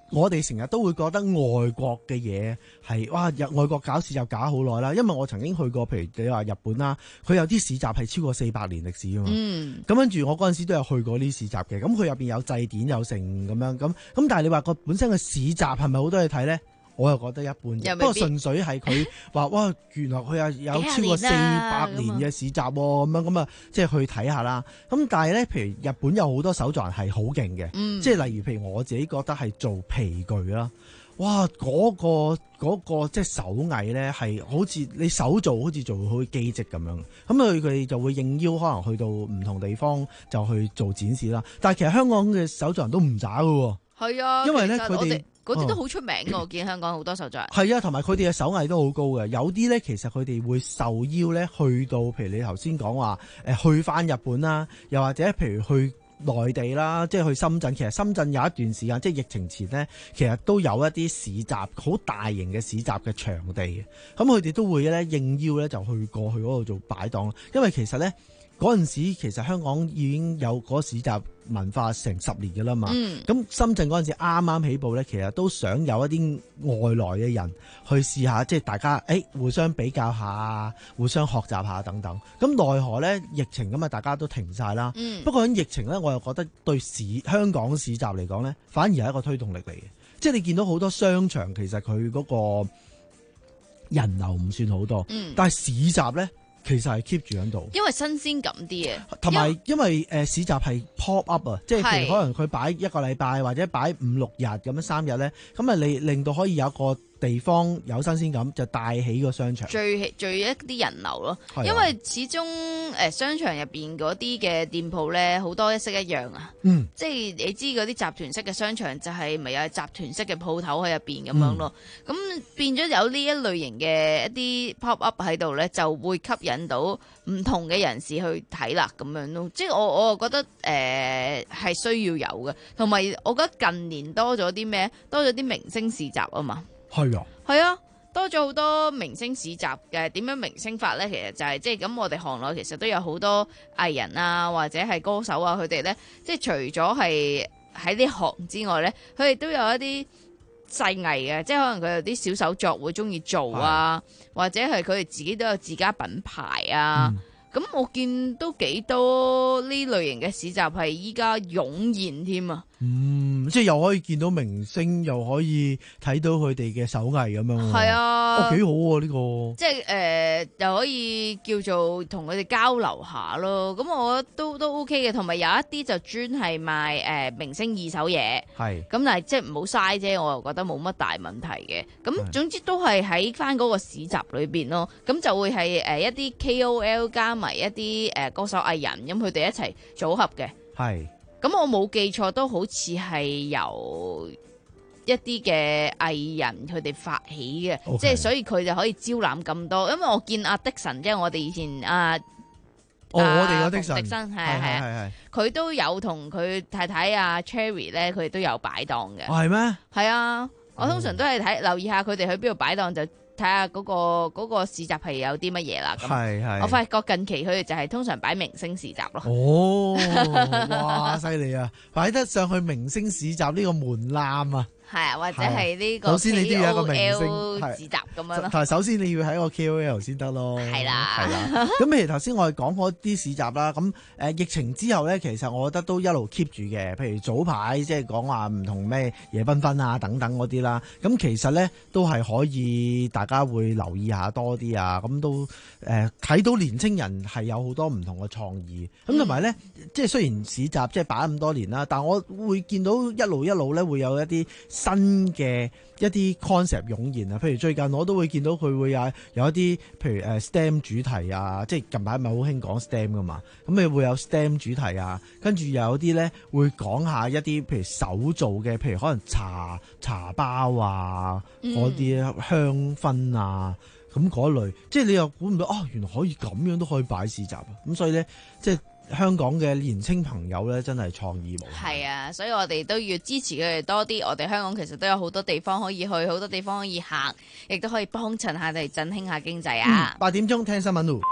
我哋成日都會覺得外國嘅嘢係哇，日外國搞市集搞好耐啦。因為我曾經去過，譬如你話日本啦，佢有啲市集係超過四百年歷史啊嘛。 嗯， 咁跟住我嗰陣時都有去過呢啲市集嘅，咁佢入邊有祭典有成咁樣，咁咁但係你話個本身嘅市集係咪好多嘢睇咧？我又覺得一般啫，不過純粹係佢話哇，原來佢有有超過四百年嘅市集喎，咁樣咁啊，即係去睇下啦。咁但係咧，譬如日本有好多手作人係好勁嘅， 嗯、 即係例如譬如我自己覺得係做皮具啦，哇嗰、嗰個嗰、嗰個即係手藝咧係好似你手做好似做好似機織咁樣，咁佢佢哋就會應邀可能去到唔同地方就去做展示啦。但係其實香港嘅手作人都唔渣㗎喎， 係啊， 因為咧佢哋。 嗰啲都好出名㗎，嗯、我見香港好多手作人。 係啊，同埋佢哋嘅手藝都好高嘅。有啲咧，其實佢哋會受邀咧去到，譬如你頭先講話誒去翻日本啦，又或者譬如去內地啦，即係去深圳。其實深圳有一段時間，即係疫情前咧，其實都有一啲市集，好大型嘅市集嘅場地嘅。咁佢哋都會咧應邀咧就去過去嗰度做擺檔，因為其實咧。嗰陣時其實香港已經有嗰市集文化成十年嘅啦嘛，咁、嗯、深圳嗰陣時啱啱起步咧，其實都想有一啲外來嘅人去試下，即係大家誒、欸、互相比較下，互相學習下等等。咁奈何咧疫情咁啊，大家都停晒啦。嗯、不過喺疫情咧，我又覺得對市香港市集嚟講咧，反而係一個推動力嚟嘅。即係你見到好多商場，其實佢嗰個人流唔算好多，嗯、但係市集咧。其實係 keep 住喺度， 因為新鮮感啲嘅， 同埋因為誒市集係 pop up 啊，即係譬如可能佢擺一個禮拜或者擺五六日咁樣三日咧，咁啊你令到可以有一個地方有新鮮感，就帶起個商場，聚聚一啲人流咯。啊、因為始終誒、呃、商場入邊嗰啲嘅店鋪咧，好多一式一樣啊。嗯，即係你知嗰啲集團式嘅商場就係咪有集團式嘅鋪頭喺入邊咁樣咯。咁、嗯、變咗有呢一類型嘅一啲 pop up 喺度咧，就會吸引到唔同嘅人士去睇啦，咁樣咯。即係我我覺得誒係、呃、需要有嘅，同埋我覺得近年多咗啲咩？多咗啲明星市集啊嘛。 係啊， 係啊，多咗好多明星市集嘅。點樣明星法咧？其實就係即係咁，我哋行內其實都有好多藝人啊，或者係歌手啊，佢哋咧即係除咗係喺呢行之外咧，佢哋都有一啲細藝嘅，即係可能佢有啲小手作會中意做啊，或者係佢哋自己都有自家品牌啊。咁、嗯、我見都幾多呢類型嘅市集係依家湧現添啊！ 嗯，即係又可以見到明星，又可以睇到佢哋嘅手藝咁樣。 係啊， 哦，幾好啊呢、呢個！ 即係誒、呃，又可以叫做同佢哋交流下咯。咁我覺得都都 OK 嘅。同埋有一啲就專係賣誒、呃、明星二手嘢。係。咁但係即係唔好嘥啫，我又覺得冇乜大問題嘅。咁總之都係喺翻嗰個市集裏邊咯。咁就會係誒一啲 K O L 加埋一啲誒歌手藝人，咁佢哋一齊組合嘅。係。咁我冇記錯，都好似係由一啲嘅藝人佢哋發起嘅，okay. 即係所以佢就可以招攬咁多。因為我見阿的神，即係我哋以前阿， 哦，我哋個的神， 的神係係係，佢都有同佢太太阿 Cherry 咧，佢哋都有擺檔嘅。係咩？係啊，我通常都係睇留意下佢哋去邊度擺檔就。睇下嗰個嗰個市集係有啲乜嘢啦，咁我發覺近期佢哋就係通常擺明星市集咯。哦， 哇，犀利啊！擺得上去明星市集呢個門檻啊！ 係啊，或者係呢個 K O L 首先你都要一個明星市集咁樣咯。 但係首先你要係一個 K O L 先得咯。係啦，係啦。咁譬如頭先我哋講嗰啲市集啦，咁誒疫情之後咧，其實我覺得都一路 keep 住嘅。譬如早排即係講話唔同咩夜繽紛啊等等嗰啲啦，咁其實咧都係可以大家會留意下多啲啊。咁都誒睇到年青人係有好多唔同嘅創意。咁同埋咧，即係雖然市集即係擺咁多年啦，但我會見到一路一路咧會有一啲新嘅一啲 concept 湧現啊，譬如最近我都會見到佢會有有一啲，譬如誒 S T E M 主題啊，即係近排咪好興講 S T E M 噶嘛，咁你會有 S T E M 主題啊，跟住又有啲咧會講下一啲譬如手做嘅，譬如可能茶茶包啊，嗰啲、嗯、香薰啊，咁嗰類，即係你又估唔到啊，原來可以咁樣都可以擺市集啊，咁所以咧即係。香港嘅年青朋友咧，真係創意無限。係啊，所以我哋都要支持佢哋多啲。我哋香港其實都有好多地方可以去，好多地方可以行，亦都可以幫襯下哋，振興下經濟啊！八、嗯、點鐘聽新聞咯，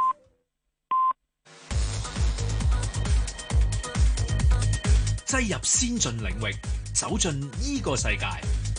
擠入先進領域，走進依個世界。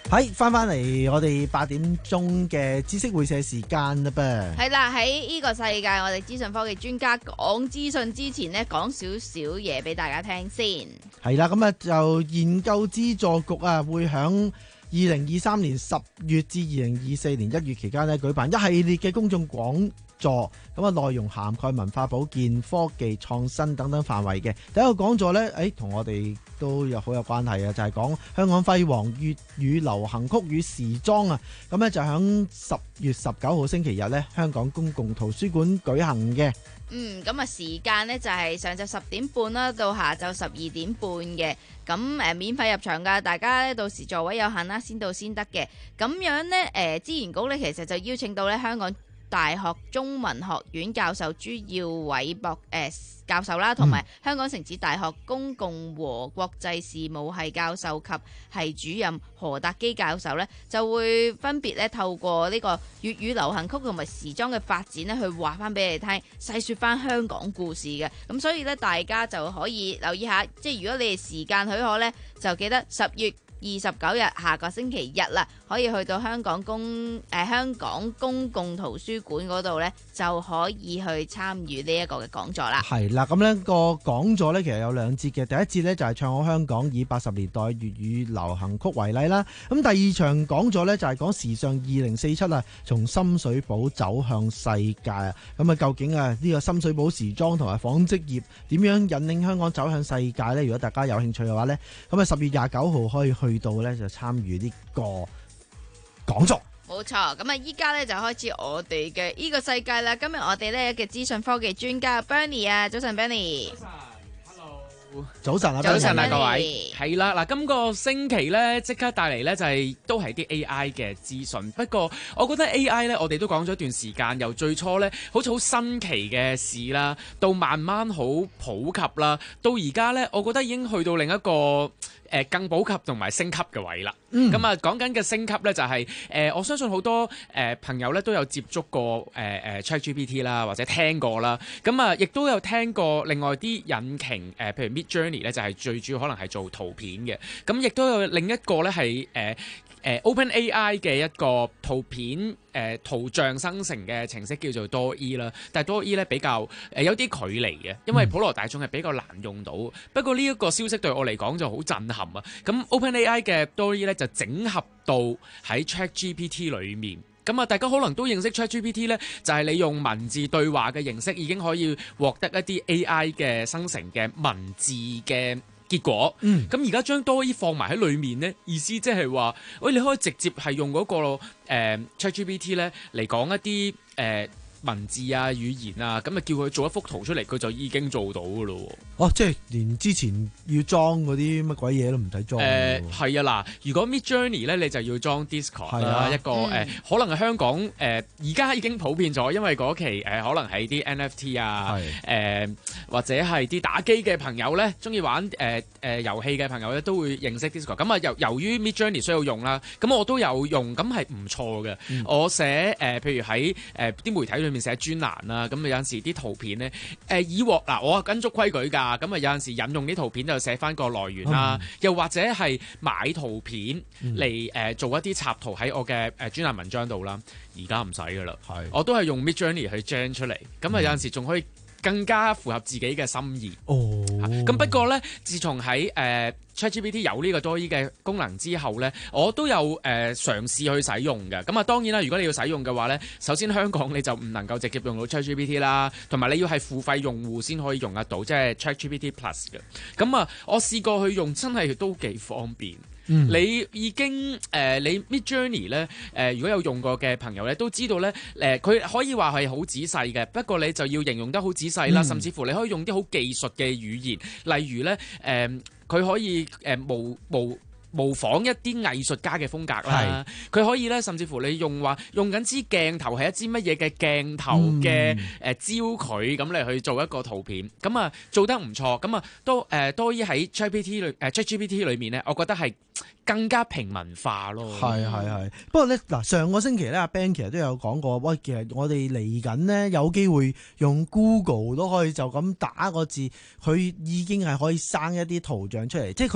喺翻翻嚟我哋八點鐘嘅知識會社時間啦噃。 係啦，喺呢個世界，我哋資訊科技專家講資訊之前呢，講少少嘢俾大家聽先。 係啦，咁啊就研究資助局啊，會響二零二三年十月至二零二四年一月期間呢，舉辦一系列嘅公眾講座，咁啊內容涵蓋文化保健、科技創新等等範圍嘅。第一個講座呢，誒、哎、同我哋都有好有關係啊，就係、是、講香港輝煌粵語流行曲與時裝啊。咁呢就響十月十九號星期日呢，香港公共圖書館舉行嘅。 嗯，咁啊時間呢就係上晝十點半啦，到下晝十二點半嘅。咁誒免費入場㗎，大家咧到時座位有限啦，先到先得嘅。咁樣呢，誒資源局呢其實就邀請到咧香港大學中文學院教授朱耀偉博誒、呃、教授啦，同埋香港城市大學公共和國際事務系教授及系主任何達基教授咧，就會分別咧透過呢個粵語流行曲同埋時裝嘅發展咧，去話翻俾你聽，細説翻香港故事嘅。咁所以咧，大家就可以留意下，即係如果你哋時間許可咧，就記得十月二十九日下個星期日啦，可以去到香港公誒、呃、香港公共圖書館嗰度呢，就可以去參與呢一個嘅講座啦。 係啦，咁呢個講座呢，其實有兩節嘅，第一節呢，就係唱好香港以八十年代粵語流行曲為例啦。咁第二場講座呢，就係講時尚二零四七啊，從深水埗走向世界啊。咁啊，究竟啊呢個深水埗時裝同埋紡織業點樣引領香港走向世界呢？如果大家有興趣嘅話呢，咁啊十月廿九號可以去到呢，就參與呢個講座。 冇錯，咁啊依家呢，就開始我哋嘅呢個世界啦。今日我哋呢嘅資訊科技專家 Bernie 啊，早晨 Bernie。 早晨啊， 早晨啊，各位，係啦，嗱，今個星期咧，即刻帶嚟咧就係、是、都係啲 A I 嘅資訊。不過，我覺得 A I 咧，我哋都講咗一段時間，由最初咧好似好新奇嘅事啦，到慢慢好普及啦，到而家咧，我覺得已經去到另一個誒更普及同埋升級嘅位啦。咁啊、嗯，講緊嘅升級咧就係、是、誒、呃，我相信好多誒、呃、朋友咧都有接觸過誒誒、呃、ChatGPT 啦，或者聽過啦。咁啊，亦都有聽過另外啲引擎誒、呃，譬如 Midjourney 咧，就係最主要可能係做圖片嘅。咁亦都有另一個咧係誒誒 OpenAI 嘅一個圖片誒、呃、圖像生成嘅程式叫做 DALL-E 啦。但係 DALL-E 咧比較誒、呃、有啲距離嘅，因為普羅大眾係比較難用到。嗯、不過呢一個消息對我嚟講就好震撼啊！咁 OpenAI 嘅 DALL-E 咧就整合到喺 ChatGPT 裏面。咁啊，大家可能都認識 ChatGPT 咧，就係、是、你用文字對話嘅形式已經可以獲得一啲 A I 嘅生成嘅文字嘅結果。嗯，咁而家將 DALL-E 放埋喺裏面呢，意思即係話，喂，你可以直接係用嗰、那個、呃、ChatGPT 咧嚟講一啲誒、呃、文字啊、語言啊，咁啊叫佢做一幅圖出嚟，佢就已經做到噶咯。 哦，即係連之前要裝嗰啲乜鬼嘢都唔使裝。誒係啊，嗱，如果 Midjourney 咧，你就要裝 Discord 啦，啊、一個誒、嗯呃，可能係香港誒，而、呃、家已經普遍咗，因為嗰期誒、呃、可能係啲 N F T 啊，誒、呃、或者係啲打機嘅朋友咧，中意玩誒誒遊戲嘅朋友咧，都會認識 Discord。咁啊，由由於 Midjourney 需要用啦，咁我都有用，咁係唔錯嘅。嗯、我寫誒、呃，譬如喺誒啲媒體裏面寫專欄啦，咁有陣時啲圖片咧，誒、呃、以往嗱，我跟足規矩㗎。咁啊，有陣時引用啲圖片就寫翻個來源啦，嗯、又或者係買圖片嚟誒、呃、做一啲插圖喺我嘅誒專欄文章度啦。而家唔使噶啦，我都係用 Midjourney 去 gen 出嚟。咁啊，有陣時仲可以更加符合自己嘅心意。哦，咁不過咧，自從喺誒、呃、ChatGPT 有呢個多 E 嘅功能之後咧，我都有誒、呃、嘗試去使用嘅。咁啊，當然啦，如果你要使用嘅話咧，首先香港你就唔能夠直接用到 ChatGPT 啦，同埋你要係付費用戶先可以用得到，即係 ChatGPT Plus 嘅。咁啊，我試過去用，真係都幾方便。嗯、你已經誒、呃，你 Midjourney 咧誒，如果有用過嘅朋友咧，都知道咧誒，佢、呃、可以話係好仔細嘅，不過你就要形容得好仔細啦，嗯、甚至乎你可以用啲好技術嘅語言，例如咧誒，佢、呃、可以誒、呃、模模模仿一啲藝術家嘅風格啦，佢是可以咧，甚至乎你用話用緊支鏡頭係一支乜嘢嘅鏡頭嘅誒、嗯呃、焦距咁嚟去做一個圖片，咁啊做得唔錯，咁啊都誒多於喺 ChatGPT 裏誒 ChatGPT 裏面咧，我覺得係更加平民化咯。係係係，不過咧嗱，上個星期咧阿 Ben 其實都有講過，喂，其實我哋嚟緊咧有機會用 Google 都可以就咁打個字，佢已經係可以生一啲圖像出嚟，即係佢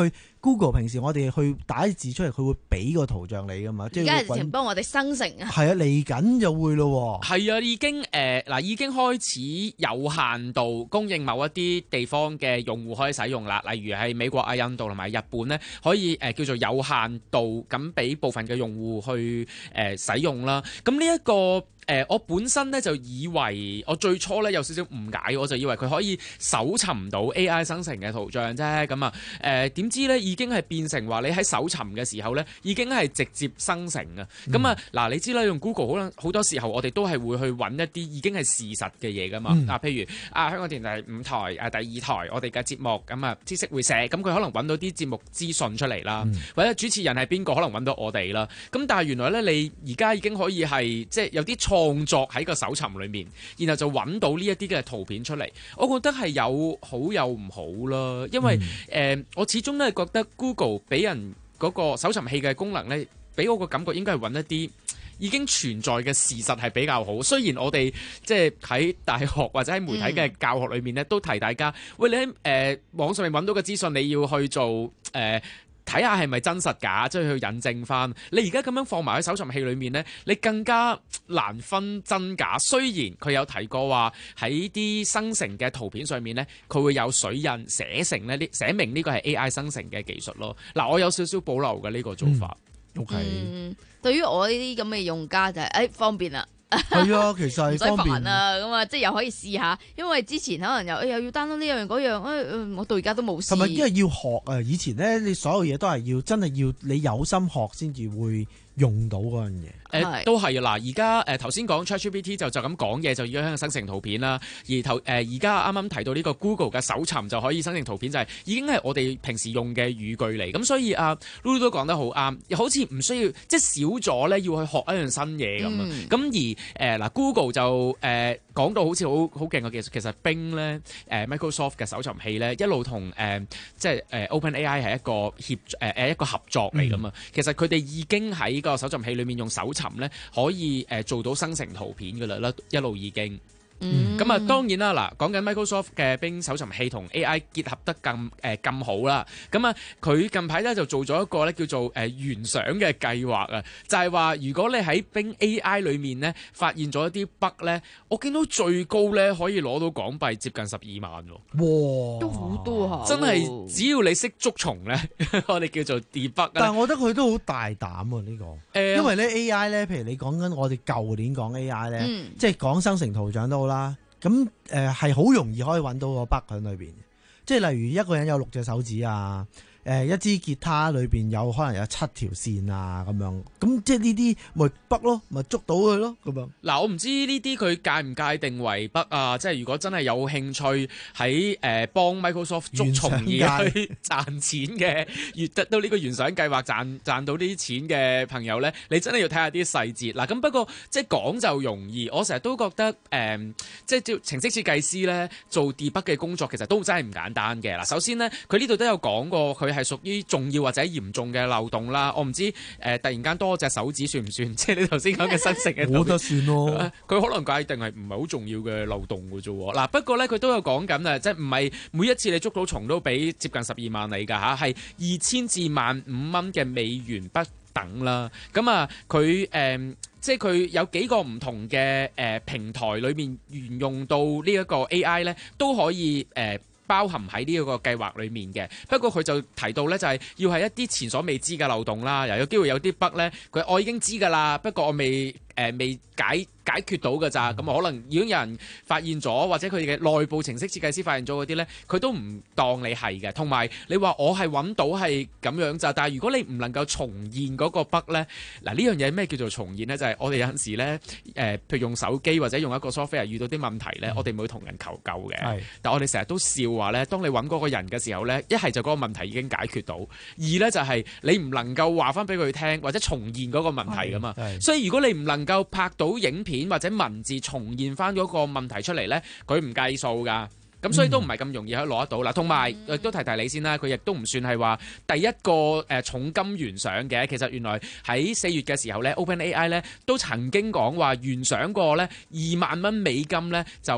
Google 平時我哋去打字出嚟，佢會俾個圖像你噶嘛，即係而家係直情幫我哋生成啊。 係啊，嚟緊就會咯。 係啊，已經誒嗱、呃，已經開始有限度供應某一啲地方嘅用戶可以使用啦。例如係美國啊、印度同埋日本咧，可以誒、呃、叫做有限度咁俾部分嘅用戶去誒、呃、使用啦。咁呢一個。誒、呃，我本身咧就以為，我最初咧有少少誤解，我就以為佢可以搜尋到 A I 生成嘅圖像啫。咁啊，誒、呃、點知咧已經係變成話你喺搜尋嘅時候咧，已經係直接生成啊。咁、嗯、啊，嗱你知啦，用 Google 可能好多時候我哋都係會去揾一啲已經係事實嘅嘢噶嘛。嗱、嗯啊，譬如啊，香港電台五台啊，第二台我哋嘅節目咁啊，知識會社，咁佢可能揾到啲節目資訊出嚟啦，嗯、或者主持人係邊個，可能揾到我哋啦。咁但係原來咧，你而家已經可以係即係有啲創作喺個搜尋裏面，然後就揾到呢一啲嘅圖片出嚟。我覺得係有好有唔好啦，因為誒、嗯呃，我始終都係覺得 Google 俾人嗰個搜尋器嘅功能咧，俾我個感覺應該係揾一啲已經存在嘅事實係比較好。雖然我哋即係喺大學或者喺媒體嘅教學裏面咧，都提大家，喂，你喺誒、呃、網上面揾到嘅資訊，你要去做誒。呃睇下係咪真實假，即係去引證翻。你而家咁樣放埋喺搜尋器裏面呢，你更加難分真假。雖然佢有提過話喺啲生成嘅圖片上面呢，佢會有水印寫成呢啲寫明呢個係 A I 生成嘅技術咯。嗱，我有少少保留嘅呢個做法。 嗯、OK， 嗯，對於我呢啲咁嘅用家就係、是、誒、哎、方便啦。 係啊，其實係方便唔使煩啊，咁啊，即係又可以試下。因為之前可能又、哎、又要 download 呢樣嗰樣，誒、哎，我到而家都冇試。 同埋因為要學啊，以前咧你所有嘢都係要真係要你有心學先至會用到嗰樣嘢。 誒、呃、都係啊！嗱，而家誒頭先講 ChatGPT 就就咁講嘢就已經生成圖片啦，而頭誒而家啱啱提到呢個 Google 嘅搜尋就可以生成圖片，就係、是、已經係我哋平時用嘅語句嚟。咁所以啊 Lulu 都講得好啱，好似唔需要即係少咗咧要去學一樣新嘢咁啊。咁、嗯、而誒嗱、呃、Google 就誒、呃、講到好似好好勁嘅技術，其實 Bing 咧誒、呃、Microsoft 嘅搜尋器咧一路同誒、呃、即係誒、呃、OpenAI 係一個協誒誒、呃、一個合作嚟噶嘛。嗯、其實佢哋已經喺個搜尋器裏面用搜尋咧可以誒做到生成圖片噶啦，一路已經。咁啊、嗯，當然啦，嗱，講緊 Microsoft 嘅 Bing 搜尋器同 A I 結合得咁誒咁好啦。咁啊，佢近排咧就做咗一個咧叫做誒懸賞嘅計劃啊，就係、是、話如果你喺 Bing A I 裏面咧發現咗一啲 bug 咧，我見到最高咧可以攞到港幣接近十二萬喎。 哇， 都好多下。 真係只要你識捉蟲咧，我哋叫做 debug。 但係我覺得佢都好大膽啊呢、呢個，呃、因為咧 A I 咧，譬如你講緊我哋舊年講 A I 咧，嗯、即係講生成圖像都好啦。咁誒係好容易可以揾到個 bug 喺裏邊，即係例如一個人有六隻手指啊，誒、呃、一支吉他裏邊有可能有七條線啊咁樣，咁即係呢啲咪 bug 咯，咪捉到佢咯咁樣。嗱， 我唔知呢啲佢界唔界定為 bug 啊？即係如果真係有興趣喺誒幫 Microsoft 捉蟲而去賺錢嘅，越得到呢個懸賞計劃賺賺到呢啲錢嘅朋友咧，你真係要睇下啲細節。嗱，咁不過即係講就容易，我成日都覺得誒、呃，即係程式設計師咧做 debug 嘅工作其實都真係唔簡單嘅。嗱，首先咧佢呢度都有講過佢係屬於重要或者嚴重嘅漏洞啦。我唔知誒、呃，突然間多隻手指算唔算？即係你頭先講嘅生成嘅， 冇得算咯。 佢可能界定係唔係好重要嘅漏洞嘅啫。嗱，不過咧佢都有講緊啊，即係唔係每一次你捉到蟲都俾接近十二萬你㗎嚇，係二千至萬五蚊嘅美元不等啦。咁啊，佢誒、呃、即係佢有幾個唔同嘅誒、呃、平台裏面沿用到呢一個 A I 咧，都可以誒。呃包含喺呢一個計劃裏面嘅，不過佢就提到咧，就係要係一啲前所未知嘅漏洞啦，又有機會有啲 bug 咧，佢我已經知㗎啦，不過我未誒、呃、未解解決到㗎咋，咁可能已經有人發現咗，或者佢哋嘅內部程式設計師發現咗嗰啲咧，佢都唔當你係嘅。同埋你話我係揾到係咁樣咋，但係如果你唔能夠重現嗰個 bug 咧，嗱呢樣嘢咩叫做重現咧？就係、是、我哋有陣時咧誒、呃，譬如用手機或者用一個 software 遇到啲問題咧，嗯、我哋唔會同人求救嘅。係，但我哋成日都笑話咧，當你揾嗰個人嘅時候咧，一係就嗰個問題已經解決到，二咧就係你唔能夠話翻俾佢聽或者重現嗰個問題㗎嘛。所以如果你唔能夠拍到影片或者文字重現翻嗰個問題出嚟咧，佢唔計數噶，咁所以都唔係咁容易可以攞得到啦。同埋亦都提提你先啦，佢亦都唔算係話第一個誒重金懸賞嘅。其實原來喺四月嘅時候咧 ，OpenAI 咧都曾經講話懸賞過咧二萬蚊美金咧就。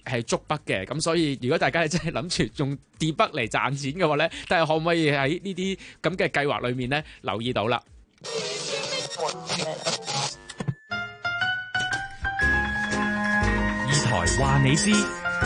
係觸筆嘅，咁所以如果大家真係諗住用跌筆嚟賺錢嘅話咧，但係可唔可以喺呢啲咁嘅計劃裏面咧留意到啦？ 二台話你知。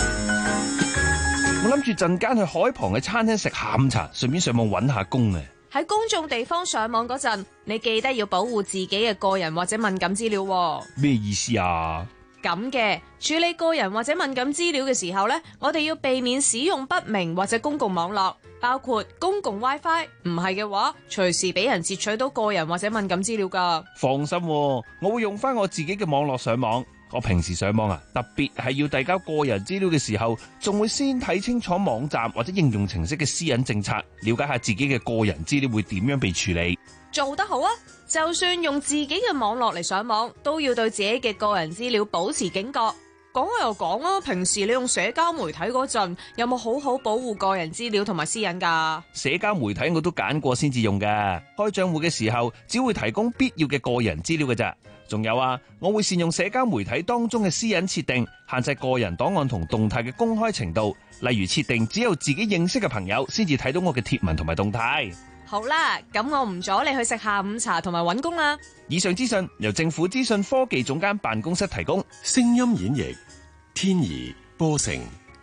我諗住陣間去海旁嘅餐廳食下午茶，順便上網揾下工啊！ 喺公眾地方上網嗰陣，你記得要保護自己嘅個人或者敏感資料喎。 咩意思啊？ 咁嘅處理個人或者敏感資料嘅時候呢，我哋要避免使用不明或者公共網絡，包括公共 WiFi。唔係嘅話，隨時俾人截取到個人或者敏感資料㗎。 放心喎，我會用翻我自己嘅網絡上網。我平時上網啊，特別係要遞交個人資料嘅時候，仲會先睇清楚網站或者應用程式嘅私隱政策，了解下自己嘅個人資料會點樣被處理。 做得好啊！就算用自己嘅網絡嚟上網，都要對自己嘅個人資料保持警覺。講開又講啊，平時你用社交媒體嗰陣，有冇好好保護個人資料同埋私隱㗎？ 社交媒體我都揀過先至用㗎，開賬戶嘅時候只會提供必要嘅個人資料㗎咋。仲有啊，我會善用社交媒體當中嘅私隱設定，限制個人檔案同動態嘅公開程度，例如設定只有自己認識嘅朋友先至睇到我嘅貼文同埋動態。 好啦，咁我唔阻你去食下午茶同埋搵工啦。 以上資訊由政府資訊科技總監辦公室提供。 聲音演繹，天怡波成。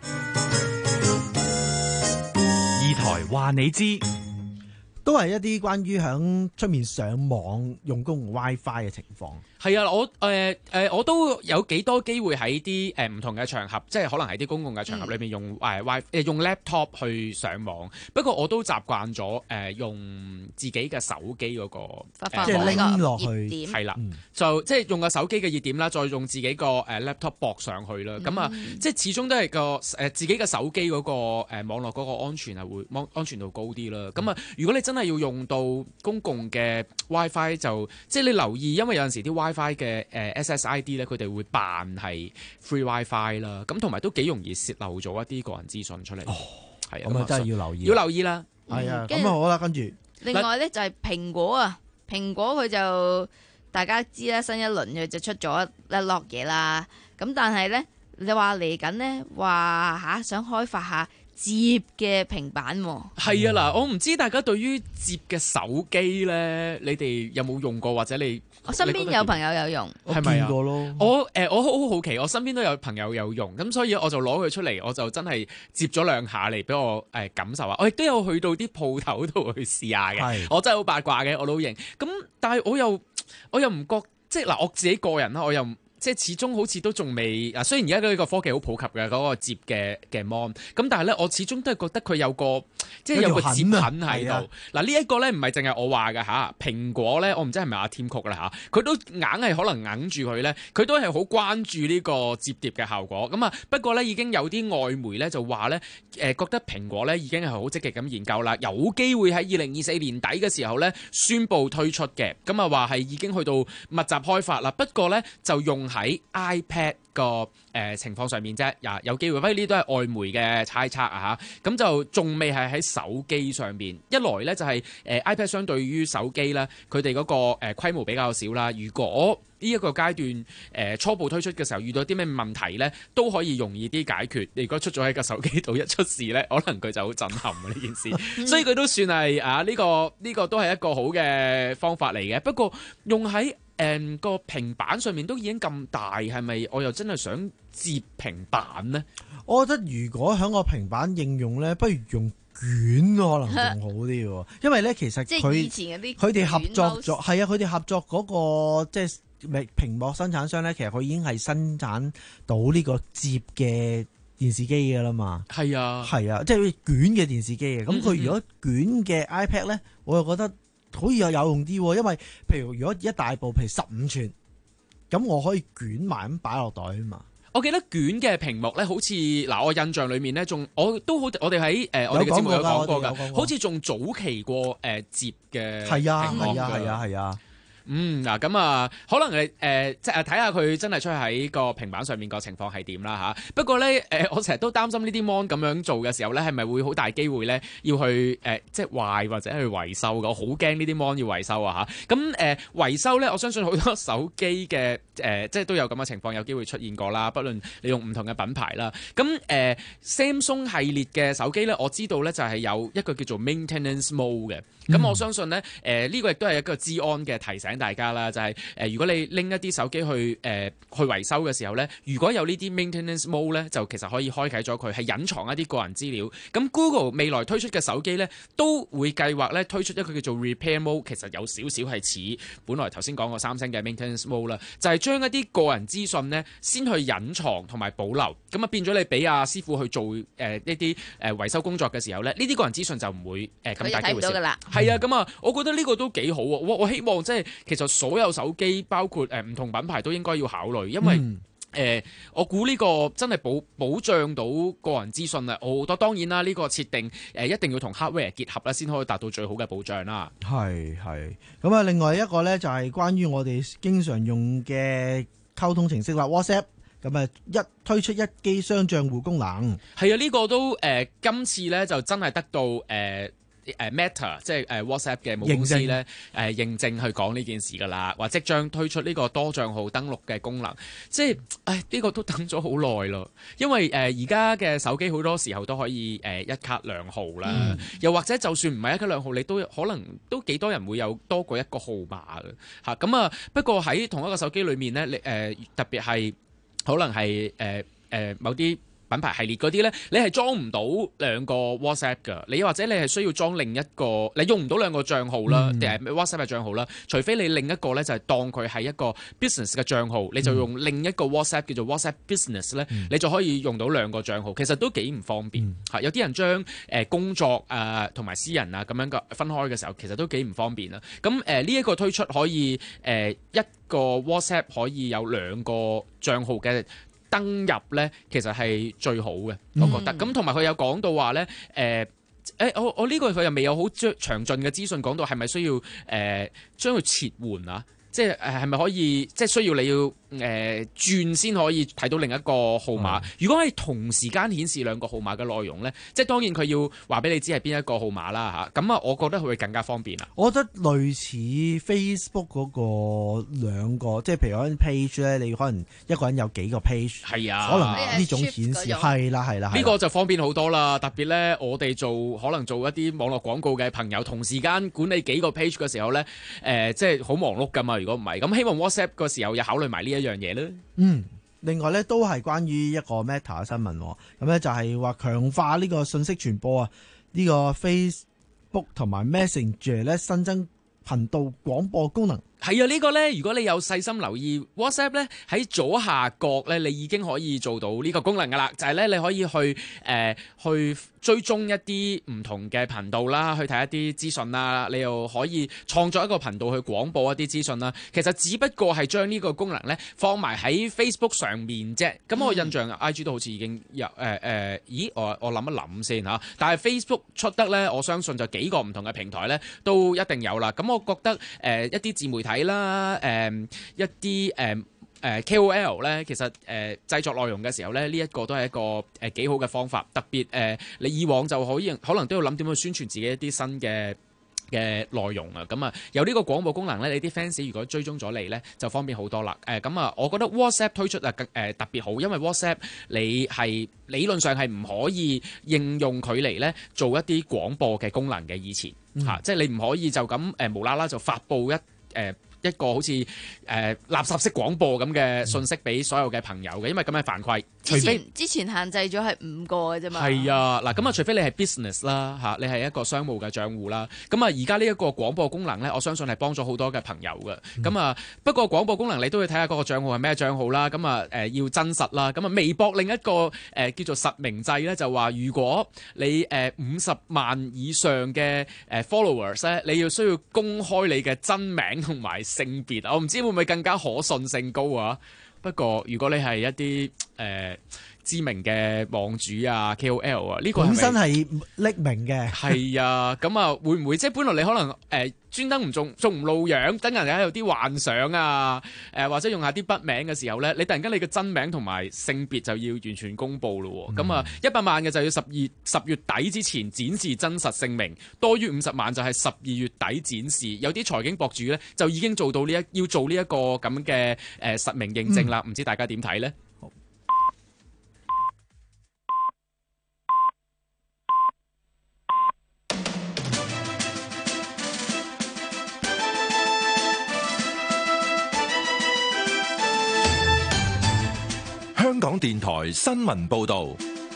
二台話你知。 都係一啲關於響出面上網用公共 WiFi 嘅情況。 係啊，我誒誒、呃、我都有幾多機會喺啲誒唔同嘅場合，即係可能喺啲公共嘅場合裏面用誒 WiFi 誒用 laptop 去上網。不過我都習慣咗誒、呃、用自己嘅手機嗰、那個， 呃、即係拎落去， 係啦，就即係用個手機嘅熱點啦，再用自己個誒 laptop 駁上去啦。咁啊、嗯，即係始終都係個誒自己嘅手機嗰、那個誒、呃、網絡嗰個安全係會安全度高啲啦。咁啊、嗯，如果你真係要用到公共嘅 WiFi， 就即係你留意，因為有陣時啲 WiFi WiFi 嘅誒 S S I D 咧，佢哋會扮係 free WiFi 啦，咁同埋都幾容易泄漏咗一啲個人資訊出嚟。哦，係啊， 咁啊真係要留意， 要留意啦。 係啊，咁啊好啦，跟住另外咧就係蘋果啊，蘋果佢就大家知啦，新一輪佢就出咗一落嘢啦。咁但係咧，你話嚟緊咧話吓想開發下摺嘅平板喎。 係啊，嗱，我唔知大家對於摺嘅手機咧，你哋有冇用過或者你？ 我身邊有朋友有用， 係咪啊？ 我見過咯。 我誒、呃，我好好奇，我身邊都有朋友有用，咁所以我就攞佢出嚟，我就真係摺咗兩下嚟俾我誒、呃、感受下。我亦都有去到啲鋪頭度去試下嘅，我真係好八卦嘅，我都認。咁但係我又我又唔覺，即係嗱，我自己個人啦，我又。即係始終好似都仲未啊，雖然而家呢個科技好普及嘅嗰、嗰個摺嘅嘅 mon，咁但係咧，我始終都係覺得佢有個即係有個摺痕喺度。嗱、啊、呢一個咧唔係淨係我話嘅嚇，蘋果咧我唔知係咪阿 Tim Cook 啦嚇，佢都硬係可能硬住佢咧，佢都係好關注呢個摺疊嘅效果。咁啊不過咧已經有啲外媒咧就話咧誒覺得蘋果咧已經係好積極咁研究啦，有機會喺二零二四年底嘅時候咧宣布推出嘅。咁啊話係已經去到密集開發啦，不過咧就用喺 iPad 個誒、呃、情況上面啫，呀有機會，不過呢啲都係外媒嘅猜測啊嚇，咁就仲未係喺手機上邊。一來咧就係、是、誒、呃、iPad 相對於手機咧，佢哋嗰個誒、呃、規模比較少啦。如果呢一個階段誒、呃、初步推出嘅時候遇到啲咩問題咧，都可以容易啲解決。你如果出咗喺個手機度一出事咧，可能佢就好震撼啊呢件事。所以佢都算係啊呢、這個呢、這個都係一個好嘅方法嚟嘅。不過用喺誒、嗯、個平板上面都已經咁大，係咪我又真係想摺平板呢？ 我覺得如果喺個平板應用咧，不如用卷可能仲好啲喎，因為咧其實佢佢哋合作咗，係啊，佢哋合作嗰、那個即係屏幕生產商咧，其實佢已經係生產到呢個摺嘅電視機㗎啦嘛。 係啊，係啊，即係卷嘅電視機嘅。咁佢如果卷嘅 iPad 咧，我又覺得好似又有用啲喎，因為譬如如果一大部譬如十五寸，咁我可以捲埋咁擺落袋啊嘛。 我記得捲嘅屏幕咧，好似嗱，我印象裏面咧，仲我都好，我哋喺誒我哋嘅節目有講過㗎，好似仲早期過誒摺嘅屏幕。 係啊係啊係啊係啊！ 嗯，嗱咁啊，可能你誒、呃、即係睇下佢真係出喺個平板上面個情況係點啦嚇。不過咧誒、呃，我成日都擔心呢啲 mon 咁樣做嘅時候咧，係咪會好大機會咧要去誒、呃、即係壞或者去維修嘅？我好驚呢啲 mon 要維修啊嚇。咁誒、呃、維修咧，我相信好多手機嘅誒即係都有咁嘅情況，有機會出現過啦。不論你用唔同嘅品牌啦，咁誒、呃、Samsung 系列嘅手機咧，我知道咧就係有一個叫做 maintenance mode 嘅。咁、嗯、我相信咧，誒、呃、呢、這個亦都係一個資安嘅提醒大家啦，就係、是、誒、呃、如果你拎一啲手機去誒、呃、去維修嘅時候咧，如果有呢啲 maintenance mode 咧，就其實可以開啟咗佢，係隱藏一啲個人資料。咁 Google 未來推出嘅手機咧，都會計劃咧推出一個叫做 repair mode，其實有少少係似本來頭先講過三星嘅 maintenance mode 啦，就係將一啲個人資訊咧先去隱藏同埋保留，咁啊變咗你俾阿師傅去做誒呢啲誒維修工作嘅時候咧，呢啲個人資訊就唔會誒咁、呃、大機會蝕。係啊，咁啊，我覺得呢個都幾好喎。我我希望即係其實所有手機，包括誒唔同品牌都應該要考慮，因為誒、嗯呃、我估呢個真係保保障到個人資訊啊。好多當然啦，呢、呢個設定誒一定要同 hardware 結合啦，先可以達到最好嘅保障啦。 係係咁啊，另外一個咧就係關於我哋經常用嘅溝通程式啦 ，WhatsApp。咁啊，一推出一機雙賬戶功能。係啊，呢、呢個都誒、呃、今次咧就真係得到誒。呃誒 Meta 即係誒 WhatsApp 嘅母公司咧誒認證去講呢件事㗎啦，話即將推出呢個多帳號登錄嘅功能，即係誒呢個都等咗好耐咯。因為誒而家嘅手機好多時候都可以誒、呃、一卡兩號啦，嗯、又或者就算唔係一卡兩號，你都可能都幾多人會有多過一個號碼嘅嚇。咁啊，不過喺同一個手機裏面咧，你、呃、誒特別係可能係誒誒某啲品牌系列嗰啲咧，你係裝唔到兩個 WhatsApp 㗎，你或者你係需要裝另一個，你用唔到兩個帳號啦，定係、嗯、WhatsApp 嘅帳號啦，除非你另一個咧就係當佢係一個 business 嘅帳號，你就用另一個 WhatsApp 叫做 WhatsApp Business 咧、嗯，你就可以用到兩個帳號，其實都幾唔方便嚇、嗯。有啲人將誒工作啊同埋私人啊咁樣嘅分開嘅時候，其實都幾唔方便啦。咁誒呢一個推出可以誒、呃、一個 WhatsApp 可以有兩個帳號嘅登入咧，其實係最好嘅，我覺得。咁同埋佢有講到話咧，誒、呃，誒、欸，我我呢個佢又未有好詳詳盡嘅資訊講到係咪需要誒、呃、將佢切換啊？即係誒係咪可以即係需要你要誒、呃、轉先可以睇到另一個號碼？嗯、如果係同時間顯示兩個號碼嘅內容咧，即係當然佢要話俾你知係邊一個號碼啦嚇。咁啊，我覺得佢會更加方便啦。我覺得類似 Facebook 嗰個兩個，即係譬如嗰啲 page 咧，你可能一個人有幾個 page， 係啊，可能呢種顯示係啦係啦，呢個就方便好多啦。特別咧，我哋做可能做一啲網絡廣告嘅朋友，同時間管理幾個 page 嘅時候咧，誒、呃、即係好忙碌㗎嘛。如果唔係，咁希望 WhatsApp 個時候又考慮埋呢一樣嘢咧。嗯，另外咧都係關於一個 Meta 嘅新聞，咁咧就係話強化呢個信息傳播啊，呢、呢個 Facebook 同埋 Messenger 咧新增頻道廣播功能。係啊，呢個呢，如果你有細心留意 WhatsApp 呢，喺左下角呢，你已經可以做到呢個功能噶啦，就係、是、呢，你可以去誒、呃、去追蹤一啲唔同嘅頻道啦，去睇一啲資訊啦，你又可以創作一個頻道去廣播一啲資訊啦。其實只不過係將呢個功能呢放埋喺 Facebook 上面啫。咁我印象、嗯、I G 都好似已經有誒誒、呃呃，咦？我我諗一諗先嚇。但係 Facebook 出得呢，我相信就幾個唔同嘅平台呢都一定有啦。咁我覺得誒、呃、一啲自媒體睇啦，誒、呃、一啲誒誒 K O L 咧，其實誒、呃、製作內容嘅時候咧，呢、這個、一個都係一個誒幾好嘅方法。特別誒、呃，你以往就可以可能都要諗點去宣傳自己一啲新嘅嘅內容啊。咁啊，有呢個廣播功能咧，你啲 fans 如果追蹤咗你咧，就方便好多啦。誒、呃、咁啊，我覺得 WhatsApp 推出啊，誒、呃、特別好，因為 WhatsApp 你係理論上係唔可以應用佢嚟咧做一啲廣播嘅功能嘅。以前嚇、嗯啊，即係你唔可以就咁誒、呃、無啦啦就發布一誒。呃一個好似誒、呃、垃圾式廣播咁嘅信息俾所有嘅朋友嘅，因為咁係犯規。除非之前限制咗係五個嘅啫嘛。係啊，嗱咁啊，除非你係 business 啦嚇，你係一個商務嘅賬戶啦。咁啊，而家呢一個廣播功能咧，我相信係幫咗好多嘅朋友嘅。咁、嗯、啊，不過廣播功能你都要睇下嗰個賬號係咩賬號啦。咁啊誒要真實啦。咁啊，微博另一個誒、呃、叫做實名制咧，就話如果你誒五十萬以上嘅誒 followers 咧，你要需要公開你嘅真名同埋性別，我唔知會唔會更加可信性高啊？不過如果你係一啲誒、呃、 知名嘅網主啊 K O L 啊，呢、這個本身係匿名嘅。 係啊，咁啊會唔會即係本來你可能誒？呃專登唔中中唔露樣，等人哋有啲幻想啊，誒、呃、或者用下啲筆名嘅時候咧，你突然間你嘅真名同埋性別就要完全公佈咯。咁啊一百萬嘅就要十二十月底之前展示真實姓名，多於五十萬就係十二月底展示。有啲財經博主咧就已經做到呢一要做呢一個咁嘅誒實名認證啦，唔、嗯、知大家點睇咧？ 香港電台新聞報道，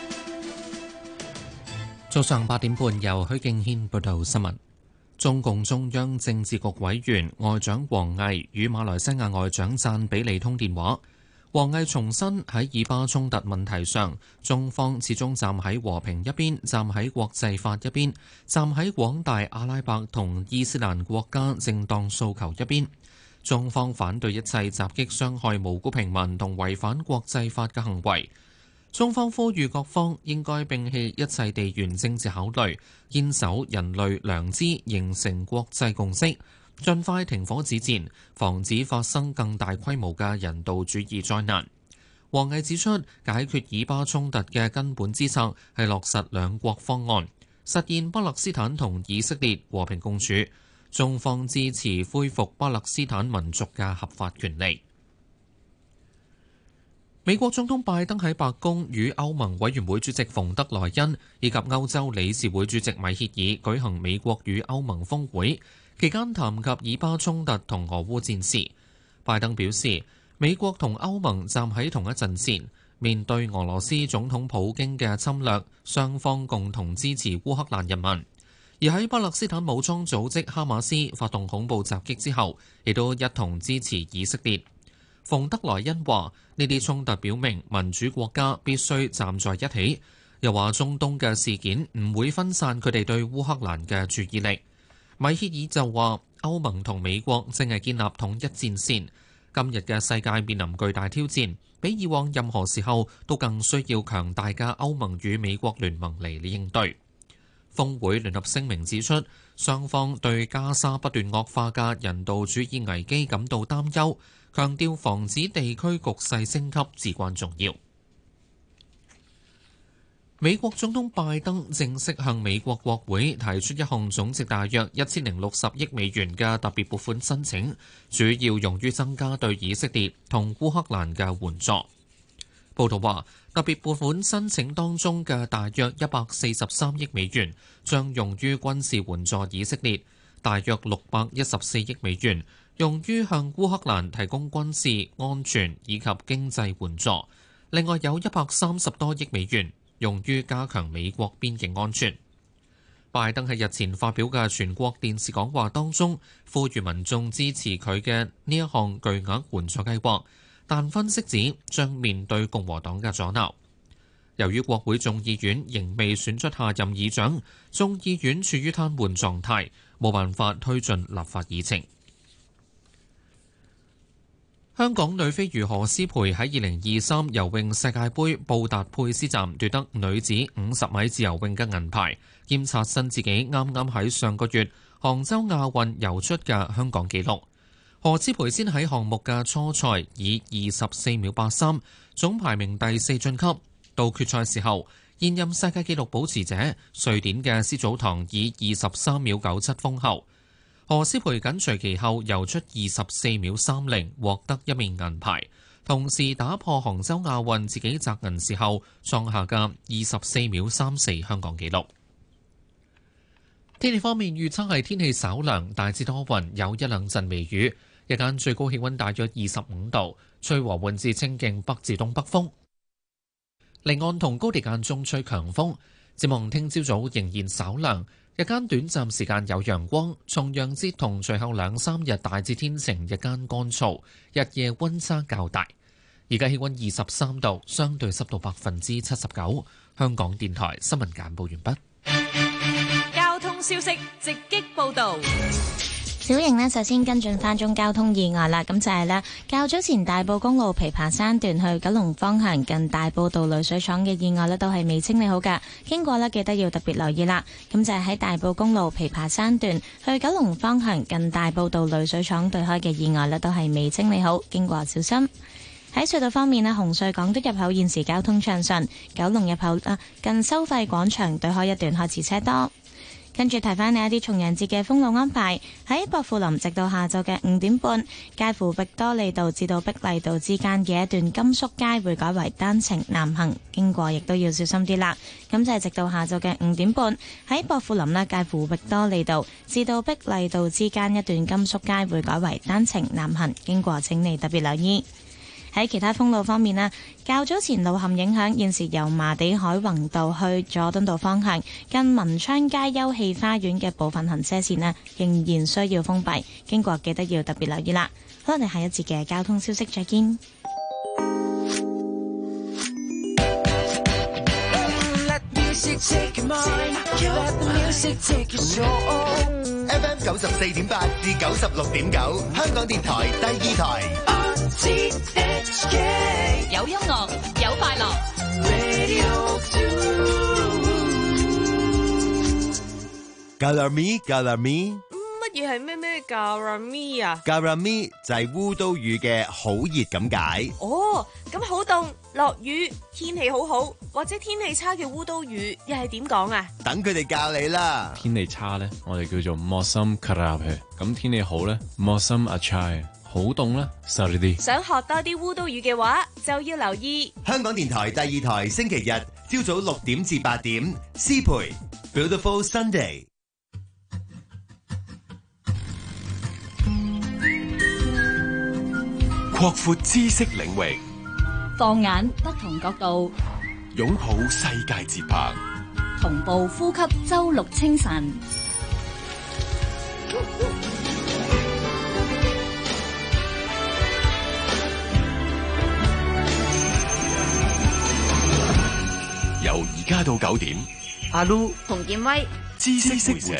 早上八點半由許敬軒報道新聞。中共中央政治局委員外長王毅與馬來西亞外長贊比利通電話。王毅重申喺以巴衝突問題上，中方始終站喺和平一邊，站喺國際法一邊，站喺廣大阿拉伯同伊斯蘭國家正當訴求一邊。中方反對一切襲擊傷害無辜平民同違反國際法嘅行為。中方呼籲各方應該摒棄一切地緣政治考慮，堅守人類良知，形成國際共識，盡快停火止戰，防止發生更大規模嘅人道主義災難。王毅指出，解決以巴衝突嘅根本之策係落實兩國方案，實現巴勒斯坦同以色列和平共處。中方支持恢復巴勒斯坦民族嘅合法權利。美國總統拜登喺白宮與歐盟委員會主席馮德萊恩以及歐洲理事會主席米歇爾舉行美國與歐盟峰會，期間談及以巴衝突同俄烏戰事。拜登表示，美國同歐盟站喺同一陣線，面對俄羅斯總統普京嘅侵略，雙方共同支持烏克蘭人民。而喺巴勒斯坦武裝組織哈馬斯發動恐怖襲擊之後，亦都一同支持以色列。馮德萊恩話：呢啲衝突表明民主國家必須站在一起。又話中東嘅事件唔會分散佢哋對烏克蘭嘅注意力。米歇爾就話：歐盟同美國正係建立統一戰線。今日嘅世界面臨巨大挑戰，比以往任何時候都更需要強大嘅歐盟與美國聯盟嚟應對。峰會聯合聲明指出，雙方對加沙不斷惡化嘅人道主義危機感到擔憂，強調防止地區局勢升級至關重要。美國總統拜登正式向美國國會提出一項總值大約一千零六十億美元嘅特別撥款申請，主要用於增加對以色列同烏克蘭嘅援助。報道話，特別撥款申請當中嘅大約一百四十三億美元將用於軍事援助以色列，大約六百一十四億美元用於向烏克蘭提供軍事、安全以及經濟援助，另外有一百三十多億美元用於加強美國邊境安全。拜登喺日前發表嘅全國電視講話當中，呼籲民眾支持佢嘅呢一項巨額援助計劃。但分析指將面對共和黨嘅阻撓。由於國會眾議院仍未選出下任議長，眾議院處於癱瘓狀態，冇辦法推進立法議程。香港女飛魚何詩蓓喺二零二三游泳世界盃布達佩斯站奪得女子五十米自由泳嘅銀牌，兼刷新自己啱啱喺上個月杭州亞運游出嘅香港紀錄。何詩蓓先喺項目嘅初賽以二十四秒八三總排名第四晉級，到決賽時候，現任世界紀錄保持者瑞典嘅施祖堂以二十三秒九七封後，何詩蓓緊隨其後游出二十四秒三零，獲得一面銀牌，同時打破杭州亞運自己摘銀時候創下嘅二十四秒三四香港紀錄。天氣方面預測係天氣稍涼，大致多雲，有一兩陣微雨。日間最高氣溫大約二十五度，吹和緩至清勁北至東北風。離岸同高地間中吹強風。展望聽朝早仍然稍涼，日間短暫時間有陽光。重陽節同隨後兩三日大致天晴，日間乾燥，日夜溫差較大。而家氣溫二十三度，相對濕度百分之七十九。香港電台新聞簡報完畢。 交通消息直擊報道。 小型呢，首先跟進翻宗交通意外啦，咁就係呢，較早前大埔公路琵琶山段去九龍方向近大埔道濾水廠嘅意外呢，都係未清理好噶，經過呢，記得要特別留意啦。咁就係喺大埔公路琵琶山段去九龍方向近大埔道濾水廠對開嘅意外呢，都係未清理好，經過小心。喺隧道方面呢，紅隧港島入口現時交通暢順，九龍入口啊近收費廣場對開一段開始車多。跟住提翻你一啲重陽節嘅封路安排，喺薄扶林直到下晝嘅五點半，介乎域多利道至到碧麗道之間嘅一段甘肅街會改為單程南行，經過亦都要小心啲啦。咁就係直到下晝嘅五點半，喺薄扶林呢，介乎域多利道至到碧麗道之間一段甘肅街會改為單程南行，經過請你特別留意。喺其他封路方面啦，較早前路陷影響，現時由麻地海泓道去佐敦道方向近文昌街休憩花園嘅部分行車線呢，仍然需要封閉，經過記得要特別留意啦。好，我哋下一節嘅交通消息再見。 F M 九十四點八至九十六點九，香港電台第二台。 有音樂，有快樂。 Galammi Galammi， 乜嘢係咩咩 Galammi 啊 ？Galammi 就係烏都語嘅好熱咁解。 哦，咁好凍、落雨、天氣好好或者天氣差嘅烏都語又係點講啊？ 等佢哋教你啦。 天氣差咧，我哋叫做 Mosam Kharabe， 咁天氣好咧 Mosam Achai。好凍啦 sorry 啲。 想學多啲烏都語嘅話，就要留意香港電台第二台星期日朝早六點至八點，思培 Beautiful Sunday， 擴闊知識領域， 放眼不同角度， 擁抱世界節拍， 同步呼吸周六清晨。 由而家到九點， 阿 Lu 洪建威， 知識會者。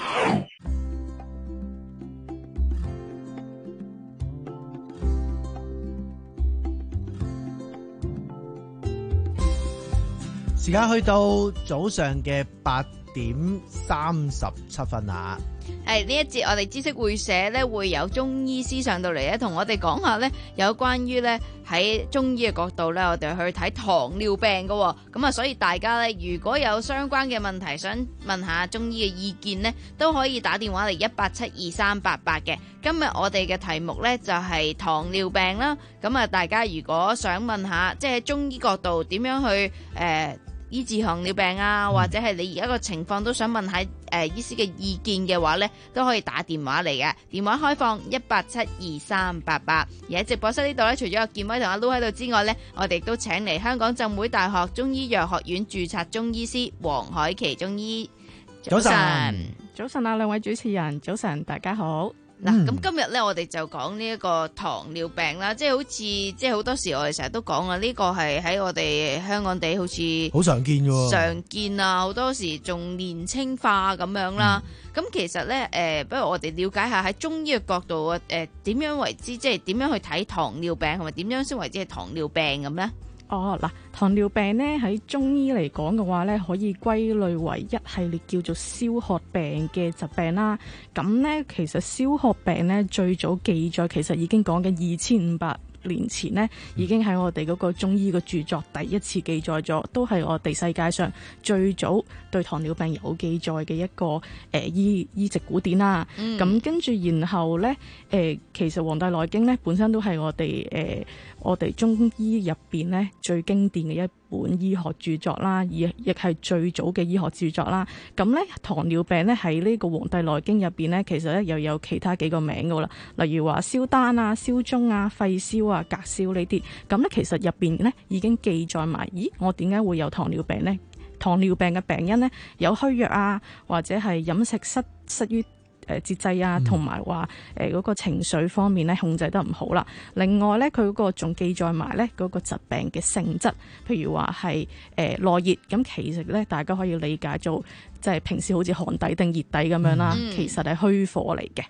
時間去到早上嘅八點三十七分啊！ 係呢一節我哋知識會社咧會有中醫師上到嚟咧，同我哋講下咧有關於咧喺中醫嘅角度咧，我哋去睇糖尿病噶，咁啊，所以大家咧如果有相關嘅問題想問下中醫嘅意見咧，都可以打電話嚟一八七二三八八嘅。今日我哋嘅題目咧就係糖尿病啦，咁啊，大家如果想問下，即係中醫角度點樣去誒？呃醫治糖尿病啊，或者係你而家個情況都想問下誒、呃、醫師嘅意見嘅話呢，都可以打電話嚟嘅。電話開放一八七二三八八。而喺直播室呢度呢，除咗阿健威同阿 Lu 喺度之外呢，我哋都請嚟香港浸會大學中醫藥學院註冊中醫師黃凱琪中醫。 早晨，早晨啊，兩位主持人，早晨，大家好。 嗱，咁今日咧，我哋就講呢一個糖尿病啦，即係好似，即係好多時我哋成日都講啊，呢個係喺我哋香港地好似好常見嘅， 常見啊，好多時仲年青化咁樣啦。咁、嗯、其實咧，誒、呃，不如我哋了解下喺中醫嘅角度啊，誒、呃，點樣為之，即係點樣去睇糖尿病，同埋點樣先為之係糖尿病咁咧？ 哦，嗱，糖尿病咧喺中醫嚟講嘅話咧，可以歸類為一系列叫做消渴病嘅疾病啦。咁咧，其實消渴病咧最早記載其實已經講緊二千五百年前呢，已經喺我哋嗰個中醫嘅著作第一次記載咗，都係我哋世界上最早對糖尿病有記載嘅一個誒、呃、醫醫籍古典啦。咁、嗯、跟住然後咧，誒、呃、其實《黃帝內經》咧本身都係我哋誒、呃、我哋中醫入邊咧最經典嘅一本醫學著作啦，而亦係最早嘅醫學著作啦。咁咧糖尿病咧喺呢個《黃帝內經》入邊咧，其實咧又有其他幾個名噶啦，例如話燒丹啊、燒中啊、肺燒啊、隔燒呢啲。咁咧其實入邊咧已經記載埋，咦，我點解會有糖尿病呢？糖尿病嘅病因咧有虛弱啊，或者係飲食失失於誒節制啊，同埋話誒嗰個情緒方面咧控制得唔好啦。另外咧，佢嗰個仲記載埋咧嗰個疾病嘅性質，譬如話係誒內熱，咁其實咧大家可以理解做即係平時好似寒底定熱底咁樣啦，嗯、其實係虛火嚟嘅。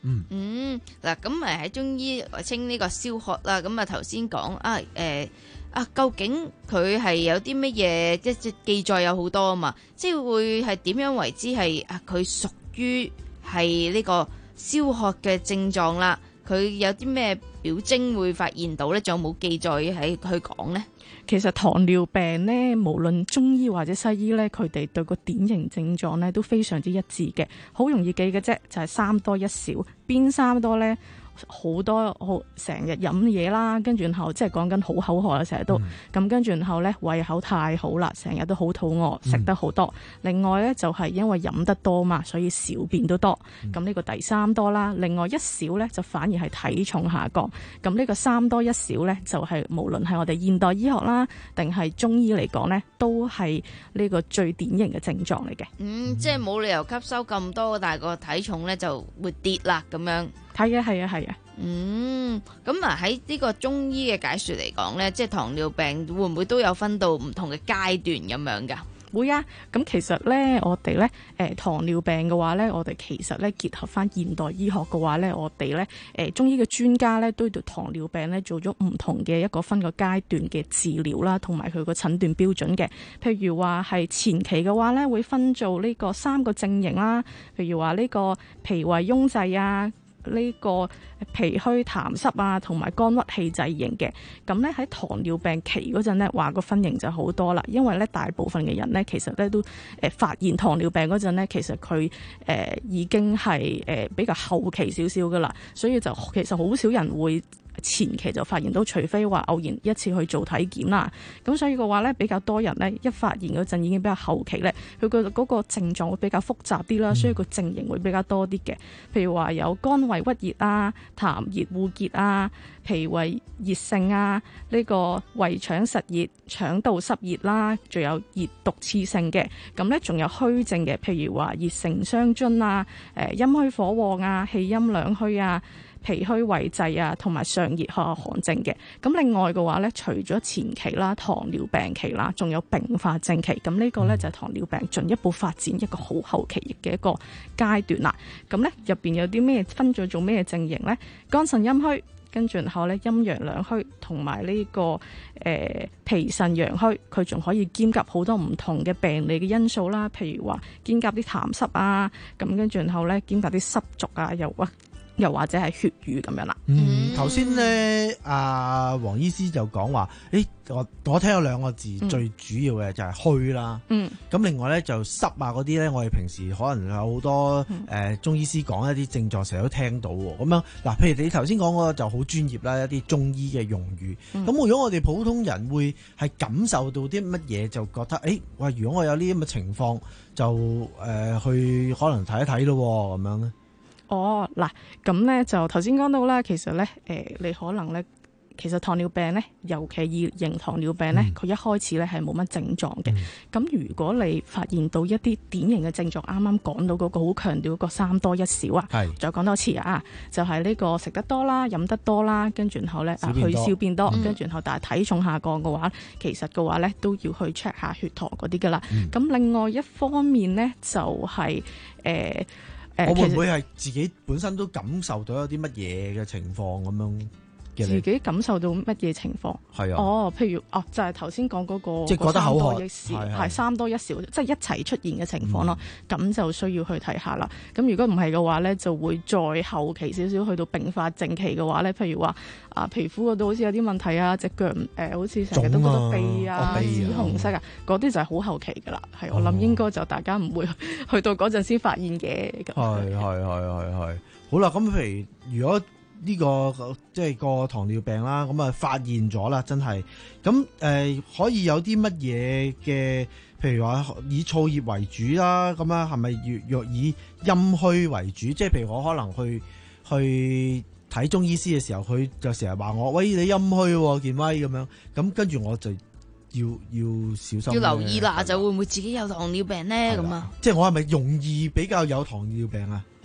嗯嗯，嗱咁誒喺中醫稱呢個燒渴啦，咁啊頭先講啊誒。呃啊，究竟佢係有啲乜嘢？即係記載有好多啊嘛，即係會係點樣為之係啊？佢屬於係呢個燒渴嘅症狀啦。佢有啲咩表徵會發現到呢？仲有冇記載喺佢講呢？ 其實糖尿病呢，無論中醫或者西醫呢，佢哋對個典型症狀呢都非常之一致嘅，好容易記嘅啫，就係三多一少。邊三多呢？好多好成日飲嘢啦，跟住然後即係講緊好口渴啊，成日都咁、嗯、跟住然後咧胃口太好啦，成日都好肚餓，食得好多。嗯、另外咧就係因為飲得多嘛，所以小便都多。咁呢、嗯、個第三多啦，另外一少咧就反而係體重下降。咁呢個三多一少咧就係、是、無論係我哋現代醫學啦，定係中醫嚟講咧，都係呢個最典型嘅症狀嚟嘅。 嗯，即係冇理由吸收咁多，但係個體重咧就會跌啦咁樣。 係啊，係啊，係啊。 嗯，咁啊喺呢個中醫嘅解說嚟講呢，即係糖尿病會唔會都有分到唔同嘅階段咁樣噶？ 會啊，咁其實呢，我哋呢，誒、呃、糖尿病嘅話呢，我哋其實呢結合翻現代醫學嘅話呢，我哋呢，誒、呃、中醫嘅專家呢，都對糖尿病呢做咗唔同嘅一個分個階段嘅治療啦，同埋佢個診斷標準嘅。譬如話係前期嘅話呢，會分做呢個三個症型啦，譬如話呢個脾胃壅滯啊。呢個脾虛痰濕啊，同埋肝鬱氣滯型嘅，咁咧喺糖尿病期嗰陣咧，話個分型就好多啦。因為咧大部分嘅人咧，其實咧都誒發現糖尿病嗰陣咧，其實佢誒、呃、已經係誒比較後期少少噶啦，所以就其實好少人會前期就發現到，除非話偶然一次去做體檢啦。咁所以嘅話咧，比較多人咧一發現嗰陣已經比較後期咧，佢個嗰個症狀會比較複雜啲啦，所以個症型會比較多啲嘅。譬如話有肝胃鬱熱啊、痰熱戶結啊、脾胃熱性啊、呢、這個胃腸實熱、腸道濕熱啦，仲有熱毒刺性嘅。咁咧仲有虛症嘅，譬如話熱盛傷津啊、誒陰虛火旺啊、氣陰兩虛啊、脾虛胃滯啊，同埋上熱下寒症嘅。咁另外嘅話咧，除咗前期啦、糖尿病期啦，仲有併發症期。咁呢個咧就係糖尿病進一步發展一個好後期嘅一個階段啦。咁咧入邊有啲咩分咗做咩症型咧？肝腎陰虛，跟住然後咧陰陽兩虛，同埋呢個誒、呃、脾腎陽虛，佢仲可以兼夾好多唔同嘅病理嘅因素啦。譬如話兼夾啲痰濕啊，咁跟住然後咧兼夾啲濕濁啊，又或又或者係血瘀咁樣啦。 嗯，頭先咧，阿黃醫師就講話，誒，我我聽咗兩個字，嗯、最主要嘅就係虛啦。嗯，咁另外咧就濕啊嗰啲咧，我哋平時可能有好多誒、嗯呃、中醫師講一啲症狀，成日都聽到喎。咁樣嗱，譬如你頭先講嗰個就好專業啦，一啲中醫嘅用語。咁、嗯、如果我哋普通人會係感受到啲乜嘢，就覺得誒，喂、欸，如果我有呢啲咁嘅情況，就誒、呃、去可能睇一睇咯，咁樣咧。 哦，嗱，咁咧就頭先講到啦，其實咧，誒、呃，你可能咧，其實糖尿病咧，尤其二型糖尿病咧，佢、嗯、一開始咧係冇乜症狀嘅。咁、嗯、如果你發現到一啲典型嘅症狀，啱啱講到嗰個好強調嗰個三多一少啊，係，再講多次啊，就係、是、呢個食得多啦、飲得多啦，跟住然後咧啊去小便多，跟住然後但係體重下降嘅話，其實嘅話咧都要去 check 下血糖嗰啲噶啦。咁、嗯、另外一方面咧就係、是、誒。呃我會唔會係自己本身都感受到有啲乜嘢嘅情況咁樣？ 自己感受到乜嘢情況？係啊，哦，譬如哦，就係頭先講嗰個， 即係覺得口渴， 係三多一少，即係一齊出現嘅情況咯。咁、嗯、就需要去睇下啦。咁如果唔係嘅話咧，就會再後期少少去到併發症期嘅話咧，譬如話啊皮膚嗰度好似有啲問題啊，隻腳誒、呃、好似成日都覺得鼻啊、紫紅色啊，嗰啲就係好後期噶啦。係、哦、我諗應該就大家唔會去到嗰陣先發現嘅。係係係係係。好啦，咁譬如如果呢、這個即係個糖尿病啦，咁啊發現咗啦，真係咁誒，可以有啲乜嘢嘅？譬如話以燥熱為主啦，咁啊係咪若以陰虛為主？即係譬如我可能去去睇中醫師嘅時候，佢就成日話我，喂，你陰虛喎，健威咁樣，咁跟住我就要要小心， 要留意啦，就會唔會自己有糖尿病咧？咁啊， 即係我係咪容易比較有糖尿病啊？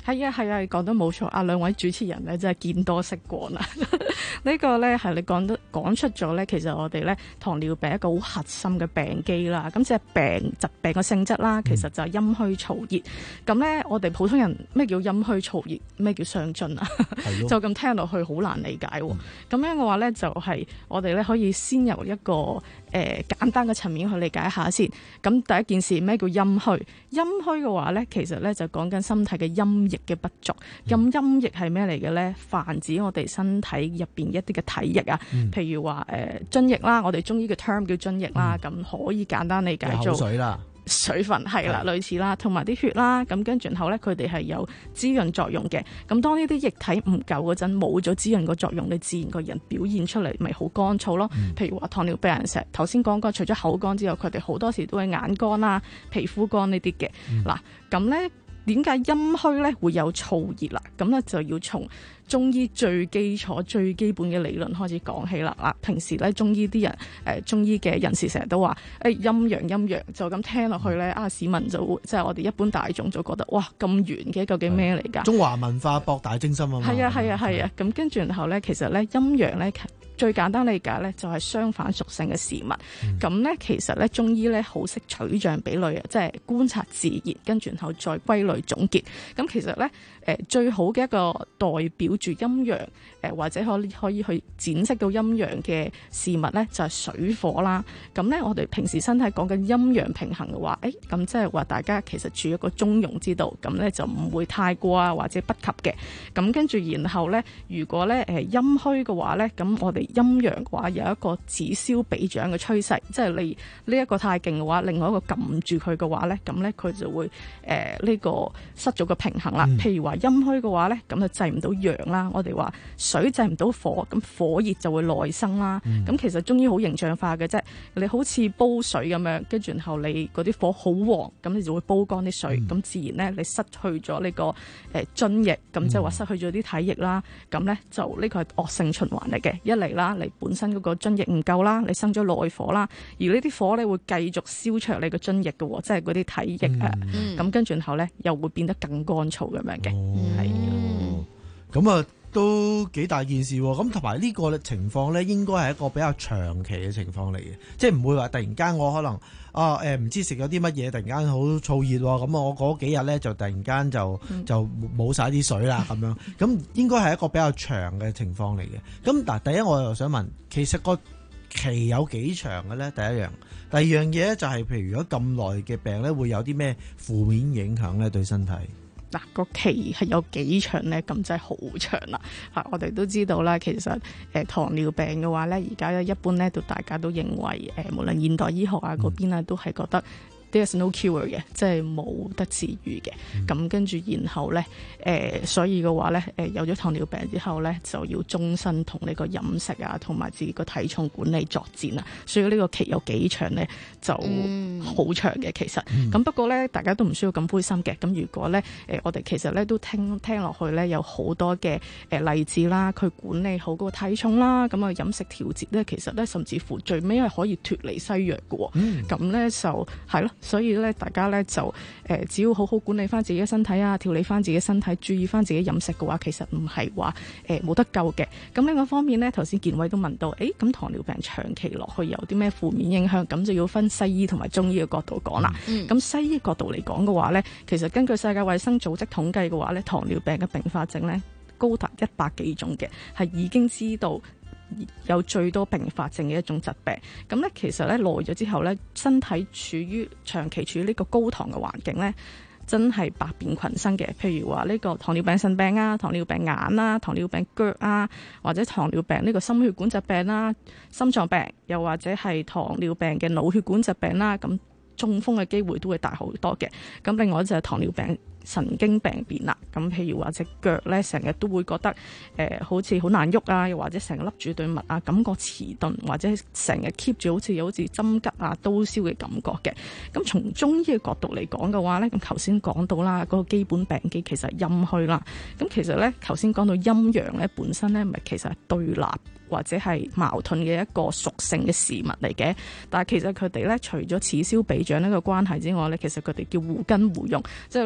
係啊係啊，講得冇錯，啊兩位主持人咧真係見多識廣啦。呢個咧係你講得講出咗咧，其實我哋咧糖尿病一個好核心嘅病機啦。咁即係病疾病嘅性質啦，其實就係陰虛燥熱。咁咧我哋普通人咩叫陰虛燥熱？咩叫上進啊？就咁聽落去好難理解喎。咁、嗯、樣嘅話咧，就係、是、我哋咧可以先由一個誒、呃、簡單嘅層面去理解一下先。咁第一件事咩叫陰虛？陰虛嘅話咧，其實咧就講緊身體嘅陰液嘅不足。咁陰液係咩嚟嘅咧？泛指我哋身體入邊一啲嘅體液啊，嗯、譬如話誒津液啦，我哋中醫嘅 term 叫津液啦，咁、嗯、可以簡單理解做口水啦。 水分係啦，類似啦，同埋啲血啦，咁跟住後咧，佢哋係有滋潤作用嘅。咁當呢啲液體唔夠嗰陣，冇咗滋潤個作用，你自然個人表現出嚟咪好乾燥咯。嗯、譬如話糖尿病人成日頭先講過，除咗口乾之後，佢哋好多時都係眼乾啦、皮膚乾呢啲嘅。嗱、嗯，咁咧點解陰虛咧會有燥熱啦？咁咧就要從中醫最基礎、最基本嘅理論開始講起啦。嗱，平時咧中醫啲人，誒、呃、中醫嘅人士成日都話，誒、欸、陰陽陰陽，就咁聽落去咧，啊市民就會即係我哋一般大眾就覺得，哇咁圓嘅，究竟咩嚟㗎？ 中華文化博大精深啊嘛。 係啊係啊係啊，咁跟住然後咧，其實咧陰陽咧最簡單理解咧就係相反屬性嘅事物。咁咧、嗯、其實咧中醫咧好識取象比類啊，即係觀察自然，跟住然後再歸類總結。咁其實咧誒、呃、最好嘅一個代表住陰陽誒、呃、或者可以可以去展示到陰陽嘅事物咧，就係、是、水火啦。咁咧我哋平時身體講緊陰陽平衡嘅話，誒咁即係話大家其實處於一個中庸之道，咁咧就唔會太過啊或者不及嘅。咁跟住然後咧，如果咧誒陰虛嘅話咧，咁我哋陰陽嘅話有一個此消彼長嘅趨勢，即係你呢一個太勁嘅話，另外一個撳住佢嘅話咧，咁咧佢就會誒呢、呃這個失咗個平衡啦。嗯、譬如話陰虛嘅話咧，咁就制唔到陽啦。我哋話水制唔到火，咁火熱就會內生啦。咁、嗯、其實中醫好形象化嘅啫，你好似煲水咁樣，跟住然後你嗰啲火好旺，咁你就會煲乾啲水，咁、嗯、自然咧你失去咗呢個誒津液，咁即係話失去咗啲體液啦。咁咧就呢個係惡性循環嚟嘅，一嚟啦，你本身嗰個津液唔夠啦，你生咗內火啦，而呢啲火咧會繼續燒灼你個津液嘅，即係嗰啲體液啊，咁跟住然後咧又會變得更乾燥咁樣嘅，係咁啊都幾大件事喎。咁同埋呢個情況咧，應該係一個比較長期嘅情況嚟嘅，即係唔會話突然間我可能啊誒唔知食咗啲乜嘢，突然間好燥熱喎，咁我嗰幾日咧就突然間就就冇晒啲水啦咁樣，咁應該係一個比較長嘅情況嚟嘅。咁嗱，第一我又想問，其實個期有幾長嘅咧？第一樣，第二樣嘢咧就係、是，譬如如果咁耐嘅病咧，會有啲咩負面影響咧對身體？ 嗱，個期係有幾長咧？咁真係好長啦！嚇，我哋都知道啦，其實誒、呃、糖尿病嘅話咧，而家咧一般咧，都大家都認為誒、呃，無論現代醫學啊嗰邊啊，都係覺得There's no cure 嘅，即係冇得治愈嘅。咁、嗯、跟住然後咧，誒、呃，所以嘅話咧，誒、呃，有咗糖尿病之後咧，就要終身同呢個飲食啊，同埋自己個體重管理作戰啊。所以呢個期有幾長咧，就好長嘅。其實，咁、嗯、不過咧，大家都唔需要咁灰心嘅。咁如果咧，誒、呃，我哋其實咧都聽聽落去咧，有好多嘅誒例子啦，佢管理好個體重啦，咁啊飲食調節咧，其實咧甚至乎最尾係可以脫離西藥嘅。咁咧、嗯、就係咯。所以咧，大家咧就誒、呃，只要好好管理翻自己嘅身體啊，調理翻自己身體，注意翻自己飲食嘅話，其實唔係話誒冇得救嘅。咁另外一方面咧，頭先健偉都問到，誒咁糖尿病長期落去有啲咩負面影響？咁就要分西醫同埋中醫嘅角度講啦。咁、嗯、西醫角度嚟講嘅話咧，其實根據世界衛生組織統計嘅話咧，糖尿病嘅併發症咧高達一百幾種嘅，係已經知道有最多併發症嘅一種疾病。咁咧其實咧耐咗之後咧，身體處於長期處於呢個高糖嘅環境咧，真係百變群生嘅。譬如話呢個糖尿病腎病啊、糖尿病眼啊、糖尿病腳啊，或者糖尿病呢個心血管疾病啦、心臟病，又或者係糖尿病嘅腦血管疾病啦，咁中風嘅機會都會大好多嘅。咁另外就係糖尿病神經病變啦，咁譬如話隻腳咧，成日都會覺得誒、呃、好似好難喐啊，又或者成日笠住對襪啊，感覺遲鈍，或者成日 keep 住好似好似針吉啊、刀燒嘅感覺嘅。咁從中醫嘅角度嚟講嘅話咧，咁頭先講到啦，嗰、那個基本病機其實係陰虛啦。咁其實咧，頭先講到陰陽咧，本身咧咪其實係對立或者係矛盾嘅一個屬性嘅事物嚟嘅。但係其實佢哋咧，除咗此消彼長呢個關係之外咧，其實佢哋叫互根互用，即係咧佢哋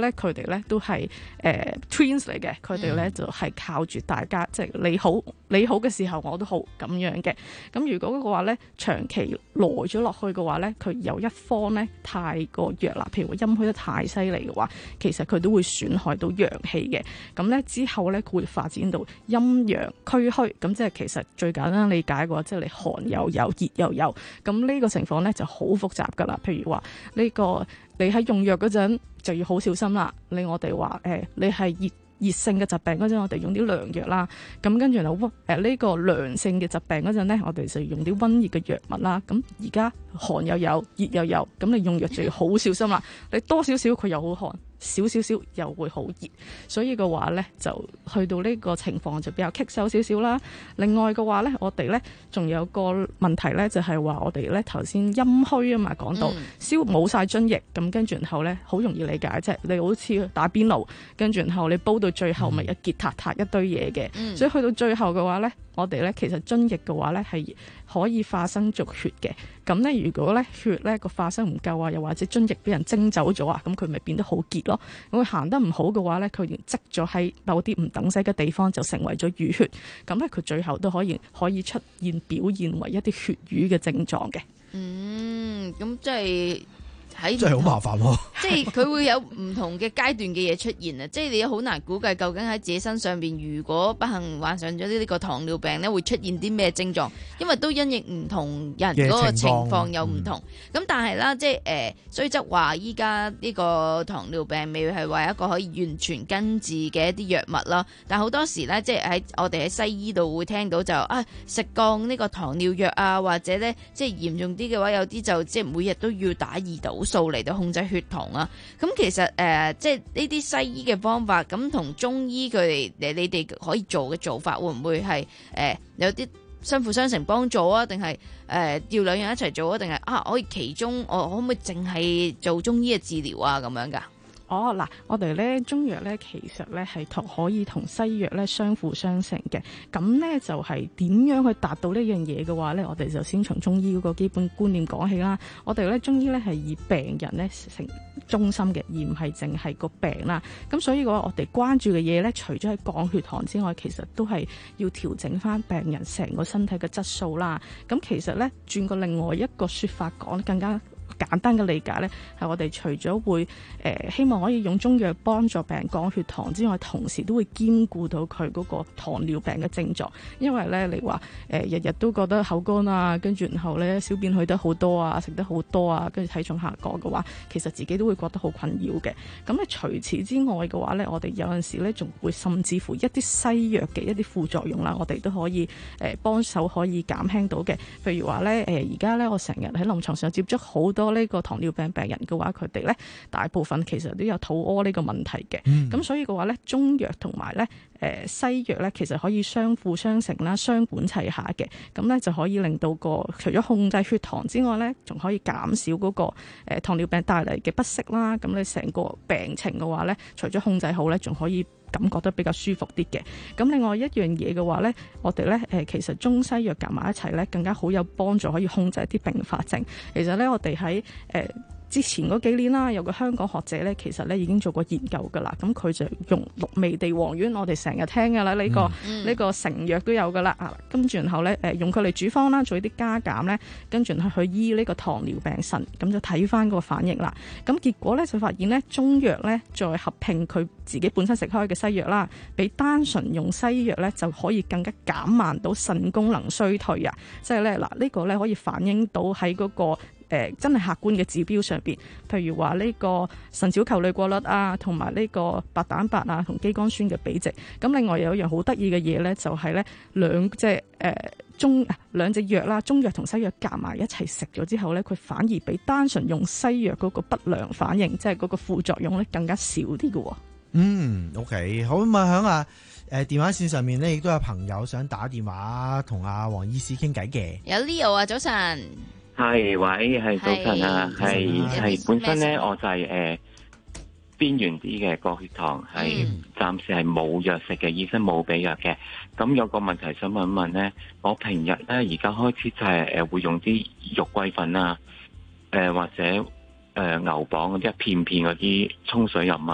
咧都係誒、呃、twins 嚟嘅，佢哋咧就係、是、靠住大家，即、就、係、是、你好你好嘅時候我都好咁樣嘅。咁如果嘅話咧長期耐咗落去嘅話咧，佢有一方咧太過弱啦，譬如話陰虛得太犀利嘅話，其實佢都會損害到陽氣嘅。咁咧之後咧佢會發展到陰陽俱虛，咁即係其實最簡單理解嘅話，即係你寒又有，熱又有，咁呢個情況咧就好複雜噶啦。譬如話呢、這個你喺用藥嗰陣就要好小心啦。你我哋話誒，你係熱熱性嘅疾病嗰陣，我哋用啲涼藥啦。咁跟住咧，誒、呃、呢、這個涼性嘅疾病嗰陣咧，我哋就用啲溫熱嘅藥物啦。咁而家寒又有，熱又有，咁你用藥就要好小心啦。你多少少佢又好寒，少少少又會好熱，所以嘅話咧就去到呢個情況就比較棘手少少啦。另外嘅話咧，我哋咧仲有個問題咧，就係、是、話我哋咧頭先陰虛啊嘛，講到燒冇晒津液，咁跟住然後咧好容易理解，即係你好似打邊爐，跟住然後你煲到最後咪一結塔塔一堆嘢嘅，嗯、所以去到最後嘅話咧，我哋咧其實津液嘅話咧係可以化生做血嘅。咁咧如果咧血咧個化生唔夠啊，又或者津液俾人蒸走咗啊，咁佢咪變得好結咯。咁佢行得唔好嘅話咧，佢連積咗喺某啲唔等使嘅地方就成為咗淤血。咁咧佢最後都可以可以出現表現為一啲血瘀嘅症狀嘅。 嗯，咁即係。喺真係好麻煩喎！ 即係佢會有唔同嘅階段嘅嘢出現啊！即係你好難估計究竟喺自己身上邊，如果不幸患上咗呢個糖尿病咧，會出現啲咩症狀？因為都因應唔同人嗰個情況有唔同。咁、嗯、但係啦，即係誒，雖則話依家呢個糖尿病未係話一個可以完全根治嘅一啲藥物啦。但係好多時咧，即係喺我哋喺西醫度會聽到就啊食降呢個糖尿藥啊，或者咧即係嚴重啲嘅話，有啲就即係每日都要打胰島素嚟到控制血糖啊。咁其實誒、呃，即係呢啲西醫嘅方法，咁同中醫佢哋誒，你哋可以做嘅做法，會唔會係誒、呃、有啲相輔相成幫助啊？定係誒要兩樣一齊做啊？定係啊可以其中我可唔可以淨係做中醫嘅治療啊？咁樣噶？ 哦，嗱，我哋咧中藥咧其實咧係同可以同西藥咧相輔相成嘅。咁咧就係點樣去達到呢樣嘢嘅話咧，我哋就先從中醫嗰個基本觀念講起啦。我哋咧中醫咧係以病人咧成中心嘅，而唔係淨係個病啦。咁所以嘅話，我哋關注嘅嘢咧，除咗係降血糖之外，其實都係要調整翻病人成個身體嘅質素啦。咁其實咧轉過另外一個說法講，更加簡單嘅理解呢，係我哋除咗會誒、呃、希望可以用中藥幫助病人降血糖之外，同時都會兼顧到佢嗰個糖尿病嘅症狀。因為呢，你話誒日日都覺得口乾啊，跟住然後呢小便去得好多啊，食得好多啊，跟住體重下降嘅話，其實自己都會覺得好困擾嘅。咁咧除此之外嘅話呢，我哋有陣時呢仲會甚至乎一啲西藥嘅一啲副作用啦，我哋都可以誒、呃、幫手可以減輕到嘅。譬如話呢，誒而家呢，我成日喺臨床上接觸好多呢個糖尿病病人嘅話，佢哋咧大部分其實都有肚屙呢個問題嘅。咁、嗯、所以嘅話咧，中藥同埋咧誒西藥咧，其實可以相輔相成啦，雙管齊下嘅。咁咧就可以令到個除咗控制血糖之外咧，仲可以減少嗰個誒糖尿病帶嚟嘅不適啦。咁你成個病情嘅話咧，除咗控制好咧，仲可以感覺得比較舒服啲嘅。咁另外一樣嘢嘅話呢，我哋呢誒其實中西藥夾埋一齊呢，更加好有幫助，可以控制一啲併發症。其實呢，我哋喺誒之前嗰幾年啦，有個香港學者呢，其實呢已經做過研究噶啦。咁佢就用六味地黃丸，我哋成日聽噶啦，呢、呢個呢、嗯、個成藥都有噶啦。啊，跟住然後呢，誒用佢嚟煮方啦，做啲加減呢，跟住去醫呢個糖尿病腎，咁就睇翻個反應啦。咁結果呢，就發現呢，中藥呢再合併佢自己本身食開嘅西藥啦，比單純用西藥呢就可以更加減慢到腎功能衰退啊！即係咧嗱，呢個呢可以反映到喺嗰、嗰個。誒、呃、真係客觀嘅指標上邊，譬如話呢個腎小球濾過率啊，同埋呢個白蛋白啊同肌酐酸嘅比值。咁另外有一樣好得意嘅嘢咧，就係咧兩隻誒中兩隻藥啦，中藥同西藥夾埋一齊食咗之後咧，佢反而比單純用西藥嗰個不良反應，即係嗰個副作用咧更加少啲嘅喎。 嗯 ，OK， 好咁啊，響啊誒電話線上面咧，亦都有朋友想打電話同阿黃醫師傾偈嘅。 有 Leo 啊，早晨。 係，喂，係早晨啊，係係本身咧，我就係誒邊緣啲嘅個血糖，係暫時係冇藥食嘅，醫生冇俾藥嘅。咁有個問題想問一問咧，我平日咧而家開始就係誒會用啲肉桂粉啊，誒、呃、或者誒、呃、牛蒡嗰啲一片片嗰啲沖水飲啊，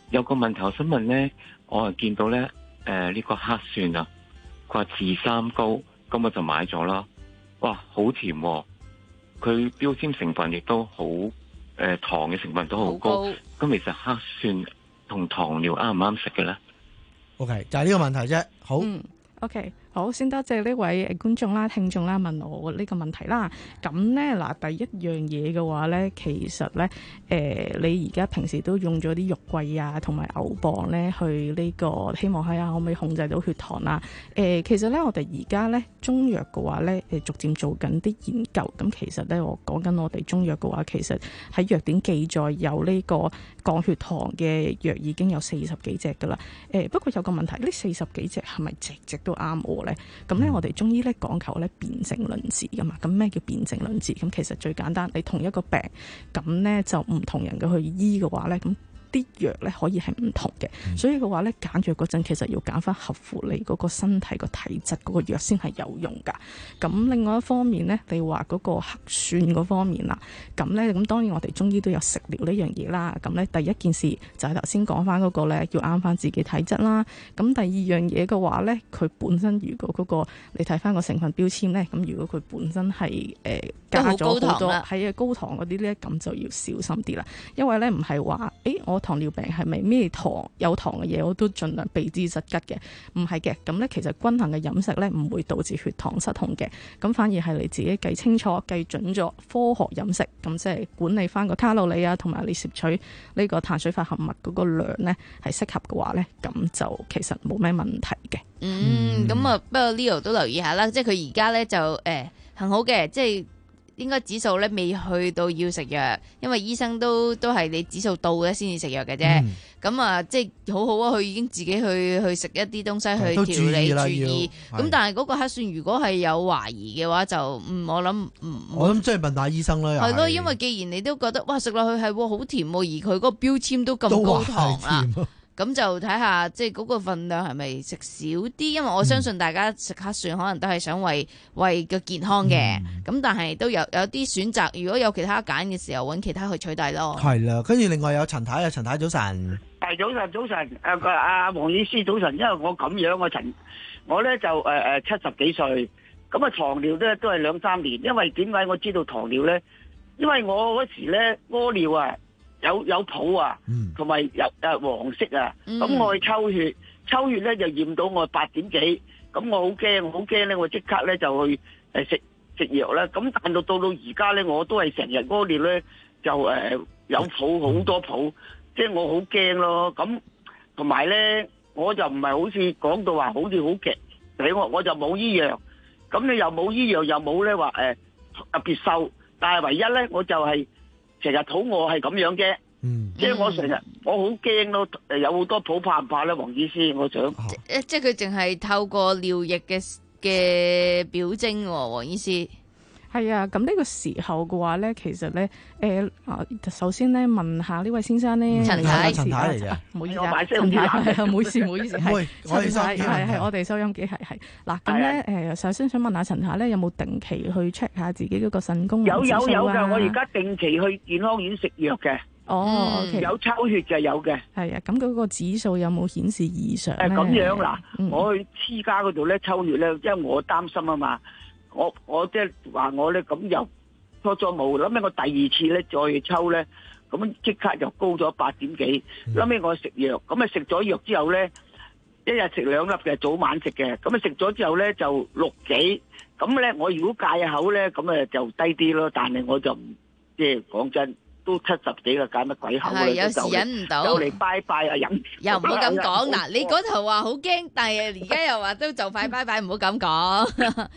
有個問題我想問咧，我係見到咧，誒、呃、呢、這個黑蒜啊，佢話治三高，咁我就買咗啦。哇，好甜喎！佢標籤成分亦都好，誒、呃、糖嘅成分都好高。咁其實黑蒜同糖尿啱唔啱食嘅咧 ？OK， 就係呢個問題啫。好。 嗯 OK， 好，先多謝呢位誒觀眾啦、聽眾啦問我呢個問題啦。咁咧嗱，第一樣嘢嘅話咧，其實咧誒、呃，你而家平時都用咗啲肉桂啊，同埋牛蒡咧去呢、這個，希望睇下可唔可以控制到血糖啦。誒、呃，其實咧我哋而家咧中藥嘅話咧，誒逐漸做緊啲研究。咁其實咧我講緊我哋中藥嘅話，其實喺藥典記載有呢個降血糖嘅藥已經有四十幾隻噶啦。誒、呃，不過有個問題，呢四十幾隻係咪隻隻都啱我咧？咁咧，我哋中醫咧講求咧辨證論治噶嘛。咁咩叫辨證論治？咁其實最簡單，你同一個病，咁咧就唔同人嘅去醫嘅話咧，咁啲藥咧可以係唔同嘅。嗯、所以嘅話咧，揀藥嗰陣其實要揀翻合乎你嗰個身體個體質嗰個藥先係有用噶。咁另外一方面咧，你話嗰個黑蒜嗰方面啦，咁咧咁當然我哋中醫都有食療呢樣嘢啦。咁咧第一件事就係頭先講翻嗰個咧，要啱翻自己體質啦。咁第二樣嘢嘅話咧，佢本身如果嗰、嗰個你睇翻個成分標籤咧，咁如果佢本身係誒、呃、加咗好多係啊高糖嗰啲咧，咁就要小心啲啦。因為咧唔係話誒我糖尿病係咪咩糖有糖嘅嘢我都盡量避之則吉嘅？唔係嘅。咁咧其實均衡嘅飲食咧唔會導致血糖失控嘅，咁反而係你自己計清楚、計準咗科學飲食，咁即係管理翻個卡路里啊，同埋你攝取呢個碳水化合物嗰個量咧係適合嘅話咧，咁就其實冇咩問題嘅。 嗯，咁啊、嗯，不過 Leo 都留意下啦，即係佢而家咧就誒、欸、幸好嘅，即係。應該指數咧未去到要食藥，因為醫生都都係你指數到咧先至食藥嘅啫。咁、嗯、啊，即係好好啊，佢已經自己去去食一啲東西去調理注意。咁但係嗰個黑蒜如果係有懷疑嘅話，就嗯我諗嗯我諗即係問下醫生啦。 係咯，因為既然你都覺得哇食落去係好甜喎，而佢嗰個標籤都咁高糖啦。咁就睇下即係嗰個份量係咪食少啲，因為我相信大家食黑蒜可能都係想為為個健康嘅，咁、嗯、但係都有有啲選擇，如果有其他揀嘅時候，揾其他去取代咯。 係啦，跟住另外有陳太啊，陳太早晨。 係早晨，早晨，誒個阿黃醫師早晨，因為我咁樣我陳我咧就誒誒七十幾歲，咁啊糖尿咧都係兩三年，因為點解我知道糖尿咧？因為我嗰時咧屙尿啊。有有泡啊，同埋有誒黃色啊，咁、嗯、我去抽血，抽血咧就驗到我八點幾，咁我好驚，好驚咧，我即刻咧就去誒食食藥啦。咁但到到到而家咧，我都係成日屙尿咧就誒、呃、有泡好多泡，即係我好驚咯。咁同埋咧，我就唔係好似講到話好似好極，你我我就冇醫藥，咁你又冇醫藥又冇咧話誒特別瘦，但係唯一咧我就係、是。成日肚餓係咁樣嘅，嗯、即係我成日我好驚咯，誒有好多泡怕唔怕咧？黃醫師，我想，誒、 哦、即係佢淨係透過尿液嘅嘅表徵，黃醫師。 係啊，咁呢個時候嘅話咧，其實咧，誒、呃，首先咧問下呢位先生咧， 陳太，陳太嚟嘅， 唔好意思啊，陳太，係唔好意思，唔好意思，係陳太，係係我哋收音機，係係嗱，咁咧，誒，首先想問下陳太咧，有冇定期去 check 下自己嗰個腎功能指數啊？ 有有有㗎，我而家定期去健康院食藥嘅。 哦，嗯 okay、 有抽血嘅有嘅。 係啊，咁嗰個指數有冇顯示異常咧？ 誒，咁樣嗱，嗯、我去私家嗰度咧抽血咧，因為我擔心啊嘛。我我即係話我咧咁又初初冇，諗起我第二次咧再去抽咧，咁即刻就高咗八點幾。諗起我食藥，咁啊食咗藥之後咧，一日食兩粒嘅，早晚食嘅，咁啊食咗之後咧就六幾。咁咧我如果戒口咧，咁啊就低啲咯。但係我就唔即係講真，都七十幾啦，戒乜鬼口咧？ 有時忍唔到， 就嚟拜拜啊！忍又唔好咁講嗱，你嗰頭話好驚，但係而家又話都就快拜拜，唔好咁講。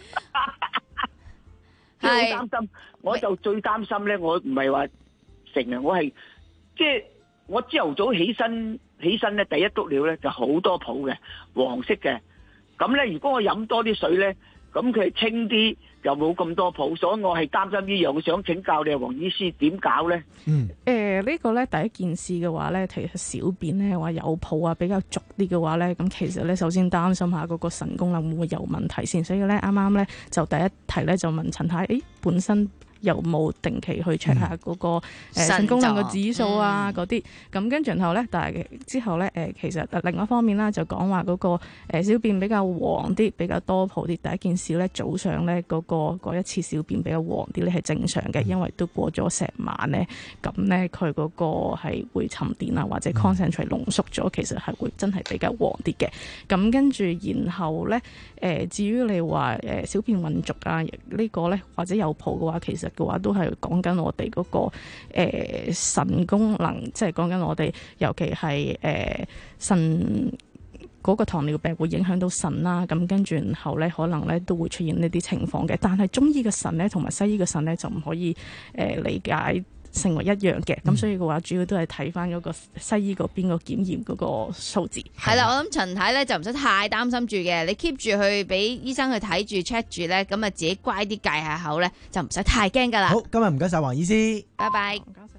係擔心，我就最擔心咧。我唔係話成日，我係即係我朝頭早起身，起身咧第一督尿咧就好多泡嘅，黃色嘅。咁咧，如果我飲多啲水咧，咁佢係清啲，又冇咁多泡，所以我係擔心呢樣。我想請教你，黃醫師點搞咧？ 嗯，誒、呃這個、呢個咧第一件事嘅話咧，其實小便咧話有泡啊，比較濁啲嘅話咧，咁其實咧首先擔心下嗰個腎功能會唔會有問題先。所以咧啱啱咧就第一題咧就問陳太，誒本身有冇定期去 check 下嗰個誒腎功能嘅指數啊嗰啲。咁跟住然後咧，但係之後咧誒，其實另外一方面啦，就講話嗰個誒小便比較黃啲，比較多泡啲。第一件事咧，早上咧嗰個嗰一次小便比較黃啲咧係正常嘅，因為都過咗成晚咧，咁咧佢嗰個係會沉澱啊，或者 concentrate 濃縮咗，其實係會真係比較黃啲嘅。咁跟住然後咧，誒、呃、至於你話誒、呃、小便混濁啊，這個、呢個咧或者有泡嘅話，其實嘅話都係講緊我哋嗰、那個誒腎、呃、功能，即係講緊我哋，尤其係誒腎嗰個糖尿病會影響到腎啦。咁跟住然後咧，可能咧都會出現呢啲情況嘅。但係中醫嘅腎咧，同埋西醫嘅腎咧，就唔可以誒、呃、理解成為一樣嘅，咁、嗯、所以嘅話，主要都係睇翻嗰個西醫嗰邊個檢驗嗰個數字。 係啦，我諗陳太咧就唔使太擔心住嘅，你 keep 住去俾醫生去睇住 check 住咧，咁啊自己乖啲戒下口咧，就唔使太驚噶啦。 好，今日唔該晒黃醫師， 拜拜。 唔該晒。